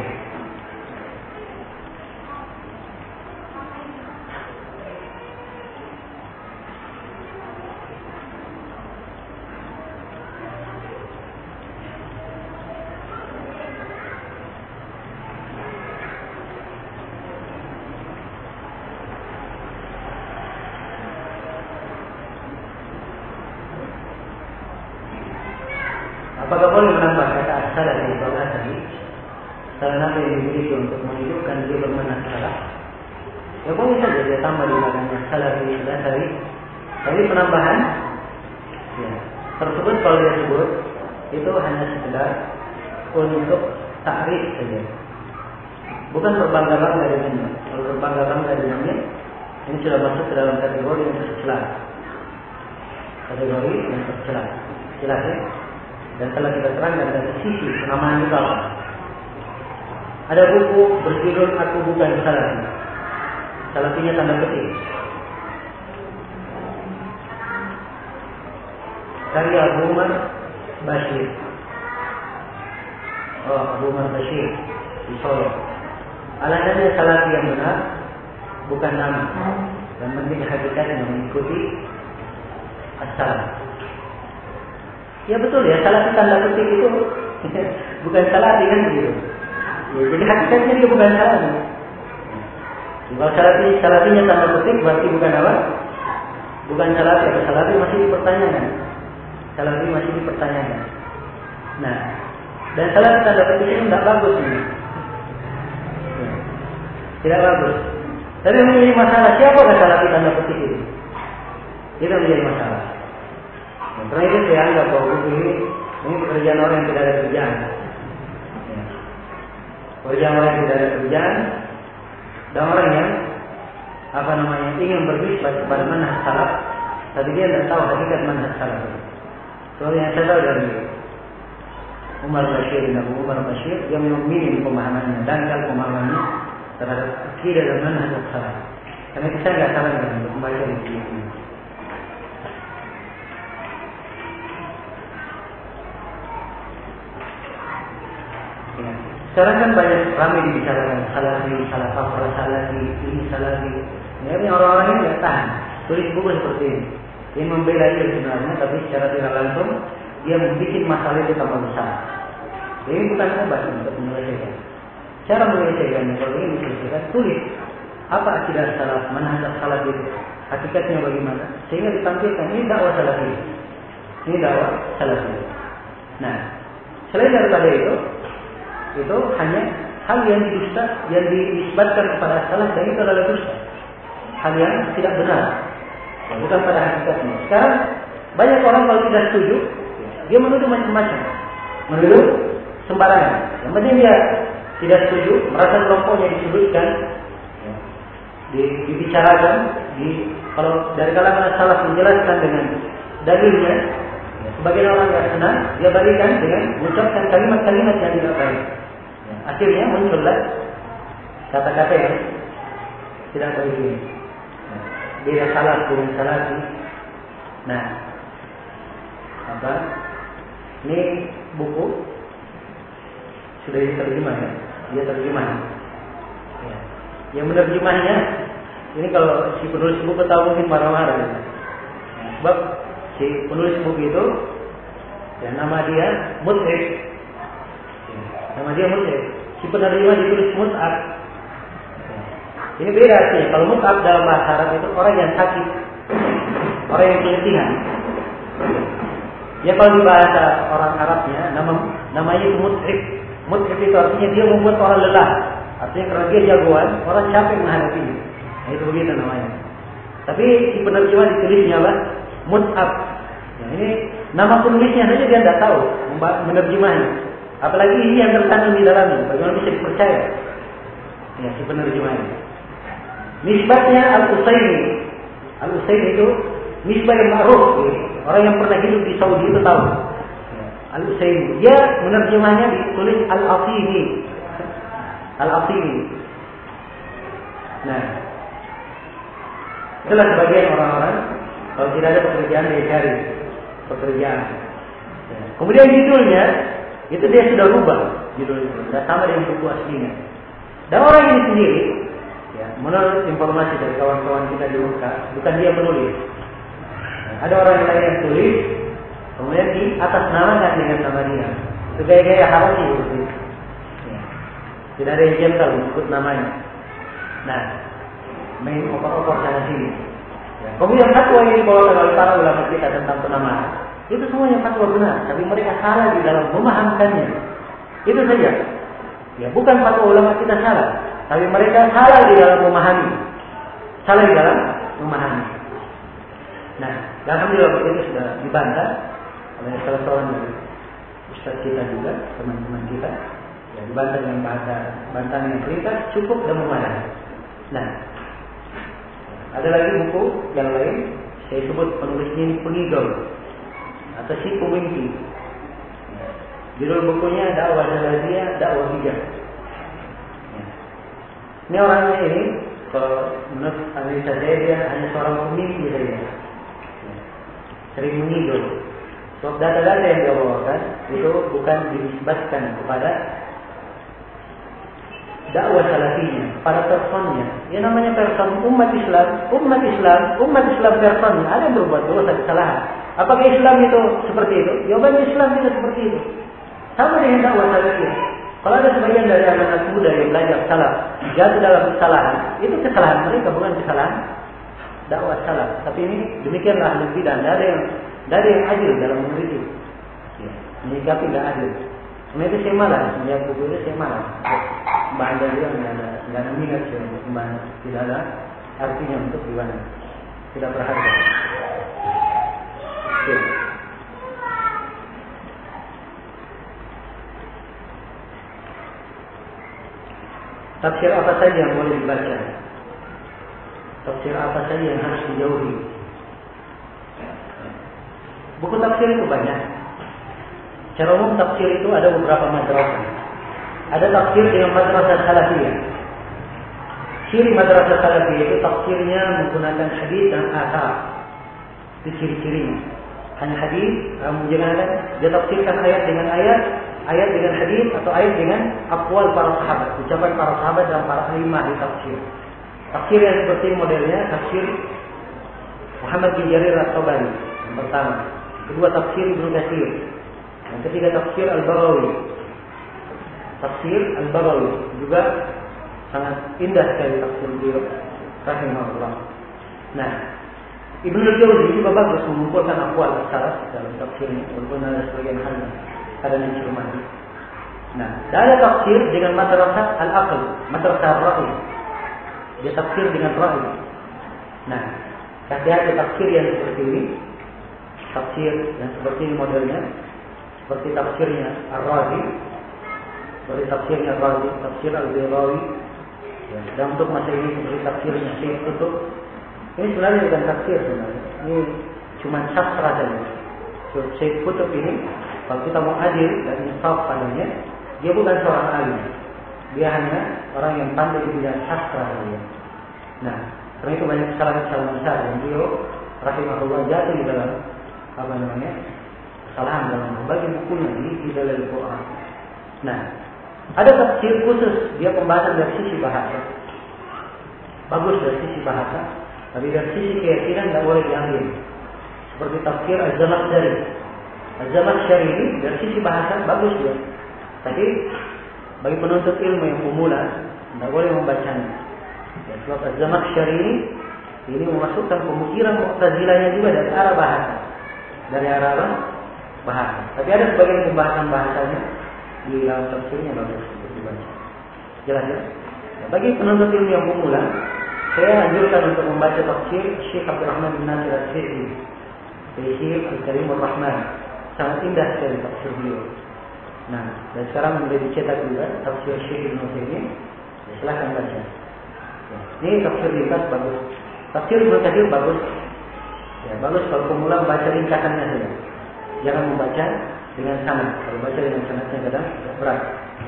Apakah boleh menambah kata as-salafi wal athari, sarana yang dimiliki untuk menunjukkan dia bermanhaj salaf. Ya boleh saja dia tambah di belakangnya salafi wal athari. Tapi penambahan ya, tersebut kalau dia sebut itu hanya sekedar untuk takrif saja. Bukan berbangga-bangga dengannya. Kalau berbangga-bangga dengannya, ini sudah masuk ke dalam kategori yang tercela. Kategori yang tercela. Jelas ya? Dan telah kita terangkan dari sisi penamaan itu apa? Ada buku berjudul Aku Bukan Salafi. Salafinya tanda petik. Karya Abu Umar Bashir. Oh, Abu Umar Bashir di Solo. Alasannya salafi yang benar bukan nama, dan penting hakikatnya mengikuti as-salaf. Ya betul ya, salafi tanda petik itu bukan salafi kan begitu. Ya, jadi hakikatnya dia bukan salafi. Kalau salafi, salafinya tanda petik berarti bukan apa? Bukan salafi, atau salafi masih dipertanyakan. Salafi masih dipertanyakan. Nah, dan salafi tanda petik ini tidak bagus ini. Tidak bagus. Tapi menjadi masalah siapa salafi tanda petik itu? Itu menjadi masalah. Karena itu saya anggap bahwa buku ini ini pekerjaan orang yang tidak ada kerjaan. Ya. Pekerjaan orang yang tidak ada kerjaan dan orang yang apa namanya ingin bernisbat kepada manhaj salaf, tapi dia tidak tahu hakikat manhaj salaf. Soalnya yang saya tahu dari Umar Bashir dan Abu Umar Bashir yang minim pemahamannya dan kalau pemahamannya terhadap akidah dan manhaj salaf. Karena itu saya nggak sarankan untuk membaca buku ini. Ya. Sekarang kan banyak ramai dibicarakan salafi, salah apa, salafi, ini salafi. Ya, ini orang-orang ini nggak tahan tulis buku seperti ini. Dia membela dia sebenarnya, tapi secara tidak langsung dia membuat masalah itu tambah besar. Ini bukan obat untuk menyelesaikan. Cara menyelesaikannya kalau ingin diselesaikan, tulis apa akidah salaf, manhaj salaf itu, hakikatnya bagaimana, sehingga ditampilkan ini dakwah salafi, ini dakwah salafi. Nah, selain daripada itu, itu hanya hal yang didusta, yang dinisbatkan kepada salaf dan itu adalah dusta, hal yang tidak benar, bukan pada hakikatnya. Sekarang banyak orang kalau tidak setuju, dia menuduh macam-macam, menuduh sembarangan. Yang penting dia tidak setuju, merasa kelompoknya disebutkan, dibicarakan, di, kalau dari kalangan salaf menjelaskan dengan dalilnya, sebagian orang yang senang, dia balikan dengan mengucapkan kalimat-kalimat yang tidak baik. Akhirnya muncullah kata-kata yang tidak baik ini. Beda salaf dengan salafi. Nah, apa? Ini buku sudah diterjemah ya, dia terjemah. Ya. Yang menerjemahnya, ini kalau si penulis buku tahu mungkin marah-marah. Ya. Sebab si penulis buku itu, ya, nama dia Mut'ib. Ya. Nama dia Mut'ib. Si penerjemah ditulis Mut'ab. Ya. Ini beda artinya. Kalau Mut'ab dalam bahasa Arab itu orang yang sakit, orang yang keletihan. Ya kalau di bahasa orang Arabnya, nama namanya itu Mut'ib. Mut'ib itu artinya dia membuat orang lelah. Artinya karena dia jagoan, orang capek menghadapinya. Nah, itu begitu namanya. Tapi si penerjemah ditulisnya apa? Mut'ab. Nah, ini nama penulisnya saja dia tidak tahu menerjemahnya. Apalagi ini yang terkandung di dalamnya. Bagaimana bisa dipercaya? Ya, si penerjemahnya. Nisbatnya Al-Utsaimin. Al-Utsaimin itu nisbah yang ma'ruf. Orang yang pernah hidup di Saudi itu tahu. Al-Utsaimin. Dia menerjemahnya ditulis Al-Atini. Al-Atini. Nah, itulah sebagian orang-orang kalau tidak ada pekerjaan dia cari pekerjaan. Ya. Kemudian judulnya itu dia sudah rubah judul itu, tidak sama dengan buku aslinya. Dan orang ini sendiri, ya, menurut informasi dari kawan-kawan kita di Mekah, bukan dia menulis. Nah, ada orang lain yang tulis, kemudian di atas namakan dengan nama dia. Itu gaya-gaya Habashi itu. Ya. Tidak ada yang gentle menyebut namanya. Nah, main opor-opor sana sini. Ya. Kemudian fatwa yang dibawakan oleh para ulama kita tentang penamaan, itu semuanya fatwa benar, tapi mereka salah di dalam memahamikannya. Itu saja. Ya, bukan fatwa ulama kita salah, tapi mereka salah di dalam memahami. Salah di dalam memahami. Nah, alhamdulillah ini sudah dibantah oleh salah seorang dari ustaz kita juga, teman-teman kita. Ya, dibantah dengan bahasa bantahan yang ringkas, cukup dan memadai. Nah, ada lagi buku yang lain, saya sebut penulisnya ini pengigau atau si pemimpi. Judul bukunya Dakwah Salafiyah, Dakwah Bijak. Ya. Ini orangnya ini, kalau menurut analisa saya dia hanya seorang pemimpi saja. Ya. Sering mengigau. So, data-data yang dia bawakan itu bukan dinisbatkan kepada dakwah salafiyah, pada personnya. Yang namanya person umat Islam, umat Islam, umat Islam personnya ada yang berbuat dosa kesalahan. Apakah Islam itu seperti itu? Jawabannya Islam tidak seperti itu. Sama dengan dakwah salafiyah. Kalau ada sebagian dari anak-anak muda yang belajar salaf jatuh dalam kesalahan, itu kesalahan mereka, bukan kesalahan dakwah salaf. Tapi ini demikianlah ahli bidah. Tidak ada yang, tidak ada yang adil dalam mengkritik. Ya, menyikapi tidak adil. Karena itu saya malas, melihat buku itu saya malas. Mbak Anda juga tidak ada, tidak ada minat, tidak ada artinya untuk gimana, tidak berharga. Ya. Tafsir apa saja yang boleh dibaca? Tafsir apa saja yang harus dijauhi? Buku tafsir itu banyak. Secara umum tafsir itu ada beberapa madrasah. Ada tafsir dengan madrasah salafiyah. Ciri madrasah salafiyah itu tafsirnya menggunakan hadis dan athar. Itu ciri-cirinya. Hanya hadis, jangan ada dia tafsirkan ayat dengan ayat, ayat dengan hadis atau ayat dengan aqwal para sahabat, ucapan para sahabat dan para imam di tafsir. Tafsir yang seperti modelnya tafsir Muhammad bin Jarir at-Tabari yang pertama. Kedua tafsir Ibnu Katsir. Yang ketiga tafsir Al-Baghawi. Tafsir Al-Baghawi juga sangat indah sekali tafsir beliau rahimahullah. Nah, Ibnu Al-Jauzi juga bagus mengumpulkan aqwal salaf dalam tafsirnya, walaupun ada sebagian hal ada yang cermati. Nah, ada tafsir dengan madrasah al-aql, madrasah ar-ra'i. Dia tafsir dengan ra'i. Nah, hati-hati tafsir yang seperti ini, tafsir yang seperti ini modelnya, seperti tafsirnya Ar-Razi, seperti tafsirnya Ar-Razi, tafsir Al-Baydawi. Ya, dan untuk masa ini seperti tafsirnya Syekh Qutb. Ini sebenarnya bukan tafsir sebenarnya. Ini cuma sastra saja. So, Syekh Qutb ini, kalau kita mau adil dan insaf padanya, dia bukan seorang alim. Dia hanya orang yang pandai di bidang sastra saja. Nah, karena itu banyak kesalahan-kesalahan besar yang beliau rahimahullah jatuh di dalam apa namanya kesalahan dalam berbagai bukunya di, di dalam Al-Quran. Nah, ada tafsir khusus dia pembahasan dari sisi bahasa, bagus dari sisi bahasa, tapi dari sisi keyakinan tidak boleh diambil. Seperti tafsir Az-Zamakhsyari. Az-Zamakhsyari ini dari sisi bahasa bagus dia, tapi bagi penuntut ilmu yang pemula tidak boleh membacanya. Ya, sebab Az-Zamakhsyari ini ini memasukkan pemikiran Mu'tazilahnya juga dari arah bahasa, dari arah bahasa. Tapi ada sebagian pembahasan bahasanya di dalam tafsirnya bagus untuk dibaca. Jelas ya? Bagi penuntut ilmu yang pemula, saya anjurkan untuk membaca tafsir Syekh Abdul Rahman bin Nasir As-Sa'di, Tafsir Al-Karim Ar-Rahman. Sangat indah sekali tafsir beliau. Nah, dan sekarang sudah dicetak juga tafsir Syekh Ibnu Utsaimin. Silakan baca. Ya, ini tafsir ringkas bagus. Tafsir Ibnu Katsir bagus. Ya, bagus kalau pemula membaca ringkasannya saja. Jangan membaca dengan sanad. Kalau baca dengan sanadnya kadang berat.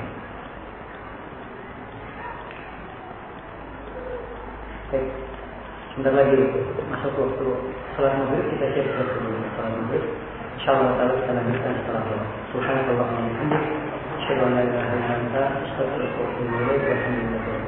Baik, sebentar lagi masuk waktu salat maghrib, kita siap-siap sebelum salat maghrib. Insyaallah taala kita lanjutkan setelah itu. Subhanallah wa bihamdihi, asyhadu an la ilaha illa anta, astaghfiruka wa atubu ilaik.